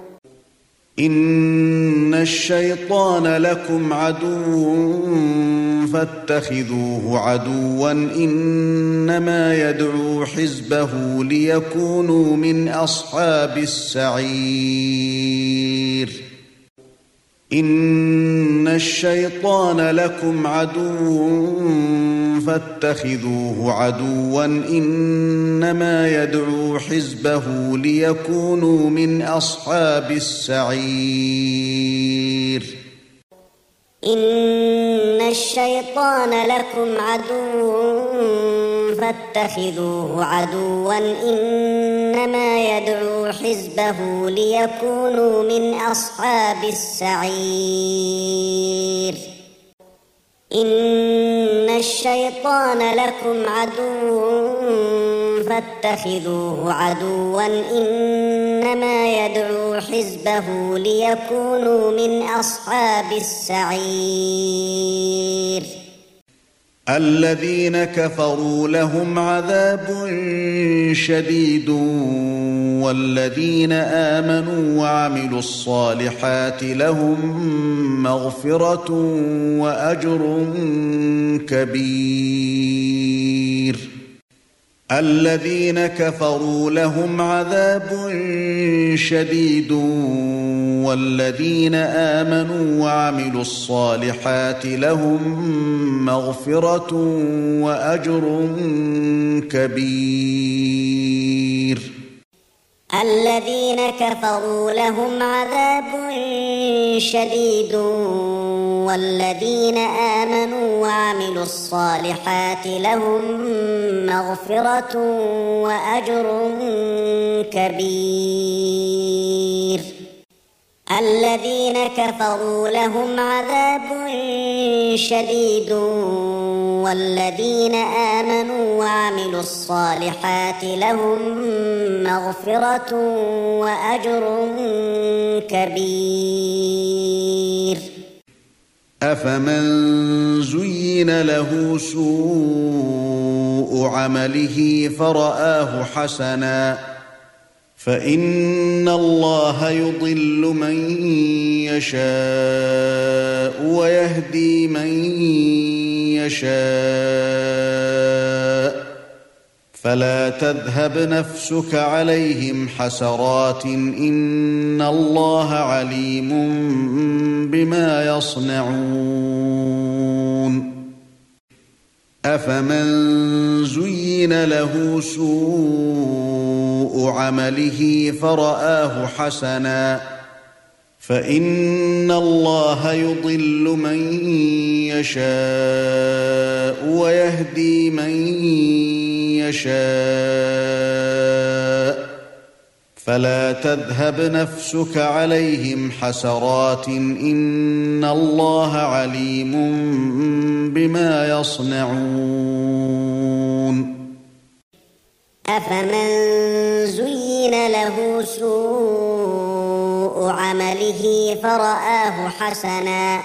إن الشيطان لكم عدو فاتخذوه عدوا إنما يدعو حزبه ليكونوا من أصحاب السعير إن الشيطان لكم عدو فاتخذوه عدوا إنما يدعو حزبه ليكونوا من أصحاب السعير إن الشيطان لكم عدو فاتخذوه عدوا إنما يدعو حزبه ليكونوا من أصحاب السعير إن الشيطان لكم عدو فاتخذوه عدوا إنما يدعو حزبه ليكونوا من أصحاب السعير الذين كفروا لهم عذاب شديد والذين آمنوا وعملوا الصالحات لهم مغفرة وأجر كبير الذين كفروا لهم عذاب شديد والذين آمنوا وعملوا الصالحات لهم مغفرة وأجر كبير الذين كفروا لهم عذاب شديد والذين آمنوا وعملوا الصالحات لهم مغفرة وأجر كبير الذين كفروا لهم عذاب شديد والذين آمنوا وعملوا الصالحات لهم مغفرة وأجر كبير أفمن زين له سوء عمله فرآه حسنا فإن الله يضل من يشاء ويهدي من يشاء فلا تذهب نفسك عليهم حسرات إن الله عليم بما يصنعون أفمن زين له سوء عمله فرآه حسنا فإن الله يضل من يشاء ويهدي من يشاء فلا تذهب نفسك عليهم حسرات إن الله عليم بما يصنعون أفمن زين له سوء عمله فرآه حسنا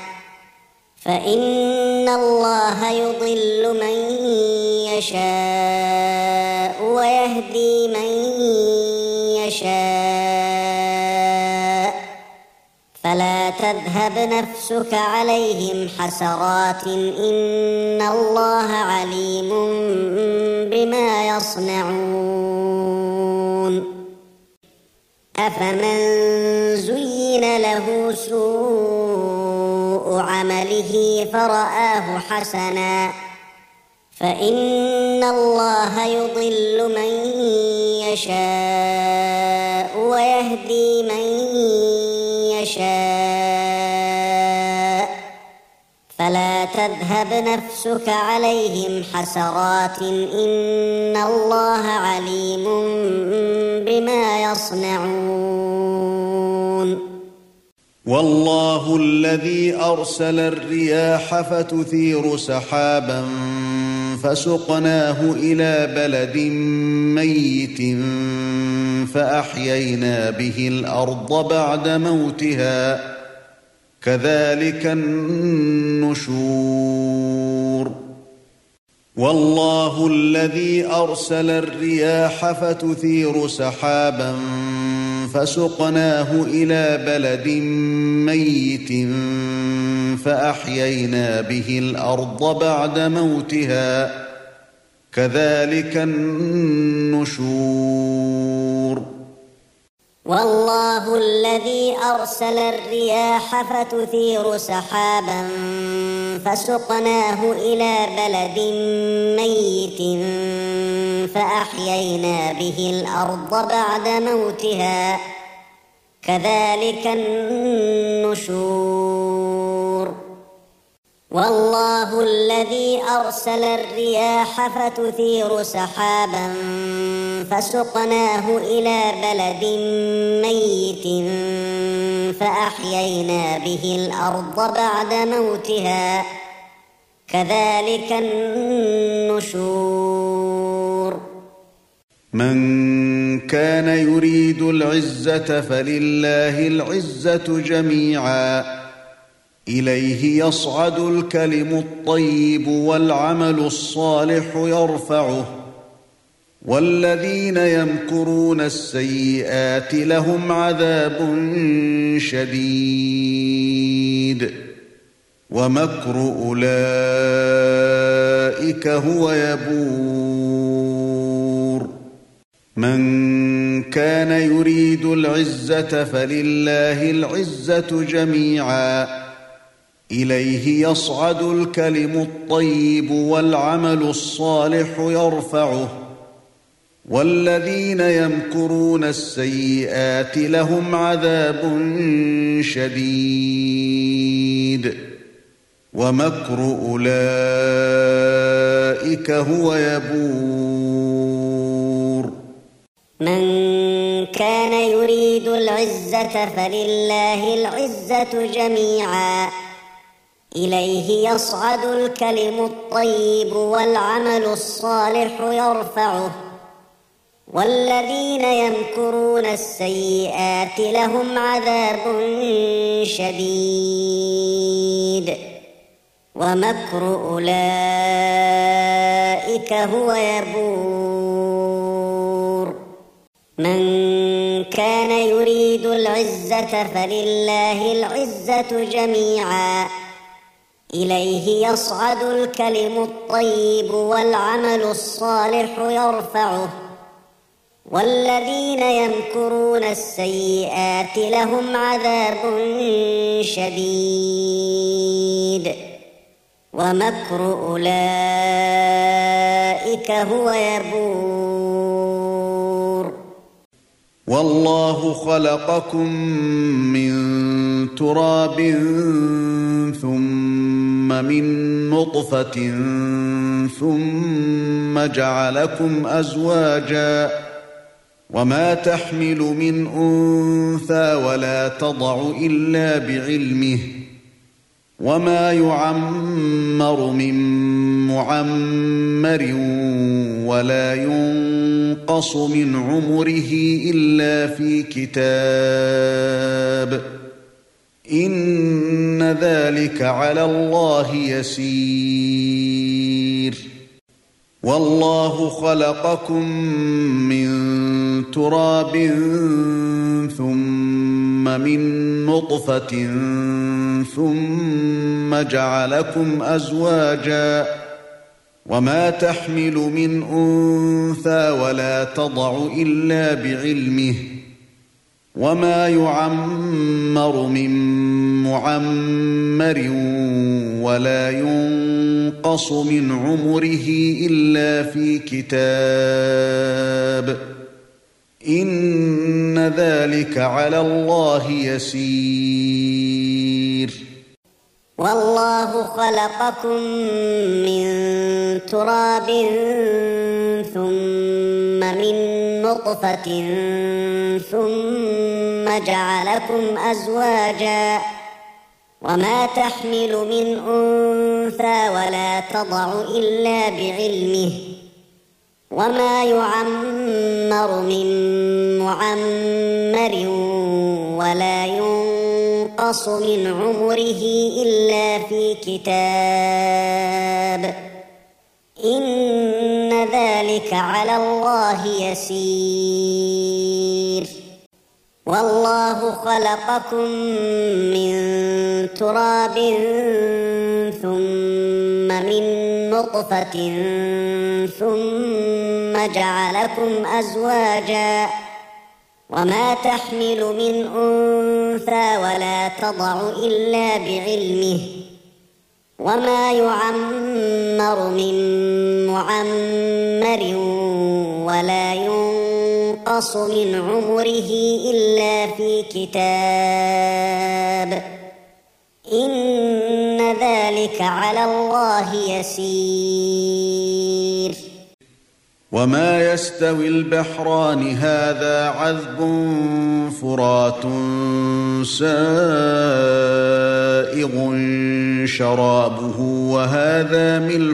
فإن الله يضل من يشاء ويهدي من يشاء فلا تذهب نفسك عليهم حسرات إن الله عليم بما يصنعون أفمن زين له سوء عمله فرآه حسنا فإن الله يضل من يشاء ويهدي من يشاء فلا تذهب نفسك عليهم حسرات إن الله عليم بما يصنعون والله الذي أرسل الرياح فتثير سحابا فسقناه إلى بلد ميت فأحيينا به الأرض بعد موتها كذلك النشور والله الذي أرسل الرياح فتثير سحابا فسقناه إلى بلد ميت فأحيينا به الأرض بعد موتها كذلك النشور والله الذي أرسل الرياح فتثير سحابا فسقناه إلى بلد ميت فأحيينا به الأرض بعد موتها كذلك النشور والله الذي أرسل الرياح فتثير سحابا فسقناه إلى بلد ميت فأحيينا به الأرض بعد موتها كذلك النشور من كان يريد العزة فلله العزة جميعا إليه يصعد الكلم الطيب والعمل الصالح يرفعه والذين يمكرون السيئات لهم عذاب شديد ومكر أولئك هو يبور من كان يريد العزة فلله العزة جميعا إليه يصعد الكلم الطيب والعمل الصالح يرفعه والذين يمكرون السيئات لهم عذاب شديد ومكر أولئك هو يبور من كان يريد العزة فلله العزة جميعا إليه يصعد الكلم الطيب والعمل الصالح يرفعه والذين يمكرون السيئات لهم عذاب شديد ومكر أولئك هو يبور من كان يريد العزة فلله العزة جميعا إليه يصعد الكلم الطيب والعمل الصالح يرفعه والذين يمكرون السيئات لهم عذاب شديد ومكر أولئك هو يبور والله خلقكم من تراب ثم من نطفة ثم جعلكم أزواجا وما تحمل من أنثى ولا تضع إلا بعلمه وما يعمر من معمر ولا ينقص من عمره إلا في كتاب إن ذلك على الله يسير والله خلقكم من تراب ثم من نطفة ثم جعلكم أزواجا وما تحمل من أنثى ولا تضع إلا بعلمه وما يعمر من معمر ولا ينقص من عمره إلا في كتاب إن ذلك على الله يسير والله خلقكم من تراب ثم من نطفة ثم جعلكم أزواجا وما تحمل من أنثى ولا تضع إلا بعلمه وما يعمر من معمر ولا ينقص من عمره إلا في كتاب إن ذلك على الله يسير والله خلقكم من تراب ثم من نطفة ثم جعلكم أزواجا وما تحمل من أنثى ولا تضع إلا بعلمه وما يعمر من معمر ولا ينقص من عمره إلا في كتاب إن ذلك على الله يسير وما يستوي البحران هذا عذب فرات سائغ شرابه وهذا ملح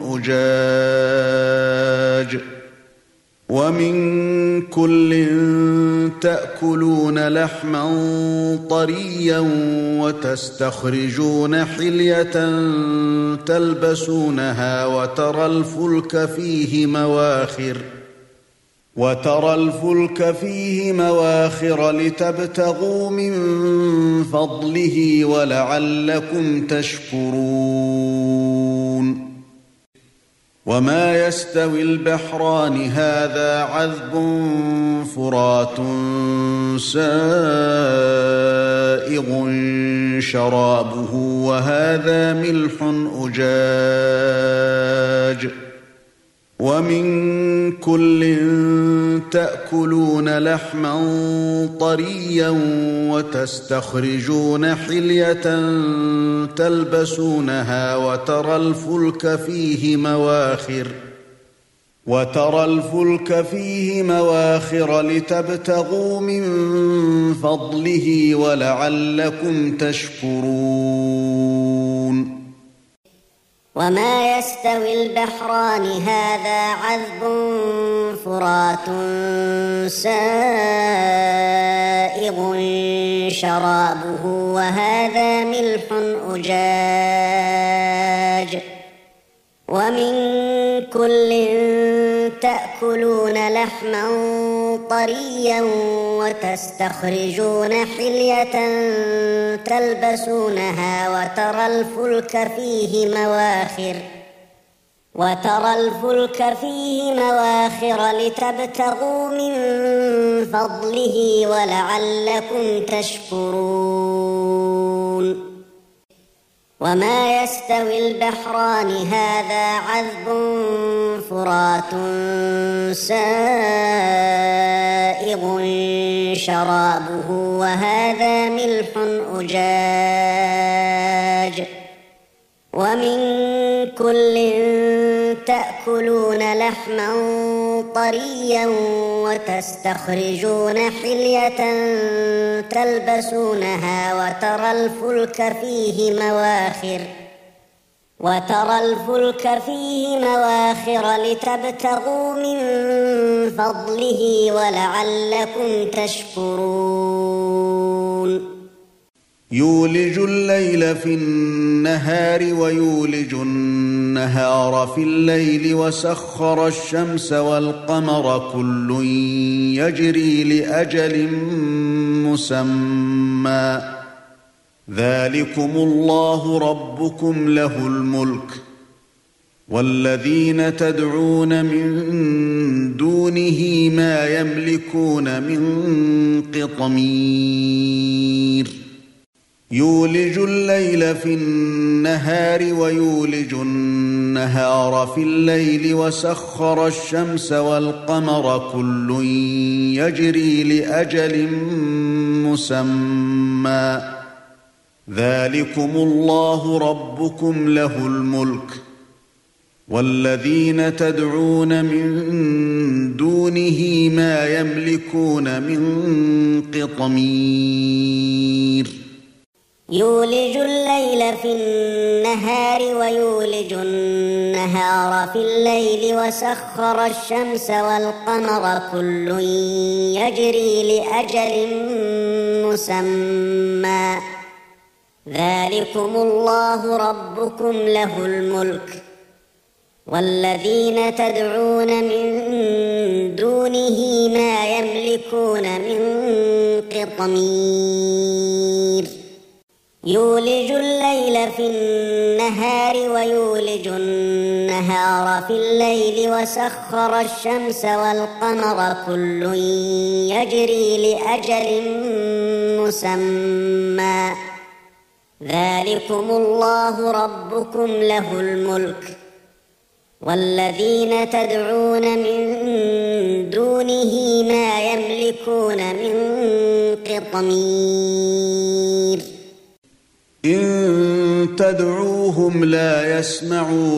أجاج ومن كل تأكلون لحما طريا وتستخرجون حلية تلبسونها وترى الفلك فيه مواخر وترى الفلك فيه مواخر لتبتغوا من فضله ولعلكم تشكرون وما يستوي البحران هذا عذب فرات سائغ شرابه وهذا ملح أجاج ومن كل تأكلون لحما طريا وتستخرجون حلية تلبسونها وترى الفلك فيه مواخر وترى الفلك فيه مواخر لتبتغوا من فضله ولعلكم تشكرون وما يستوي البحران هذا عذب فرات سائغ شرابه وهذا ملح أجاج ومن كل تأكلون لحما طريا وتستخرجون حلية تلبسونها وترى الفلك فيه مواخر وترى الفلك فيه مواخر لتبتغوا من فضله ولعلكم تشكرون وما يستوي البحران هذا عذب فرات سائغ شرابه وهذا ملح أجاج ومن كل تأكلون لحما طريا وتستخرجون حلية تلبسونها وترى الفلك فيه مواخر وترى الفلك فيه مواخر لتبتغوا من فضله ولعلكم تشكرون يولج الليل في النهار ويولج النهار في الليل وسخر الشمس والقمر كل يجري لأجل مسمى ذلكم الله ربكم له الملك والذين تدعون من دونه ما يملكون من قطمير يولج الليل في النهار ويولج النهار في الليل وسخر الشمس والقمر كل يجري لأجل مسمى ذلكم الله ربكم له الملك والذين تدعون من دونه ما يملكون من قطمير يولج الليل في النهار ويولج النهار في الليل وسخر الشمس والقمر كل يجري لأجل مسمى ذلكم الله ربكم له الملك والذين تدعون من دونه ما يملكون من قطمير يولج الليل في النهار ويولج النهار في الليل وسخر الشمس والقمر كل يجري لأجل مسمى ذلكم الله ربكم له الملك والذين تدعون من دونه ما يملكون من قطمير إن تدعوهم لا يسمعوا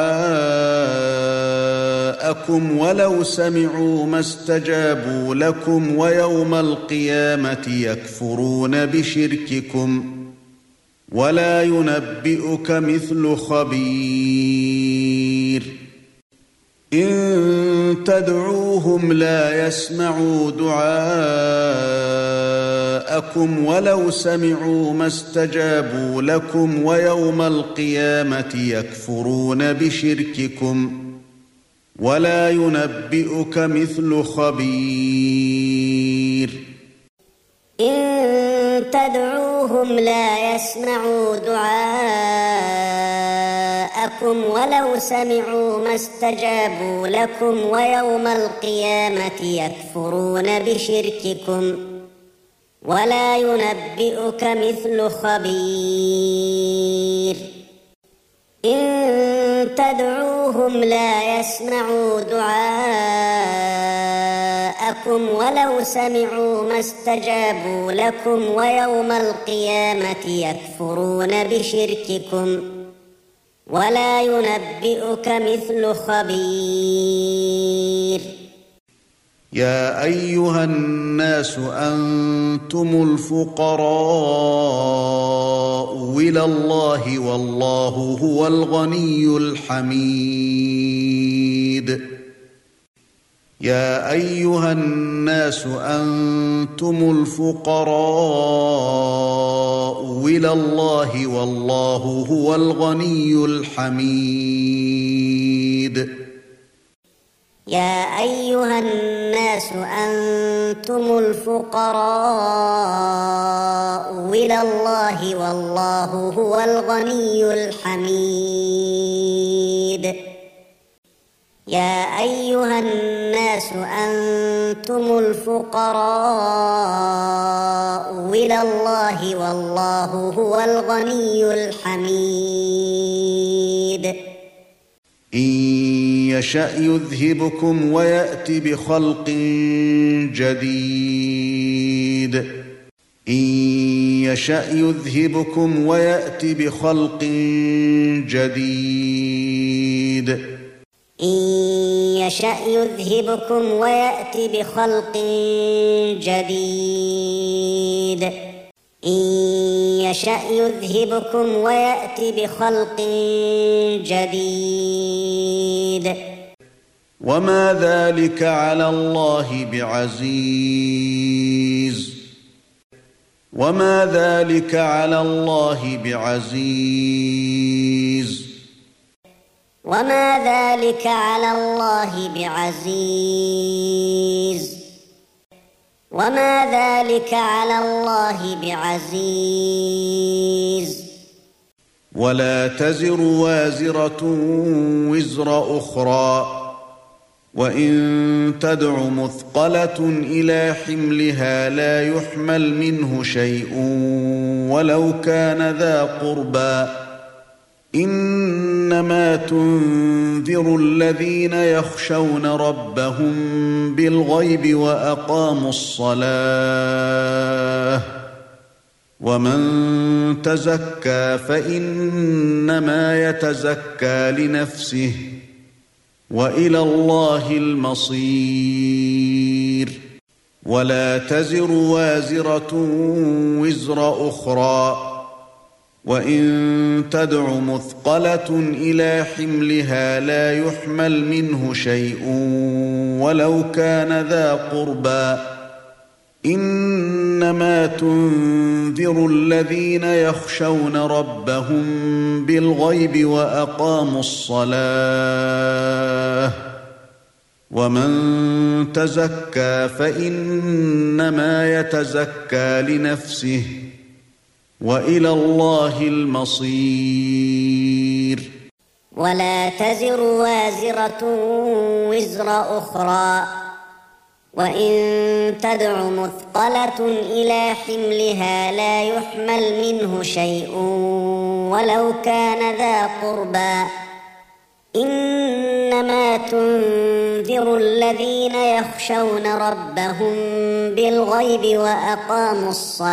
دعاءكم ولو سمعوا ما استجابوا لكم ويوم القيامة يكفرون بشرككم ولا ينبئك مثل خبير إن تدعوهم لا يسمعوا دعاءكم ولو سمعوا ما استجابوا لكم ويوم القيامة يكفرون بشرككم ولا ينبئك مثل خبير إن تدعوهم لا يسمعوا دعاءكم ولو سمعوا ما استجابوا لكم ويوم القيامة يكفرون بشرككم ولا ينبئك مثل خبير إن تدعوهم لا يسمعوا دعاءكم ولو سمعوا ما استجابوا لكم ويوم القيامة يكفرون بشرككم ولا ينبئك مثل خبير يا أيها الناس أنتم الفقراء إلى الله والله هو الغني الحميد يا أيها الناس أنتم الفقراء إلى الله والله هو الغني الحميد يا أيها الناس أنتم الفقراء إلى الله والله هو الغني الحميد يا أيها الناس أنتم الفقراء إلى الله والله هو الغني الحميد إن يشأ يذهبكم ويأتي بخلق جديد إن يشأ يذهبكم ويأتي بخلق جديد إن يشأ يذهبكم ويأت بخلق جديد إن يشأ يذهبكم ويأت بخلق جديد وما ذلك على الله بعزيز وما ذلك على الله بعزيز وما ذلك على الله بعزيز وما ذلك على الله بعزيز ولا تزر وازرة وزر أخرى وإن تدع مثقلة إلى حملها لا يحمل منه شيء ولو كان ذا قربى إنما تنذر الذين يخشون ربهم بالغيب وأقاموا الصلاة ومن تزكى فإنما يتزكى لنفسه وإلى الله المصير ولا تزر وازرة وزر أخرى وإن تدع مثقلة إلى حملها لا يحمل منه شيء ولو كان ذا قربى إنما تنذر الذين يخشون ربهم بالغيب وأقاموا الصلاة ومن تزكى فإنما يتزكى لنفسه وإلى الله المصير ولا تزر وازرة وزر أخرى وإن تدع مثقلة إلى حملها لا يحمل منه شيء ولو كان ذا قربى إنما تنذر الذين يخشون ربهم بالغيب وأقاموا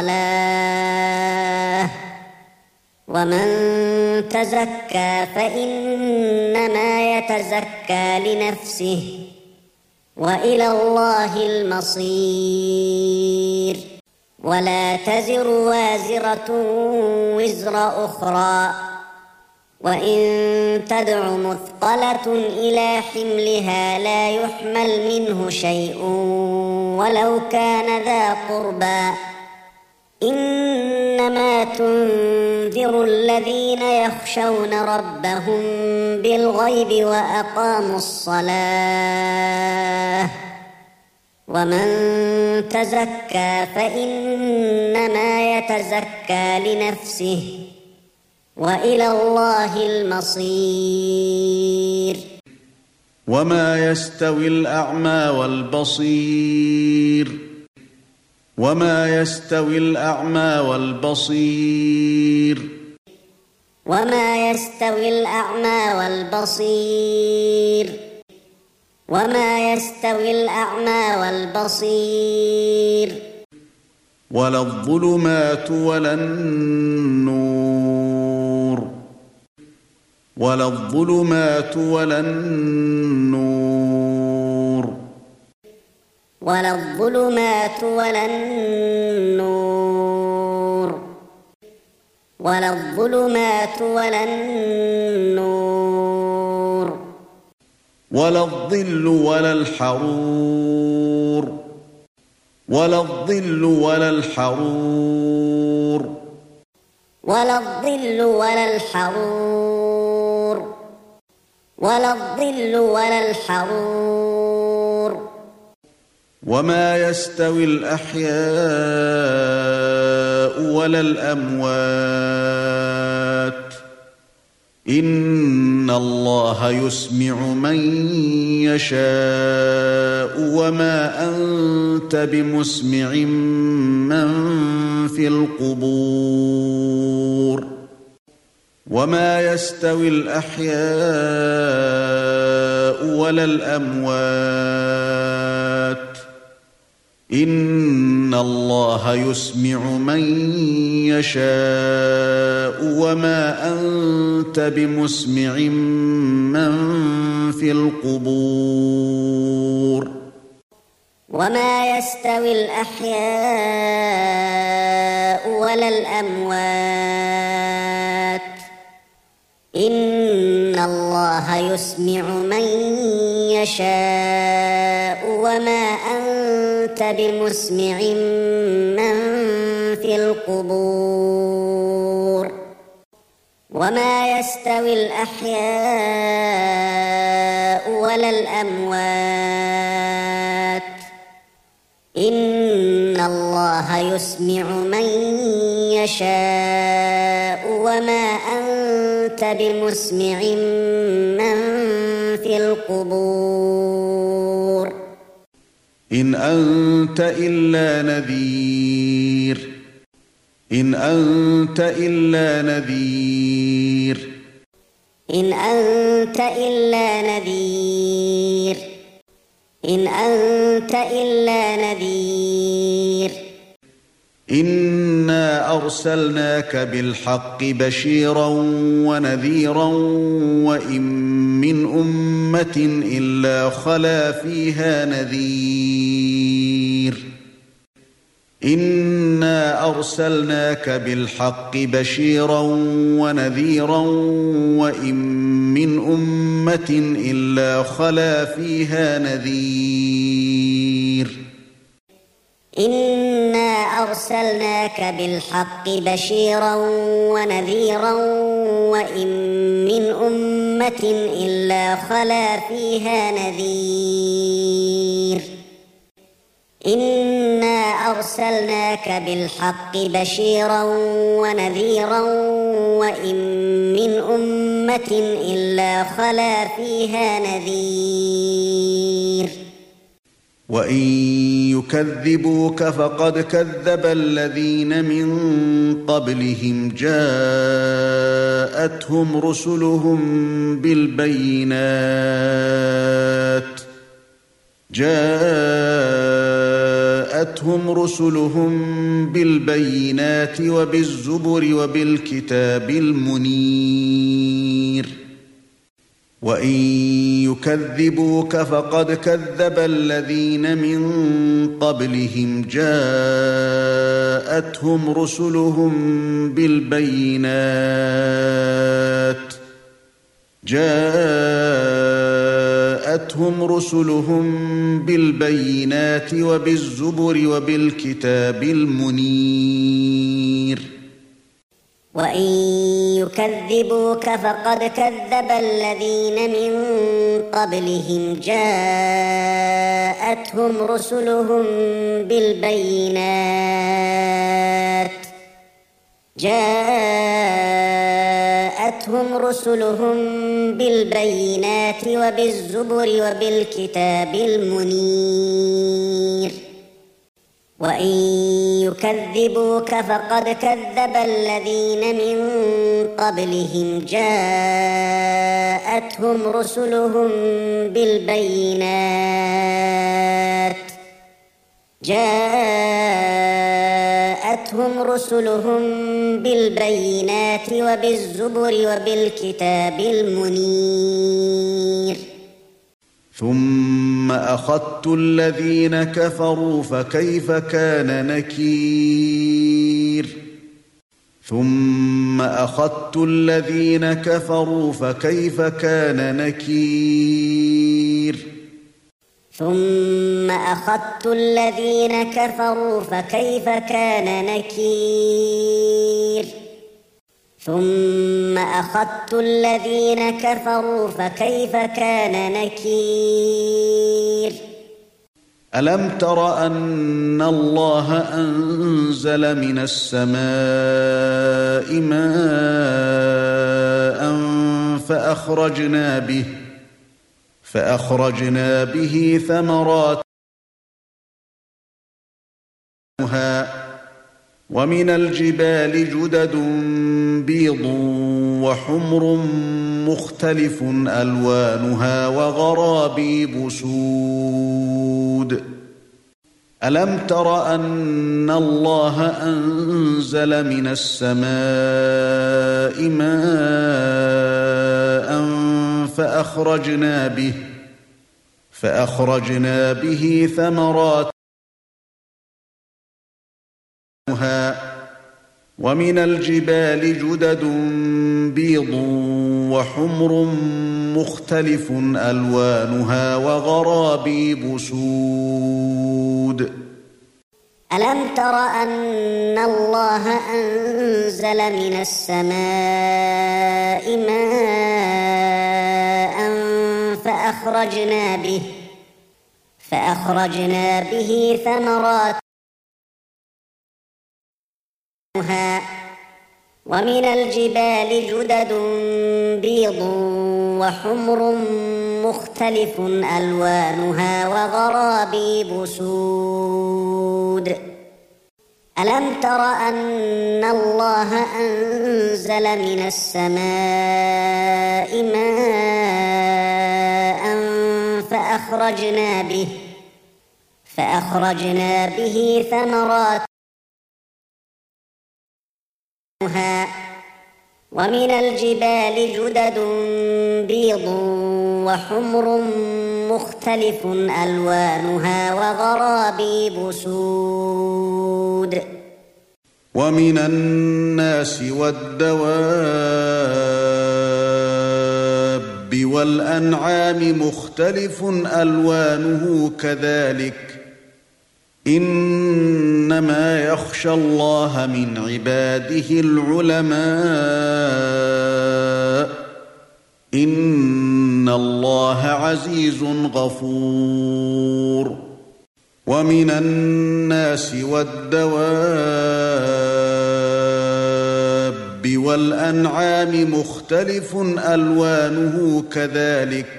الصلاة ومن تزكى فإنما يتزكى لنفسه وإلى الله المصير ولا تزر وازرة وزر أخرى وإن تدع مثقلة إلى حملها لا يحمل منه شيء ولو كان ذا قربى إنما تنذر الذين يخشون ربهم بالغيب وأقاموا الصلاة ومن تزكى فإنما يتزكى لنفسه وإلى الله المصير وما يستوي الأعمى والبصير وما يستوي الأعمى والبصير وما يستوي الأعمى والبصير وما يستوي الأعمى والبصير ولا الظلمات ولا النور ولا الظلمات ولا النور ولا الظلمات ولا النور ولا الظلمات ولا النور ولا الظل ولا الحرور ولا الظل ولا الحرور ولا الظل ولا الحرور ولا الظل ولا الحرور وما يستوي الأحياء ولا الأموات إن الله يسمع من يشاء وما أنت بمسمع من في القبور وما يستوي الأحياء ولا الأموات إن الله يسمع من يشاء وما أنت بمسمع من في القبور وما يستوي الأحياء ولا الأموات إن الله يسمع من يشاء وما أنت بمسمع من في القبور وما يستوي الأحياء ولا الأموات إن الله يسمع من يشاء وما أنت بمسمع من في القبور إن أنت إلا نذير إن أنت إلا نذير إن أنت إلا نذير إن أنت إلا نذير إنا أرسلناك بالحق بشيرا ونذيرا وإن من أمة إلا خلا فيها نذير إنا أرسلناك بالحق بشيرا ونذيرا وإن من أمة إلا خلا فيها نذير إنا أرسلناك بالحق بشيرا ونذيرا وإن من أمة إلا خلا فيها نذير إنا أرسلناك بالحق بشيرا ونذيرا وإن من أمة إلا خلا فيها نذير وإن يكذبوك فقد كذب الذين من قبلهم جاءتهم رسلهم بالبينات جاءتهم رسلهم بالبينات وبالزبر وبالكتاب المنير وإن يكذبوك فقد كذب الذين من قبلهم جاءتهم رسلهم بالبينات جاءتهم رسلهم بالبينات وبالزبر وبالكتاب المنير وإن يكذبوك فقد كذب الذين من قبلهم جاءتهم رسلهم بالبينات جاءتهم رسلهم بالبينات وبالزبر وبالكتاب المنير وإن يكذبوك فقد كذب الذين من قبلهم جاءتهم رسلهم بالبينات جاءتهم رسلهم بالبينات وبالزبر وبالكتاب المنير ثم أخذت الذين كفروا فكيف كان نكير ثم أخذت الذين كفروا فكيف كان نكير ثم أخذت الذين كفروا فكيف كان نكير ثم أخذت الذين كفروا فكيف كان نكير ألم تر أن الله أنزل من السماء ماء فأخرجنا به فأخرجنا به ثمرات ومن الجبال جدد بيض وحمر مختلف ألوانها وغرابيب سود ألم تر أن الله أنزل من السماء ماء فأخرجنا به فأخرجنا به ثمرات ومن الجبال جدد بيض وحمر مختلف ألوانها وغرابيب سود ألم تر أن الله أنزل من السماء ماء فأخرجنا به فأخرجنا به ثمرات ومن الجبال جدد بيض وحمر مختلف ألوانها وغرابيب سود ألم تر أن الله أنزل من السماء ماء فأخرجنا به فأخرجنا به ثمرات ومن الجبال جدد بيض وحمر مختلف ألوانها وغرابيب سود ومن الناس والدواب والأنعام مختلف ألوانه كذلك إنما يخشى الله من عباده العلماء إن الله عزيز غفور ومن الناس والدواب والأنعام مختلف ألوانه كذلك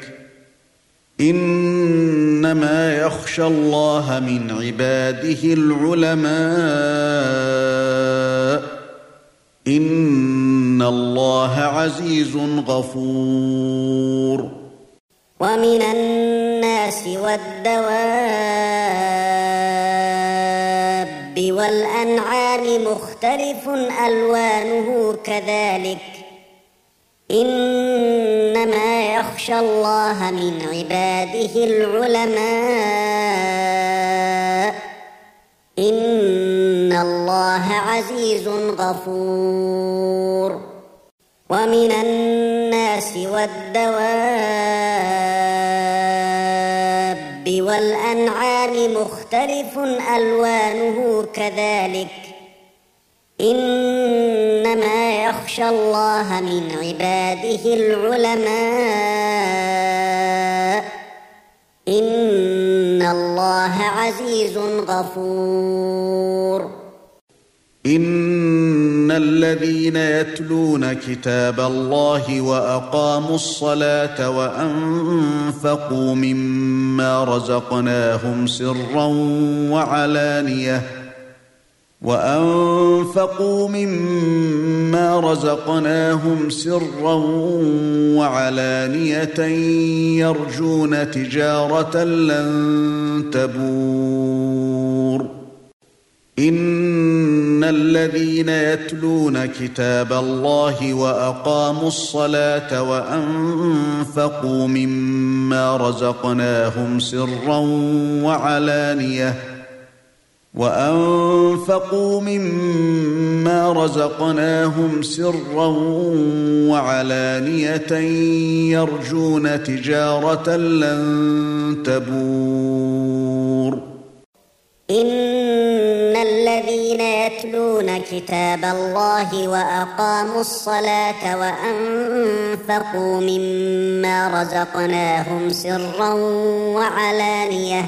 إنما يخشى الله من عباده العلماء إن الله عزيز غفور ومن الناس والدواب والأنعام مختلف ألوانه كذلك إنما يخشى الله من عباده العلماء إن الله عزيز غفور ومن الناس والدواب والأنعام مختلف ألوانه كذلك إنما يخشى الله من عباده العلماء إن الله عزيز غفور إن الذين يتلون كتاب الله وأقاموا الصلاة وأنفقوا مما رزقناهم سرا وعلانية وأنفقوا مما رزقناهم سرا وعلانية يرجون تجارة لن تبور إن الذين يتلون كتاب الله وأقاموا الصلاة وأنفقوا مما رزقناهم سرا وعلانية وأنفقوا مما رزقناهم سرا وعلانية يرجون تجارة لن تبور إن الذين يتلون كتاب الله وأقاموا الصلاة وأنفقوا مما رزقناهم سرا وعلانية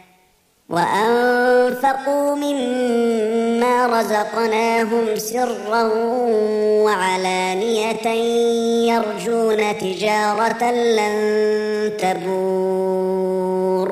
وأنفقوا مما رزقناهم سرا وعلانية يرجون تجارة لن تبور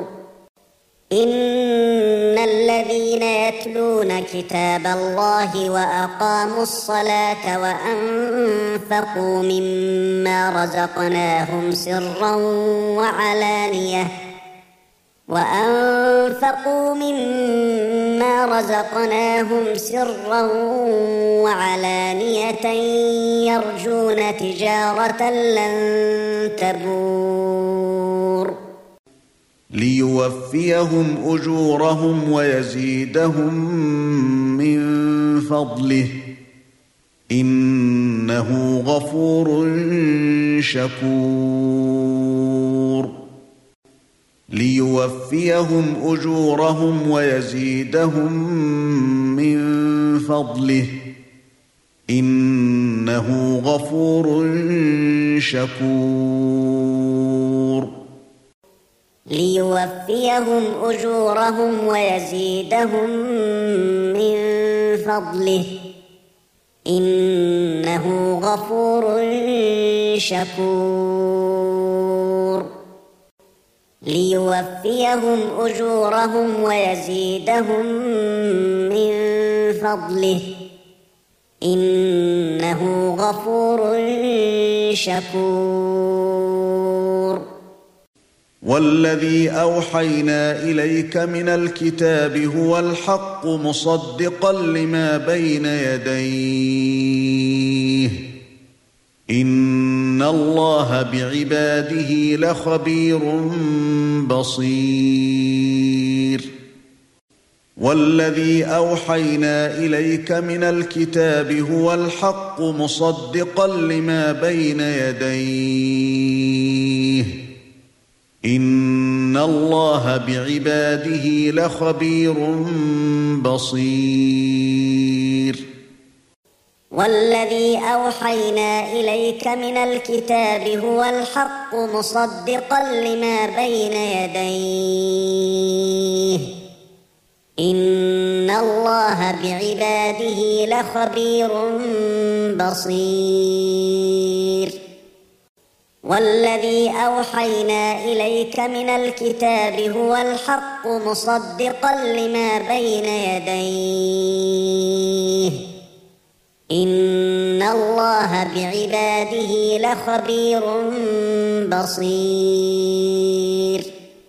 إن الذين يتلون كتاب الله وأقاموا الصلاة وأنفقوا مما رزقناهم سرا وعلانية وأنفقوا مما رزقناهم سرا وعلانية يرجون تجارة لن تبور ليوفيهم أجورهم ويزيدهم من فضله إنه غفور شكور ليوفيهم أجورهم ويزيدهم من فضله إنه غفور شكور ليوفيهم أجورهم ويزيدهم من فضله إنه غفور شكور ليوفيهم أجورهم ويزيدهم من فضله إنه غفور شكور والذي أوحينا إليك من الكتاب هو الحق مصدقا لما بين يديه إن الله بعباده لخبير بصير والذي أوحينا إليك من الكتاب هو الحق مصدقا لما بين يديه إن الله بعباده لخبير بصير والذي أوحينا إليك من الكتاب هو الحق مصدقا لما بين يديه إن الله بعباده لخبير بصير والذي أوحينا إليك من الكتاب هو الحق مصدقا لما بين يديه إن الله بعباده لخبير بصير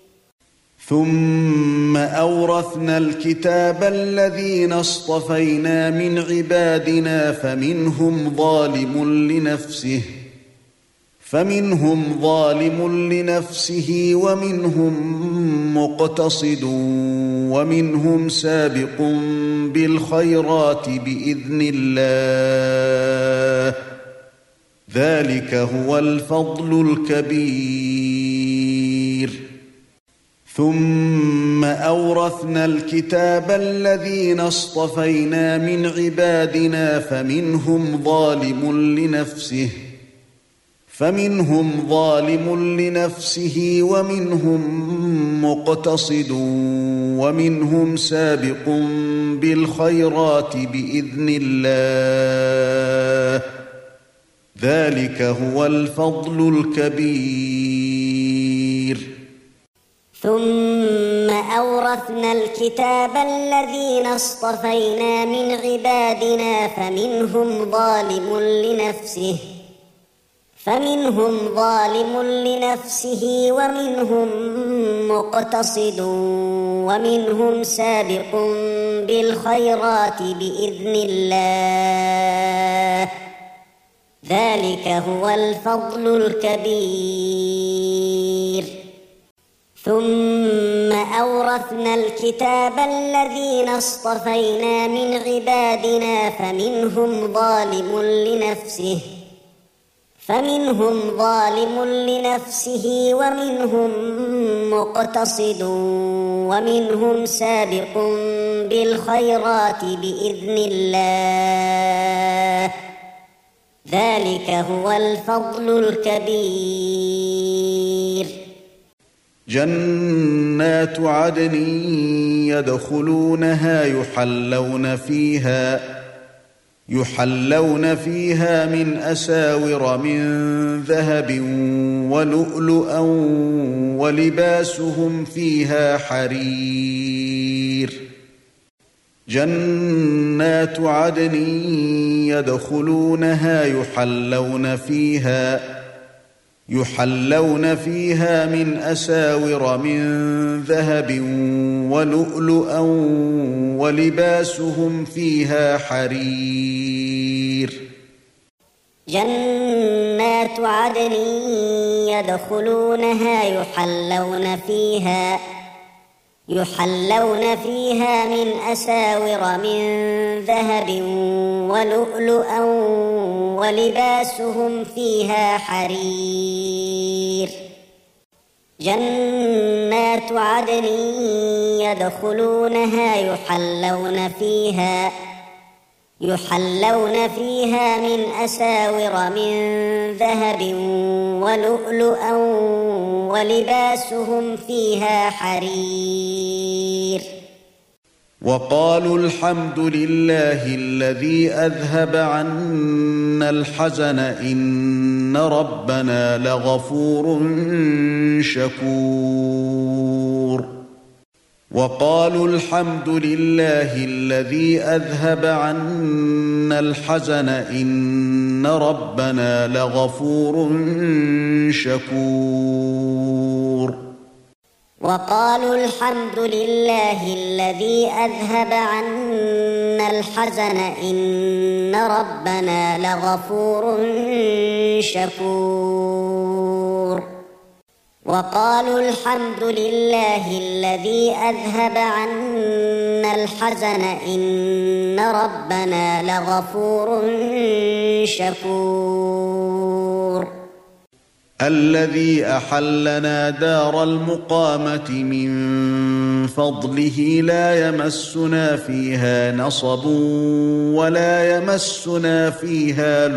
ثم أورثنا الكتاب الذين اصطفينا من عبادنا فمنهم ظالم لنفسه فمنهم ظالم لنفسه ومنهم مقتصد ومنهم سابق بالخيرات بإذن الله ذلك هو الفضل الكبير ثم أورثنا الكتاب الذين اصطفينا من عبادنا فمنهم ظالم لنفسه فمنهم ظالم لنفسه ومنهم مقتصد ومنهم سابق بالخيرات بإذن الله ذلك هو الفضل الكبير ثم أورثنا الكتاب الذين اصطفينا من عبادنا فمنهم ظالم لنفسه فمنهم ظالم لنفسه ومنهم مقتصد ومنهم سابق بالخيرات بإذن الله ذلك هو الفضل الكبير ثم أورثنا الكتاب الذين اصطفينا من عبادنا فمنهم ظالم لنفسه فمنهم ظالم لنفسه ومنهم مقتصد ومنهم سابق بالخيرات بإذن الله ذلك هو الفضل الكبير جنات عدن يدخلونها يحلون فيها يحلون فيها من أساور من ذهب ولؤلؤا ولباسهم فيها حرير جنات عدن يدخلونها يحلون فيها يحلون فيها من أساور من ذهب ولؤلؤا ولباسهم فيها حرير جنات عدن يدخلونها يحلون فيها يحلون فيها من أساور من ذهب ولؤلؤا ولباسهم فيها حرير جنات عدن يدخلونها يحلون فيها يحلون فيها من أساور من ذهب ولؤلؤا ولباسهم فيها حرير وقالوا الحمد لله الذي أذهب عنا الحزن إن ربنا لغفور شكور وقالوا الحمد لله الذي أذهب عنا الحزن إن ربنا لغفور شكور وقالوا الحمد لله الذي أذهب عنا الحزن إن ربنا لغفور شكور وقالوا الحمد لله الذي أذهب عنا الحزن إن ربنا لغفور شكور الذي أحلنا دار المقامة من فضله لا يمسنا فيها نصب ولا يمسنا فيها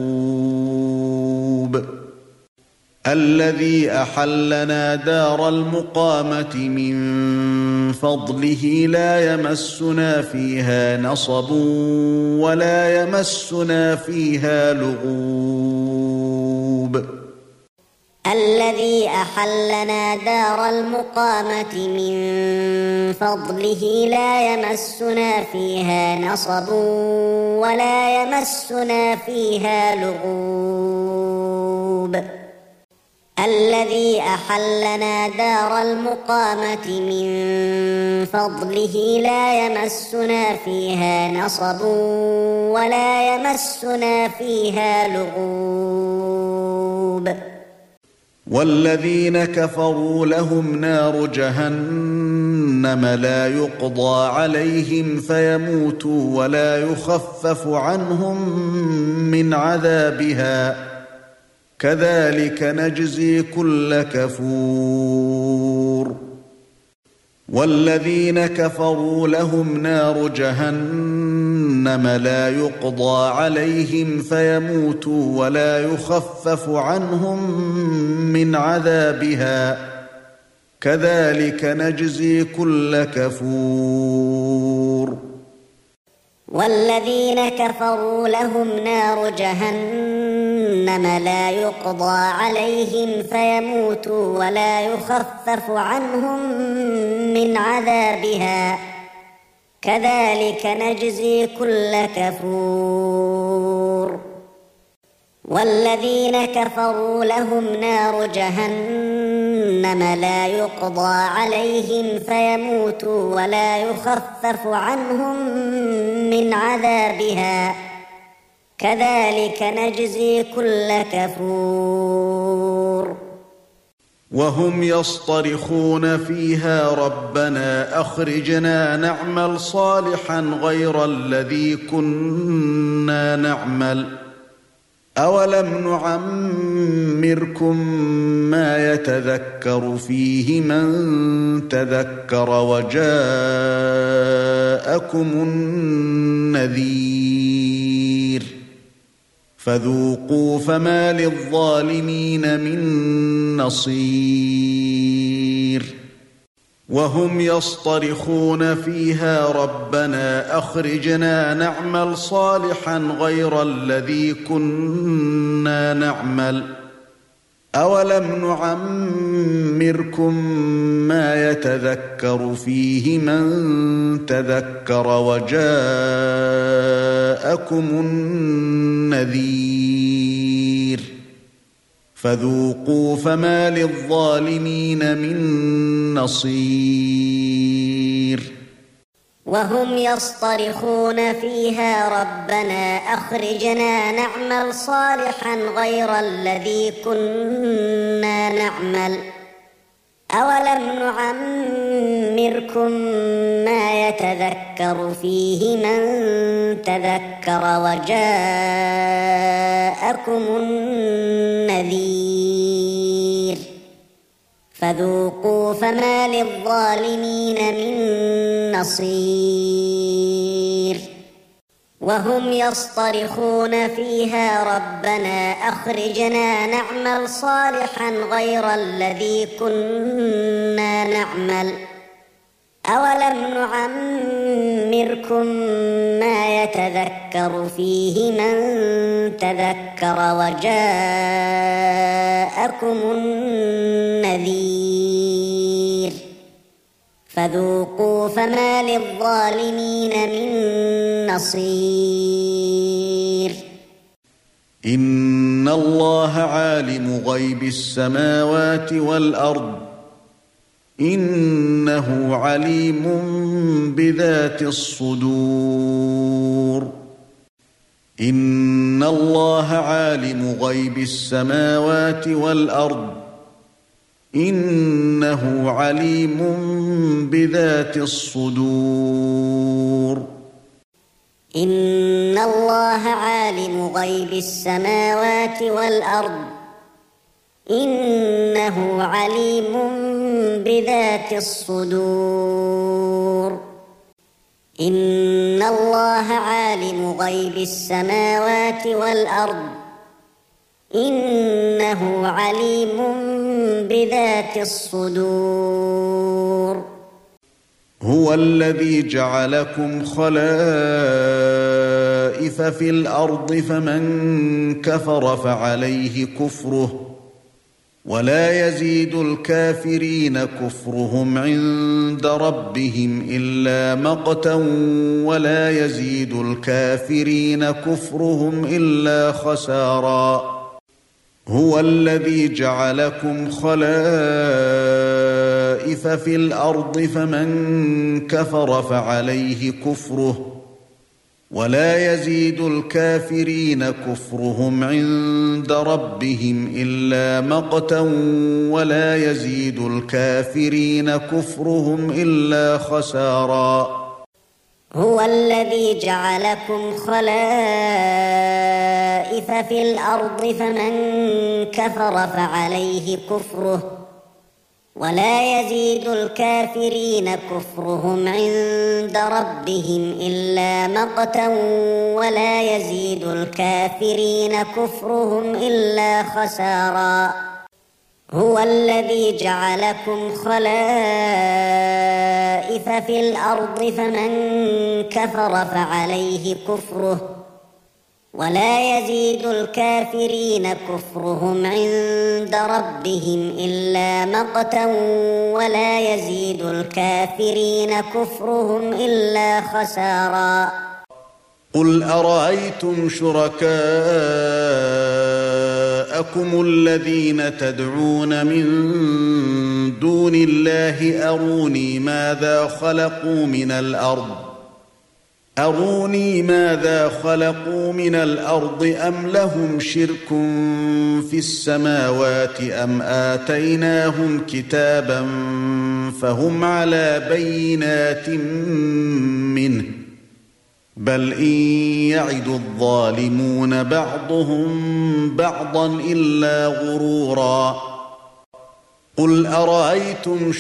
لغوب الذي أحلنا دار المقامة من فضله لا يمسنا فيها نصب ولا يمسنا فيها لغوب الذي أحلنا دار المقامة من فضله لا يمسنا فيها نصب ولا يمسنا فيها لغوب الذي أحلنا دار المقامة من فضله لا يمسنا فيها نصب ولا يمسنا فيها لغوب والذين كفروا لهم نار جهنم لا يقضى عليهم فيموتوا ولا يخفف عنهم من عذابها كذلك نجزي كل كفور والذين كفروا لهم نار جهنم لا يقضى عليهم فيموتوا ولا يخفف عنهم من عذابها كذلك نجزي كل كفور والذين كفروا لهم نار جهنم لا يقضى عليهم فيموتوا ولا يخفف عنهم من عذابها كذلك نجزي كل كفور والذين كفروا لهم نار جهنم لا يقضى عليهم فيموتوا ولا يخفف عنهم من عذابها كذلك نجزي كل كفور وهم يصطرخون فيها ربنا أخرجنا نعمل صالحا غير الذي كنا نعمل أولم نعمركم ما يتذكر فيه من تذكر وجاءكم النذير فذوقوا فما للظالمين من نصير وهم يصطرخون فيها ربنا أخرجنا نعمل صالحا غير الذي كنا نعمل أولم نعمركم ما يتذكر فيه من تذكر وجاءكم النذير فذوقوا فما للظالمين من نصير وهم يصطرخون فيها ربنا أخرجنا نعمل صالحا غير الذي كنا نعمل أولم نعمركم ما يتذكر فيه من تذكر وجاءكم النذير فذوقوا فما للظالمين من نصير وهم يصطرخون فيها ربنا أخرجنا نعمل صالحا غير الذي كنا نعمل أولم نعمركم ما يتذكر فيه من تذكر وجاءكم النذير فذوقوا فما للظالمين من نصير إن الله عالم غيب السماوات والأرض إنه عليم بذات الصدور إن الله عالم غيب السماوات والأرض إنه عليم بذات الصدور إن الله عالم غيب السماوات والأرض إنه عليم بذات الصدور إن الله عالم غيب السماوات والأرض إنه عليم بذات الصدور هو الذي جعلكم خلائف في الأرض فمن كفر فعليه كفره ولا يزيد الكافرين كفرهم عند ربهم إلا مقتا ولا يزيد الكافرين كفرهم إلا خسارا هو الذي جعلكم خلائف في الأرض فمن كفر فعليه كفره ولا يزيد الكافرين كفرهم عند ربهم إلا مقتا ولا يزيد الكافرين كفرهم إلا خسارا هو الذي جعلكم خلائف في الأرض فمن كفر فعليه كفره ولا يزيد الكافرين كفرهم عند ربهم إلا مقتا ولا يزيد الكافرين كفرهم إلا خسارا هو الذي جعلكم خلائف في الأرض فمن كفر فعليه كفره ولا يزيد الكافرين كفرهم عند ربهم إلا مقتا ولا يزيد الكافرين كفرهم إلا خسارا قل أرأيتم شركاءكم الذين تدعون من دون الله أروني ماذا خلقوا من الأرض أروني ماذا خلقوا من الأرض أم لهم شرك في السماوات أم آتيناهم كتابا فهم على بينات منه بل إن يعد الظالمون بعضهم بعضا إلا غرورا قل أرأيتم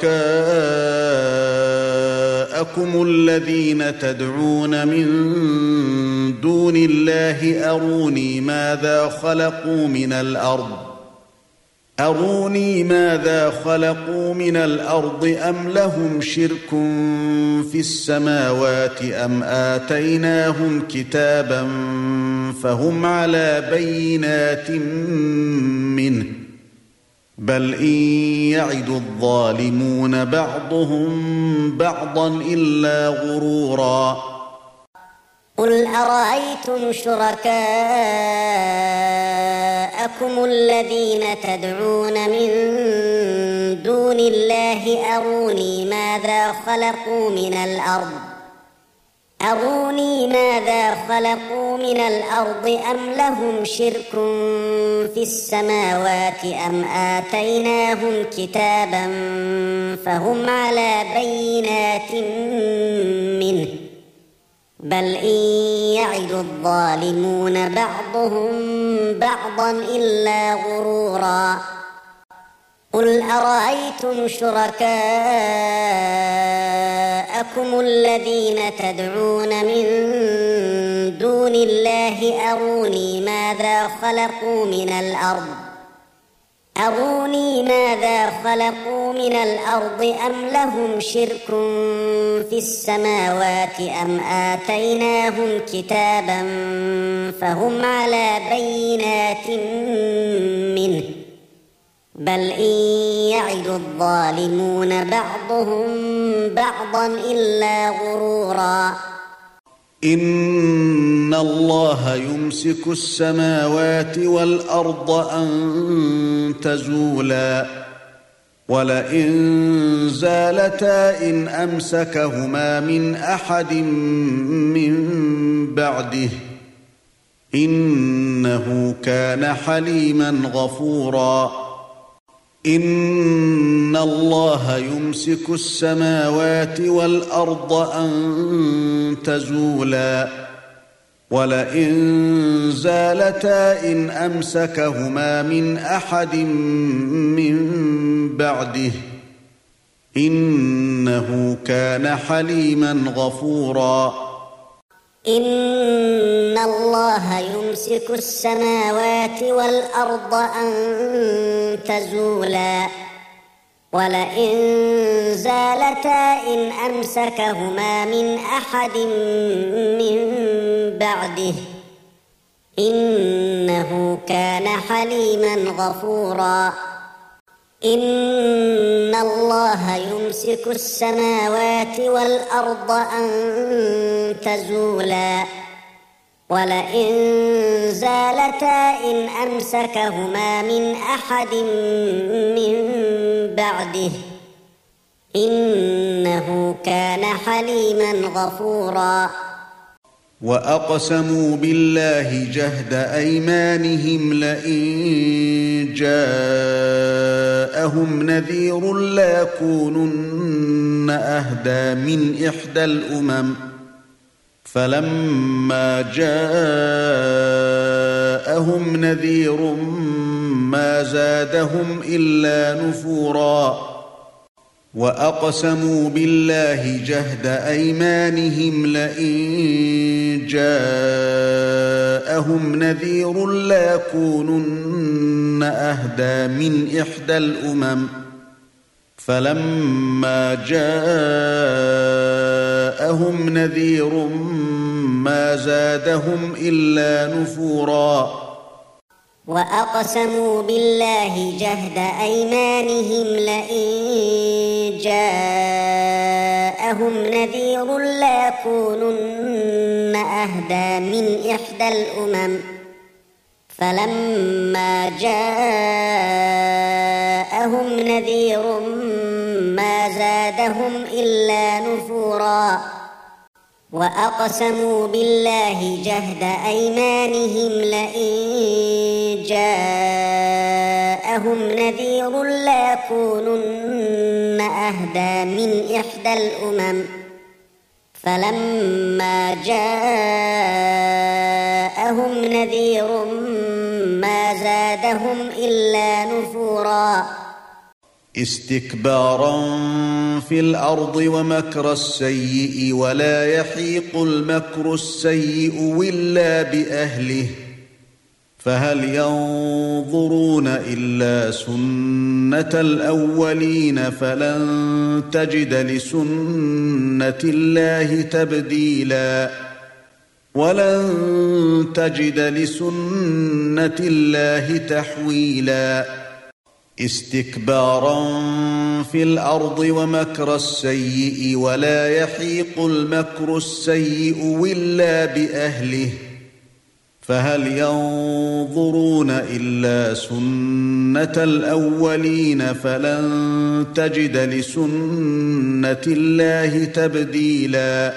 شركاءكم الذين تدعون من دون الله أروني ماذا خلقوا من الأرض أروني ماذا خلقوا من الأرض أم لهم شرك في السماوات أم آتيناهم كتابا فهم على بينات منه بل إن يعد الظالمون بعضهم بعضا إلا غرورا قل أرأيتم شركاءكم شركاءكم الذين تدعون من دون الله أروني ماذا خلقوا من الأرض أروني ماذا خلقوا من الأرض أم لهم شرك في السماوات أم آتيناهم كتابا فهم على بينات منه بل إن يعد الظالمون بعضهم بعضا إلا غرورا قل أرأيتم شركاءكم الذين تدعون من دون الله أروني ماذا خلقوا من الأرض أروني ماذا خلقوا من الأرض أم لهم شرك في السماوات أم آتيناهم كتابا فهم على بينات منه بل إن يعد الظالمون بعضهم بعضا إلا غرورا إن الله يمسك السماوات والأرض أن تزولا ولئن زالتا إن أمسكهما من أحد من بعده إنه كان حليما غفورا إن الله يمسك السماوات والأرض أن تزولا ولئن زالتا إن أمسكهما من أحد من بعده إنه كان حليما غفورا إن الله يمسك السماوات والأرض أن تزولا ولئن زالتا إن أمسكهما من أحد من بعده إنه كان حليما غفورا إن الله يمسك السماوات والأرض أن تزولا ولئن زالتا إن أمسكهما من أحد من بعده إنه كان حليما غفورا وأقسموا بالله جهد أيمانهم لئن جاءهم نذير ليكونن أهدى من إحدى الأمم فلما جاءهم نذير ما زادهم إلا نفورا وأقسموا بالله جهد أيمانهم لئن جاءهم نذير ليكونن أهدى من إحدى الأمم فلما جاءهم نذير ما زادهم إلا نفورا وأقسموا بالله جهد أيمانهم لئن جاءهم نذير ليكونن أهدى من إحدى الأمم فلما جاءهم نذير ما زادهم إلا نفورا وأقسموا بالله جهد أيمانهم لئن جاءهم نذير ليكونن أهدى من إحدى الأمم فلما جاءهم نذير ما زادهم إلا نفورا استكبارا في الأرض ومكر السيء ولا يحيق المكر السيء إلا بأهله فهل ينظرون إلا سنة الأولين فلن تجد لسنة الله تبديلا ولن تجد لسنة الله تحويلا استكبارا في الأرض ومكر السيء ولا يحيق المكر السيء إلا بأهله فهل ينظرون إلا سنة الأولين فلن تجد لسنة الله تبديلا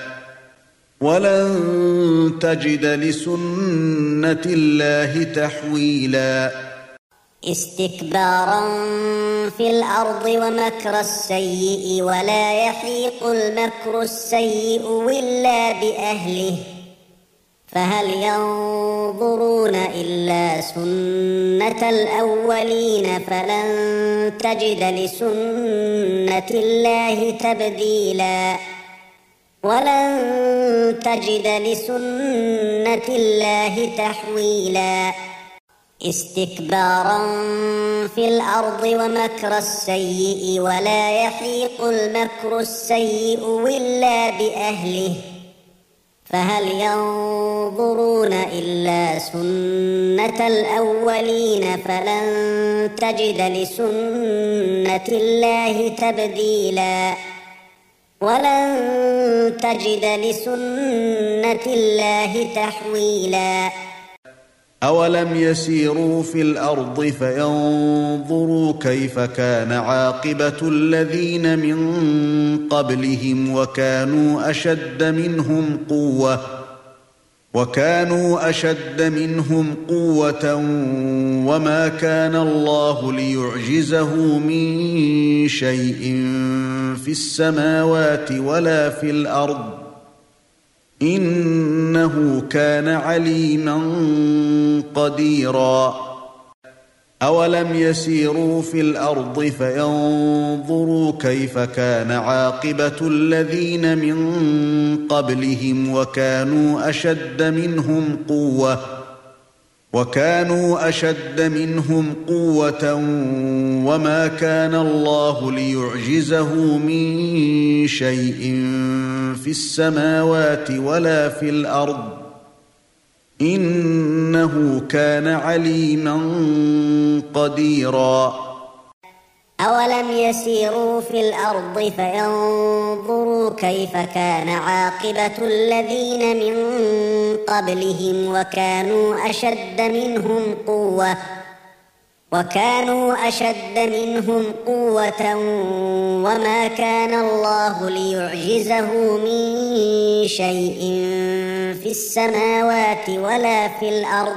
ولن تجد لسنة الله تحويلا استكبارا في الأرض ومكر السيء ولا يحيق المكر السيء إلا بأهله فهل ينظرون إلا سنة الأولين فلن تجد لسنة الله تبديلا ولن تجد لسنة الله تحويلا استكبارا في الأرض ومكر السيء ولا يحيق المكر السيء إلا بأهله فهل ينظرون إلا سنة الأولين فلن تجد لسنة الله تبديلا ولن تجد لسنة الله تحويلا أولم يسيروا في الأرض فينظروا كيف كان عاقبة الذين من قبلهم وكانوا أشد منهم قوة وكانوا أشد منهم قوة وما كان الله ليعجزه من شيء في السماوات ولا في الأرض إنه كان عليما قديرا أولم يسيروا في الأرض فينظروا كيف كان عاقبة الذين من قبلهم وكانوا أشد منهم قوة وكانوا أشد منهم قوة وما كان الله ليعجزه من شيء في السماوات ولا في الأرض إنه كان عليما قديرا أولم يسيروا في الأرض فينظروا كيف كان عاقبة الذين من قبلهم وكانوا أشد منهم قوة وكانوا أشد منهم قوة وما كان الله ليعجزه من شيء في السماوات ولا في الأرض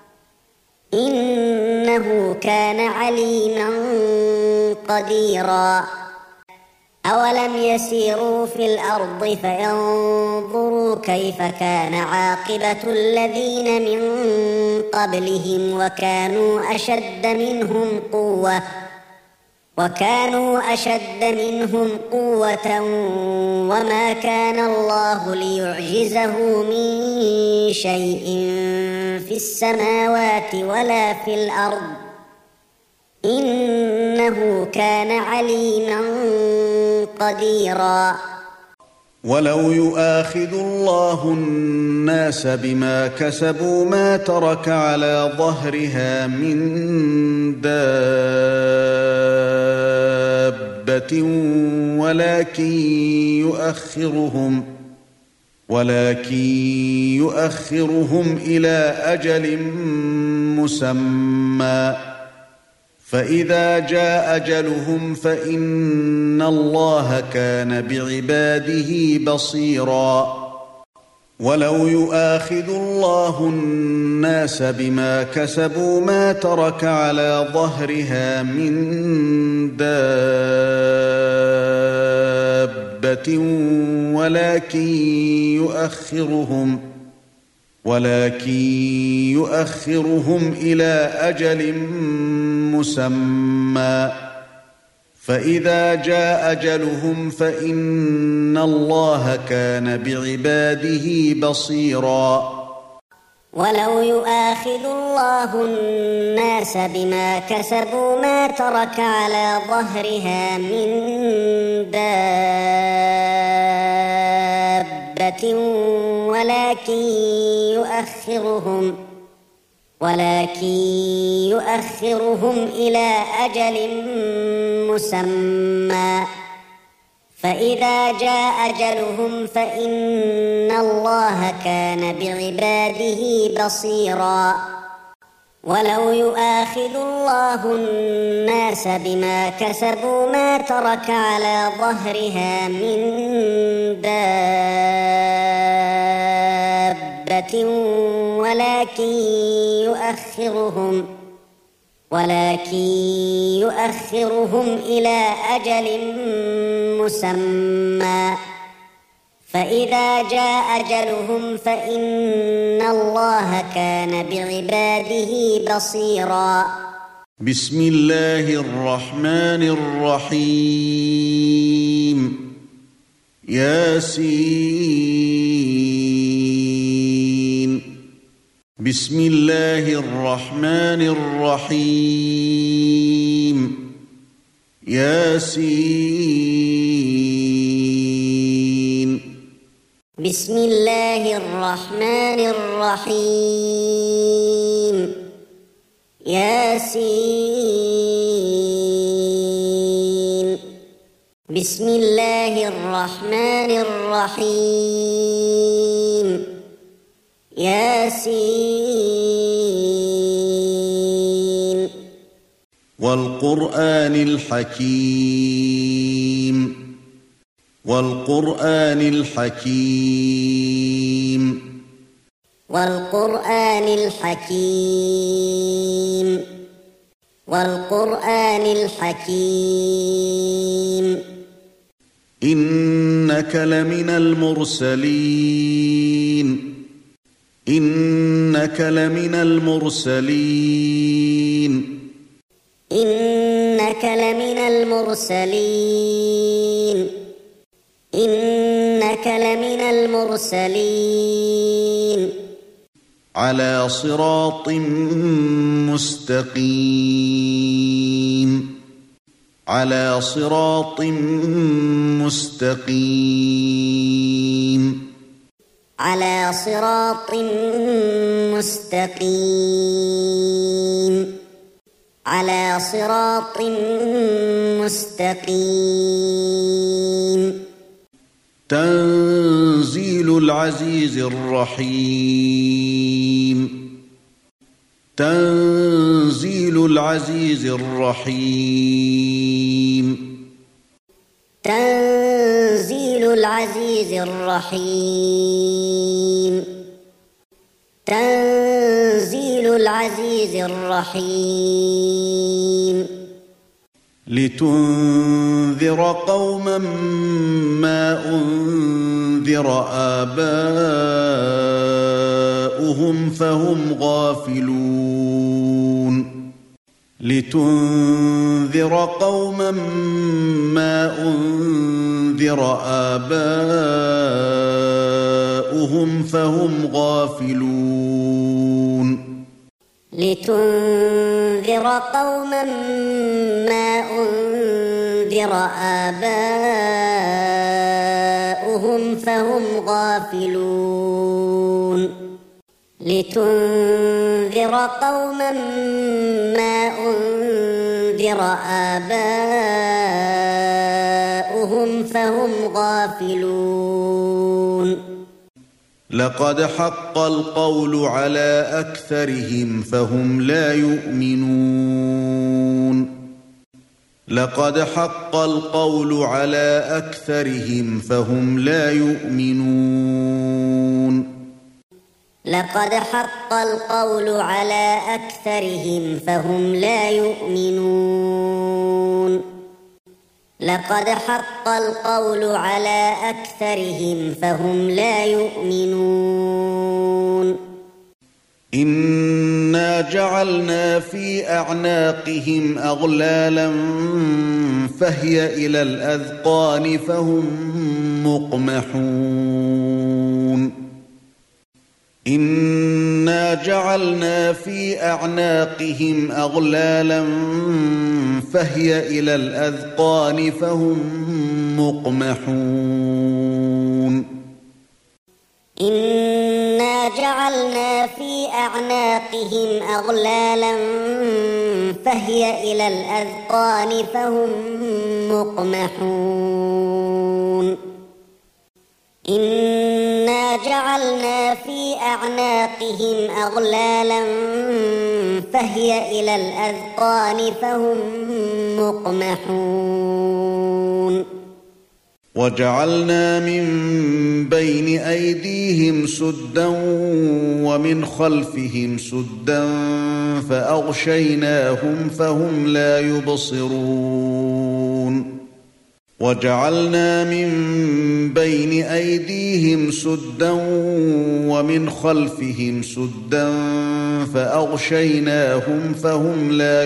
إنه كان عليما قديرا أولم يسيروا في الأرض فينظروا كيف كان عاقبة الذين من قبلهم وكانوا أشد منهم قوة وكانوا أشد منهم قوة وما كان الله ليعجزه من شيء في السماوات ولا في الأرض إنه كان عليما قديرا ولو يؤاخذ الله الناس بما كسبوا ما ترك على ظهرها من دابة ولكن يؤخرهم ولكن يؤخرهم إلى أجل مسمى فإذا جاء أجلهم فإن الله كان بعباده بصيرا ولو يؤاخذ الله الناس بما كسبوا ما ترك على ظهرها من دابة ولكن يؤخرهم ولكن يؤخرهم إلى أجل مسمى فإذا جاء أجلهم فإن الله كان بعباده بصيرا ولو يؤاخذ الله الناس بما كسبوا ما ترك على ظهرها من دابة ولكن يؤخرهم ولكن يؤخرهم إلى أجل مسمى فإذا جاء أجلهم فإن الله كان بعباده بصيرا ولو يؤاخذ الله الناس بما كسبوا ما ترك على ظهرها من دابة ولكن يؤخرهم ولكن يؤخرهم إلى أجل مسمى فإذا جاء أجلهم فإن الله كان بعباده بصيرا. بسم الله الرحمن الرحيم. ياسين. بسم الله الرحمن الرحيم. ياسين. بسم الله الرحمن الرحيم. ياسين. بسم الله الرحمن الرحيم. ياسين. والقرآن الحكيم. والقرآن الحكيم. والقرآن الحكيم. والقرآن الحكيم. إنك لمن المرسلين. إنك لمن المرسلين. إنك لمن المرسلين. إنك لمن المرسلين. على صراط مستقيم. على صراط مستقيم. على صراط مستقيم. على صراط مستقيم. تنزيل العزيز الرحيم. تنزيل العزيز الرحيم. تنزيل العزيز الرحيم. تنزيل العزيز الرحيم. لتنذر قوما ما أنذر آباؤهم فهم غافلون. لتنذر قوما ما أنذر آباؤهم فهم غافلون. لتنذر قوما ما أنذر آباؤهم فهم غافلون. لتنذر قوما ما أنذر آباؤهم فهم غافلون. لقد حق القول على أكثرهم فهم لا يؤمنون. لقد حق القول على أكثرهم فهم لا يؤمنون. لقد حق القول على أكثرهم فهم لا يؤمنون. لقد حق القول على أكثرهم فهم لا يؤمنون. إنا جعلنا في أعناقهم أغلالا فهي إلى الأذقان فهم مقمحون. إنا جعلنا في أعناقهم أغلالا فهي إلى الأذقان فهم مقمحون. إنا جعلنا في أعناقهم أعناقهم أغلالا فهي إلى الأذقان فهم مقمحون إنا جعلنا في أعناقهم أغلالا فهي إلى الأذقان فهم مقمحون وجعلنا من بين أيديهم سدا ومن خلفهم سدا فأغشيناهم فهم لا يبصرون وجعلنا من بين أيديهم سدا ومن خلفهم سدا فأغشيناهم فهم لا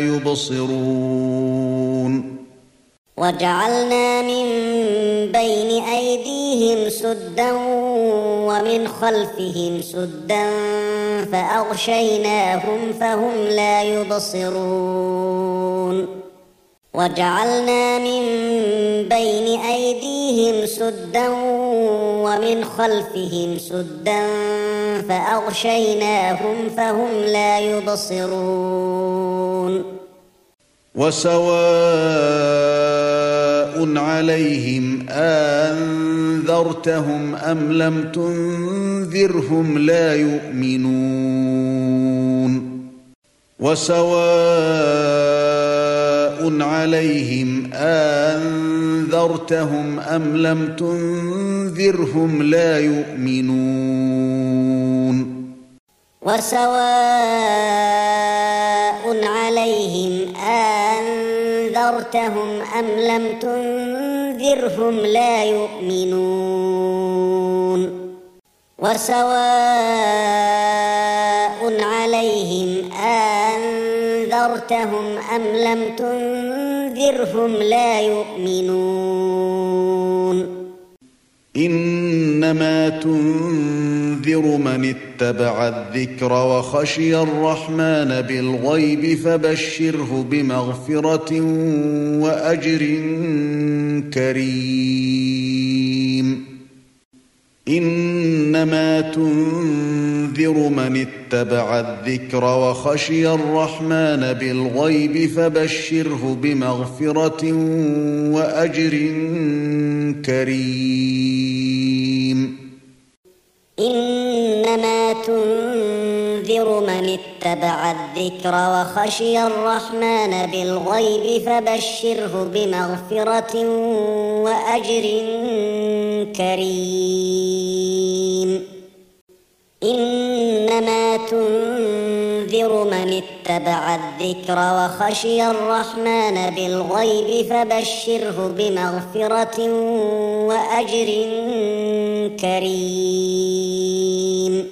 يبصرون وجعلنا من بين أيديهم سدا ومن خلفهم سدا فأغشيناهم فهم لا يبصرون وجعلنا من بين أيديهم سدا ومن خلفهم سدا فأغشيناهم فهم لا يبصرون وسواء عليهم أنذرتهم أم لم تنذرهم لا يؤمنون وسواء عليهم أنذرتهم أم لم تنذرهم لا يؤمنون وسواء عليهم أنذرتهم أم لم تنذرهم لا يؤمنون وسواء عليهم أنذرتهم أم لم تنذرهم لا يؤمنون إنما تنذر من اتبع الذكر وخشي الرحمن بالغيب فبشره بمغفرة وأجر كريم إنما تنذر من اتبع الذكر وخشي الرحمن بالغيب فبشره بمغفرة وأجر كريم إنما تنذر من اتبع الذكر وخشي الرحمن بالغيب فبشره بمغفرة وأجر كريم إنما تنذر من اتبع الذكر وخشي الرحمن بالغيب فبشره بمغفرة وأجر كريم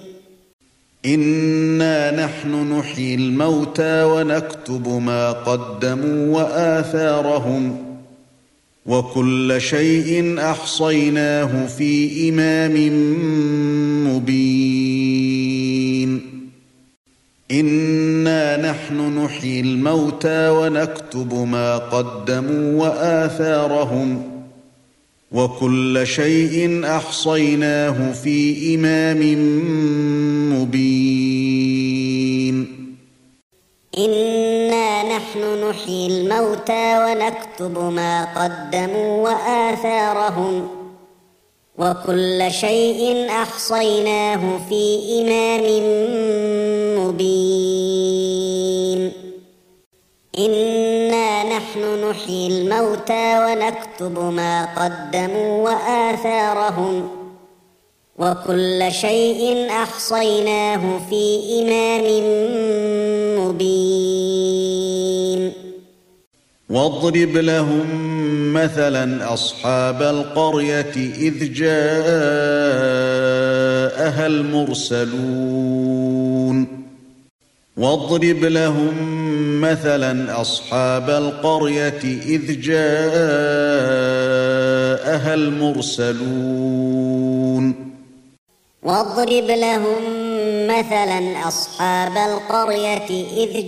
إنا نحن نحيي الموتى ونكتب ما قدموا وآثارهم وكل شيء أحصيناه في إمام مبين إنا نحن نحيي الموتى ونكتب ما قدموا وآثارهم وكل شيء أحصيناه في إمام مبين إنا نحن نحيي الموتى ونكتب ما قدموا وآثارهم وكل شيء أحصيناه في إمام مبين إنا نحن نحيي الموتى ونكتب ما قدموا وآثارهم وكل شيء أحصيناه في إمام مبين واضرب لهم مثلا أصحاب القرية إذ جاءها المرسلون واضرب لهم مثلا أصحاب القرية إذ جاءها المرسلون واضرب لهم مثلا أصحاب القرية إذ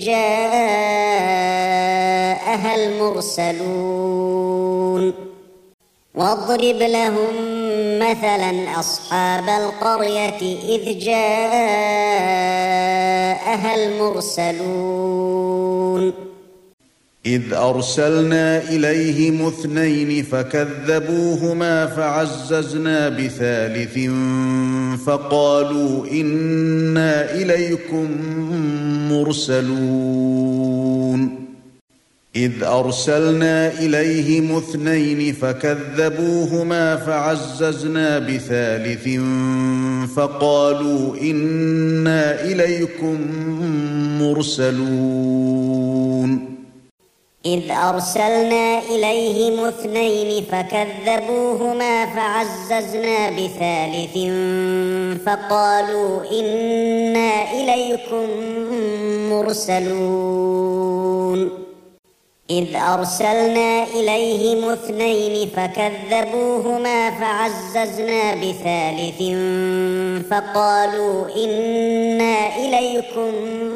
جاءها المرسلون واضرب لهم مثلا أصحاب القرية إذ جاءها جاءها المرسلون إذ أرسلنا إليهم اثنين فكذبوهما فعززنا بثالث فقالوا إنا إليكم مرسلون إذ أرسلنا إليهم اثنين فكذبوهما فعززنا بثالث فقالوا إنا إليكم مرسلون إذ أرسلنا إليهم اثنين فكذبوهما فعززنا بثالث فقالوا إنا إليكم مرسلون إذ أرسلنا إليهم اثنين فكذبوهما فعززنا بثالث فقالوا إنا إليكم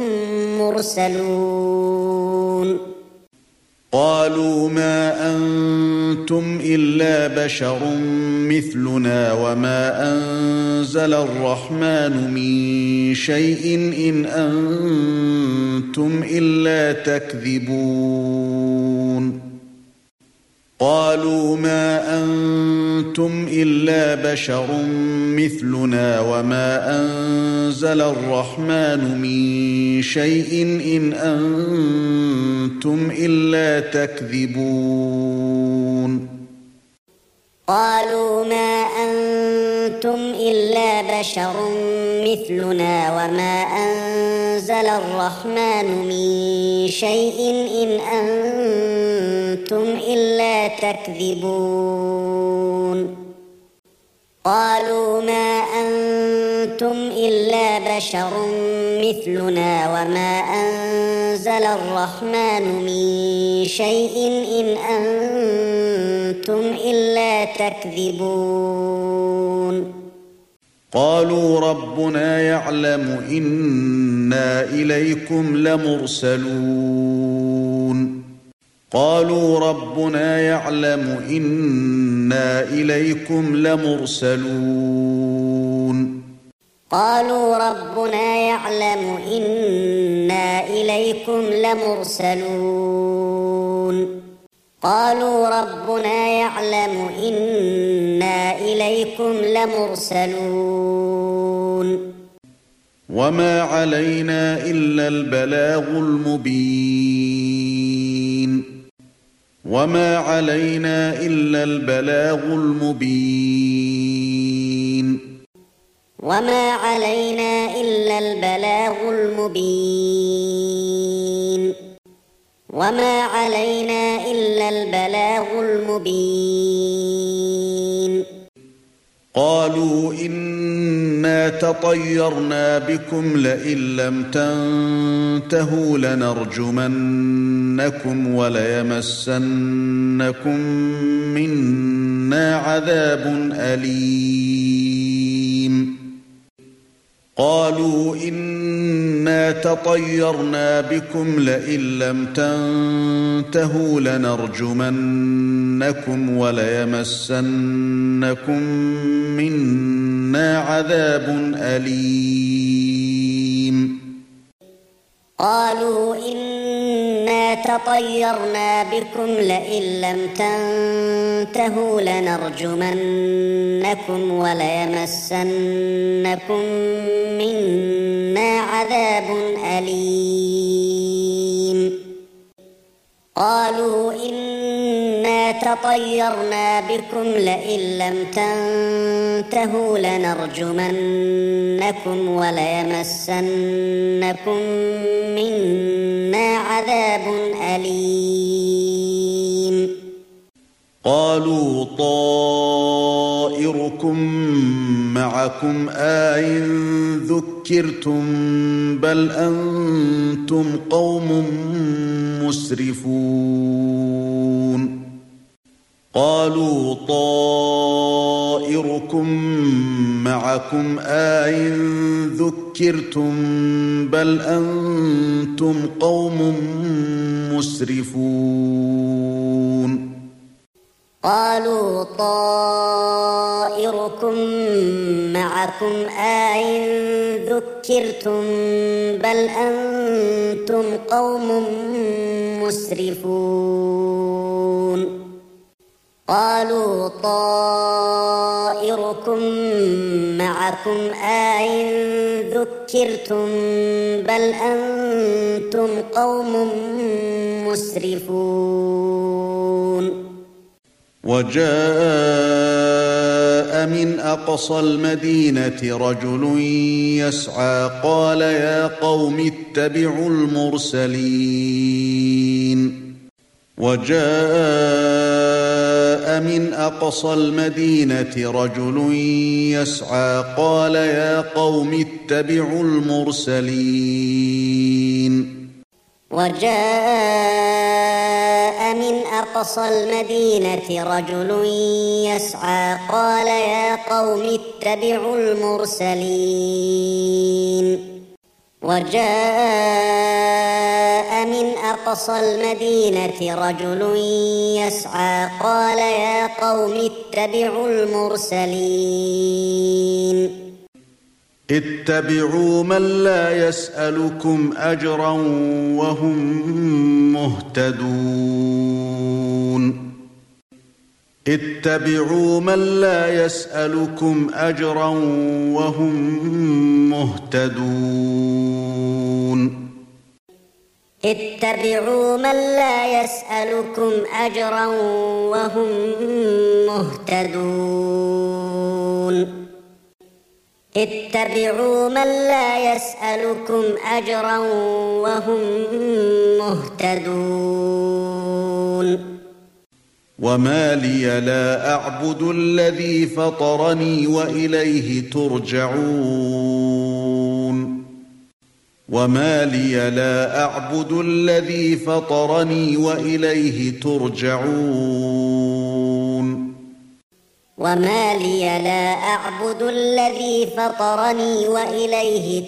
مرسلون قالوا ما أنتم إلا بشر مثلنا وما أنزل الرحمن من شيء إن أنتم إلا تكذبون قالوا ما أنتم إلا بشر مثلنا وما أنزل الرحمن من شيء إن أنتم إلا تكذبون قالوا ما أنتم إلا بشر مثلنا وما أنزل الرحمن من شيء إن أنتم إلا تكذبون قالوا ما أنتم إلا بشر مثلنا وما أنزل الرحمن من شيء إن أنتم إلا تكذبون قالوا ربنا يعلم إنا إليكم لمرسلون قالوا ربنا يعلم إنا إليكم لمرسلون قالوا ربنا يعلم إنا إليكم لمرسلون قالوا ربنا يعلم إنا إليكم لمرسلون وما علينا إلا البلاغ المبين وما علينا إلا البلاغ المبين وما علينا إلا البلاغ المبين وما علينا إلا البلاغ المبين قالوا إنا تطيرنا بكم لئن لم تنتهوا لنرجمنكم وليمسنكم منا عذاب أليم قالوا إنا تطيرنا بكم لئن لم تنتهوا لنرجمنكم وليمسنكم منا عذاب أليم قالوا إنا تطيرنا بكم لئن لم تنتهوا لنرجمنكم وليمسنكم منا عذاب أليم قالوا إنا تطيرنا بكم لئن لم تنتهوا لنرجمنكم وليمسنكم منا عذاب أليم قالوا طائركم معكم أئن ذكرتم بل أنتم قوم مسرفون قالوا طائركم معكم أئن ذكرتم بل أنتم قوم مسرفون قالوا طائركم معكم معكم أئن ذكرتم بل أنتم قوم مسرفون قالوا طائركم معكم أئن ذكرتم بل أنتم قوم مسرفون وجاء من أقصى المدينة رجل يسعى قال يا قوم اتبعوا المرسلين وجاء من أقصى المدينة رجل يسعى قال يا قوم اتبعوا المرسلين وجاء من أقصى المدينة رجل يسعى قال يا قوم اتبعوا المرسلين وجاء من أقصى المدينة رجل يسعى قال يا قوم اتبعوا المرسلين اتبعوا من لا يسألكم أجرا وهم مهتدون اتبعوا من لا يسألكم أجرا وهم مهتدون اتبعوا من لا يسألكم أجرا وهم مهتدون اتبعوا من لا يسألكم أجرا وهم مهتدون وما لي لا أعبد الذي فطرني وإليه ترجعون وما لي لا أعبد الذي فطرني وإليه ترجعون وما لي لا أعبد الذي فطرني وإليه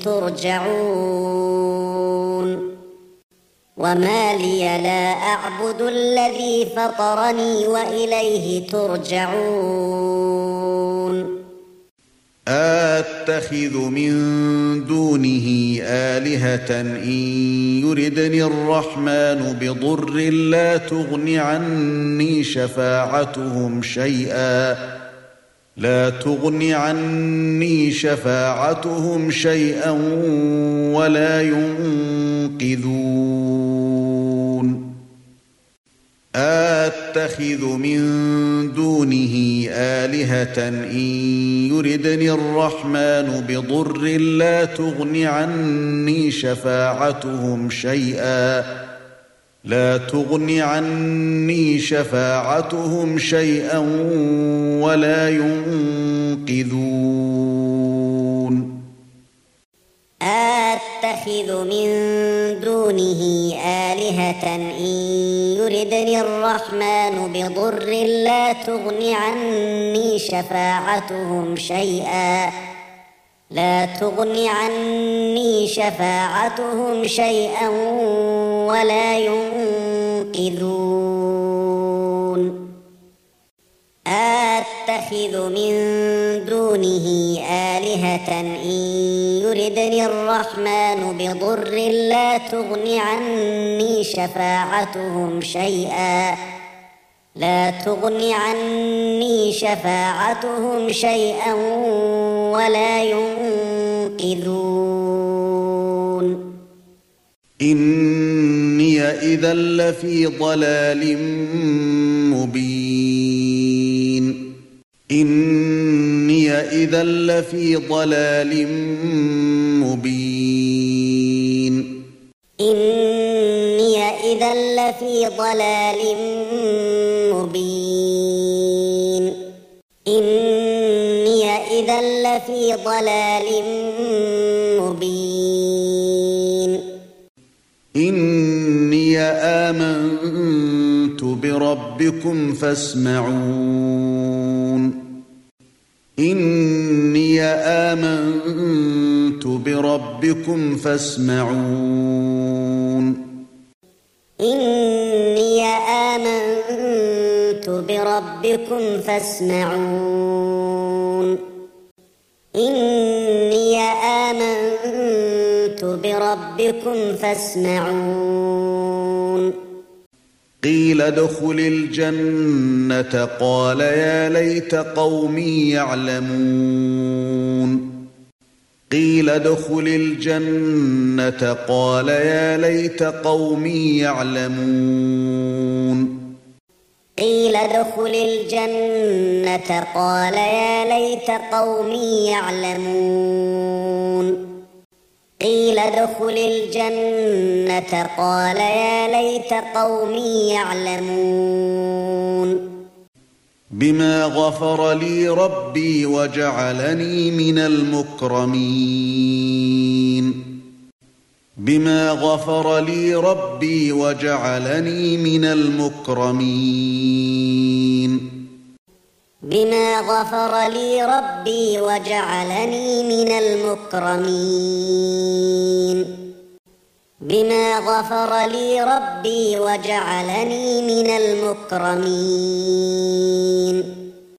ترجعون وما لي لا أعبد الذي فطرني وإليه ترجعون أتخذ من دونه آلهة إن يردني الرحمن بضر لا تغن عني شفاعتهم شيئا لا تغن عني شفاعتهم شيئا ولا ينقذون أتخذ من دونه آلهة إن يردني الرحمن بضر لا تغن عني شفاعتهم شيئا لا تغن عني شفاعتهم شيئا ولا ينقذون أتخذ من دونه آلهة إن يردني الرحمن بضر لا تغن عني شفاعتهم شيئا لا تغن عني شفاعتهم شيئا ولا ينقذون أتخذ من دونه آلهة إن يردني الرحمن بضر لا تغن عني شفاعتهم شيئا لا تغن عني شفاعتهم شيئا ولا ينقذون إني إذا لفي ضلال مبين إني إذا لفي ضلال مبين إني إذا لفي ضلال مبين إني إذا لفي ضلال مبين إني آمنت بربكم فاسمعون إني آمنت بربكم فاسمعون إني آمنت بربكم فاسمعون إني آمنت بربكم فاسمعون قيل ادخل الجنة قال يا ليت قومي يعلمون قيل ادخل الجنة قال يا ليت قومي يعلمون قيل ادخل الجنة قال يا ليت قومي يعلمون قيل ادخل الجنة قال يا ليت قومي يعلمون بما غفر لي ربي وجعلني من المكرمين بما غفر لي ربي وجعلني من المكرمين بما غفر لي ربي وجعلني من المكرمين بما غفر لي ربي وجعلني من المكرمين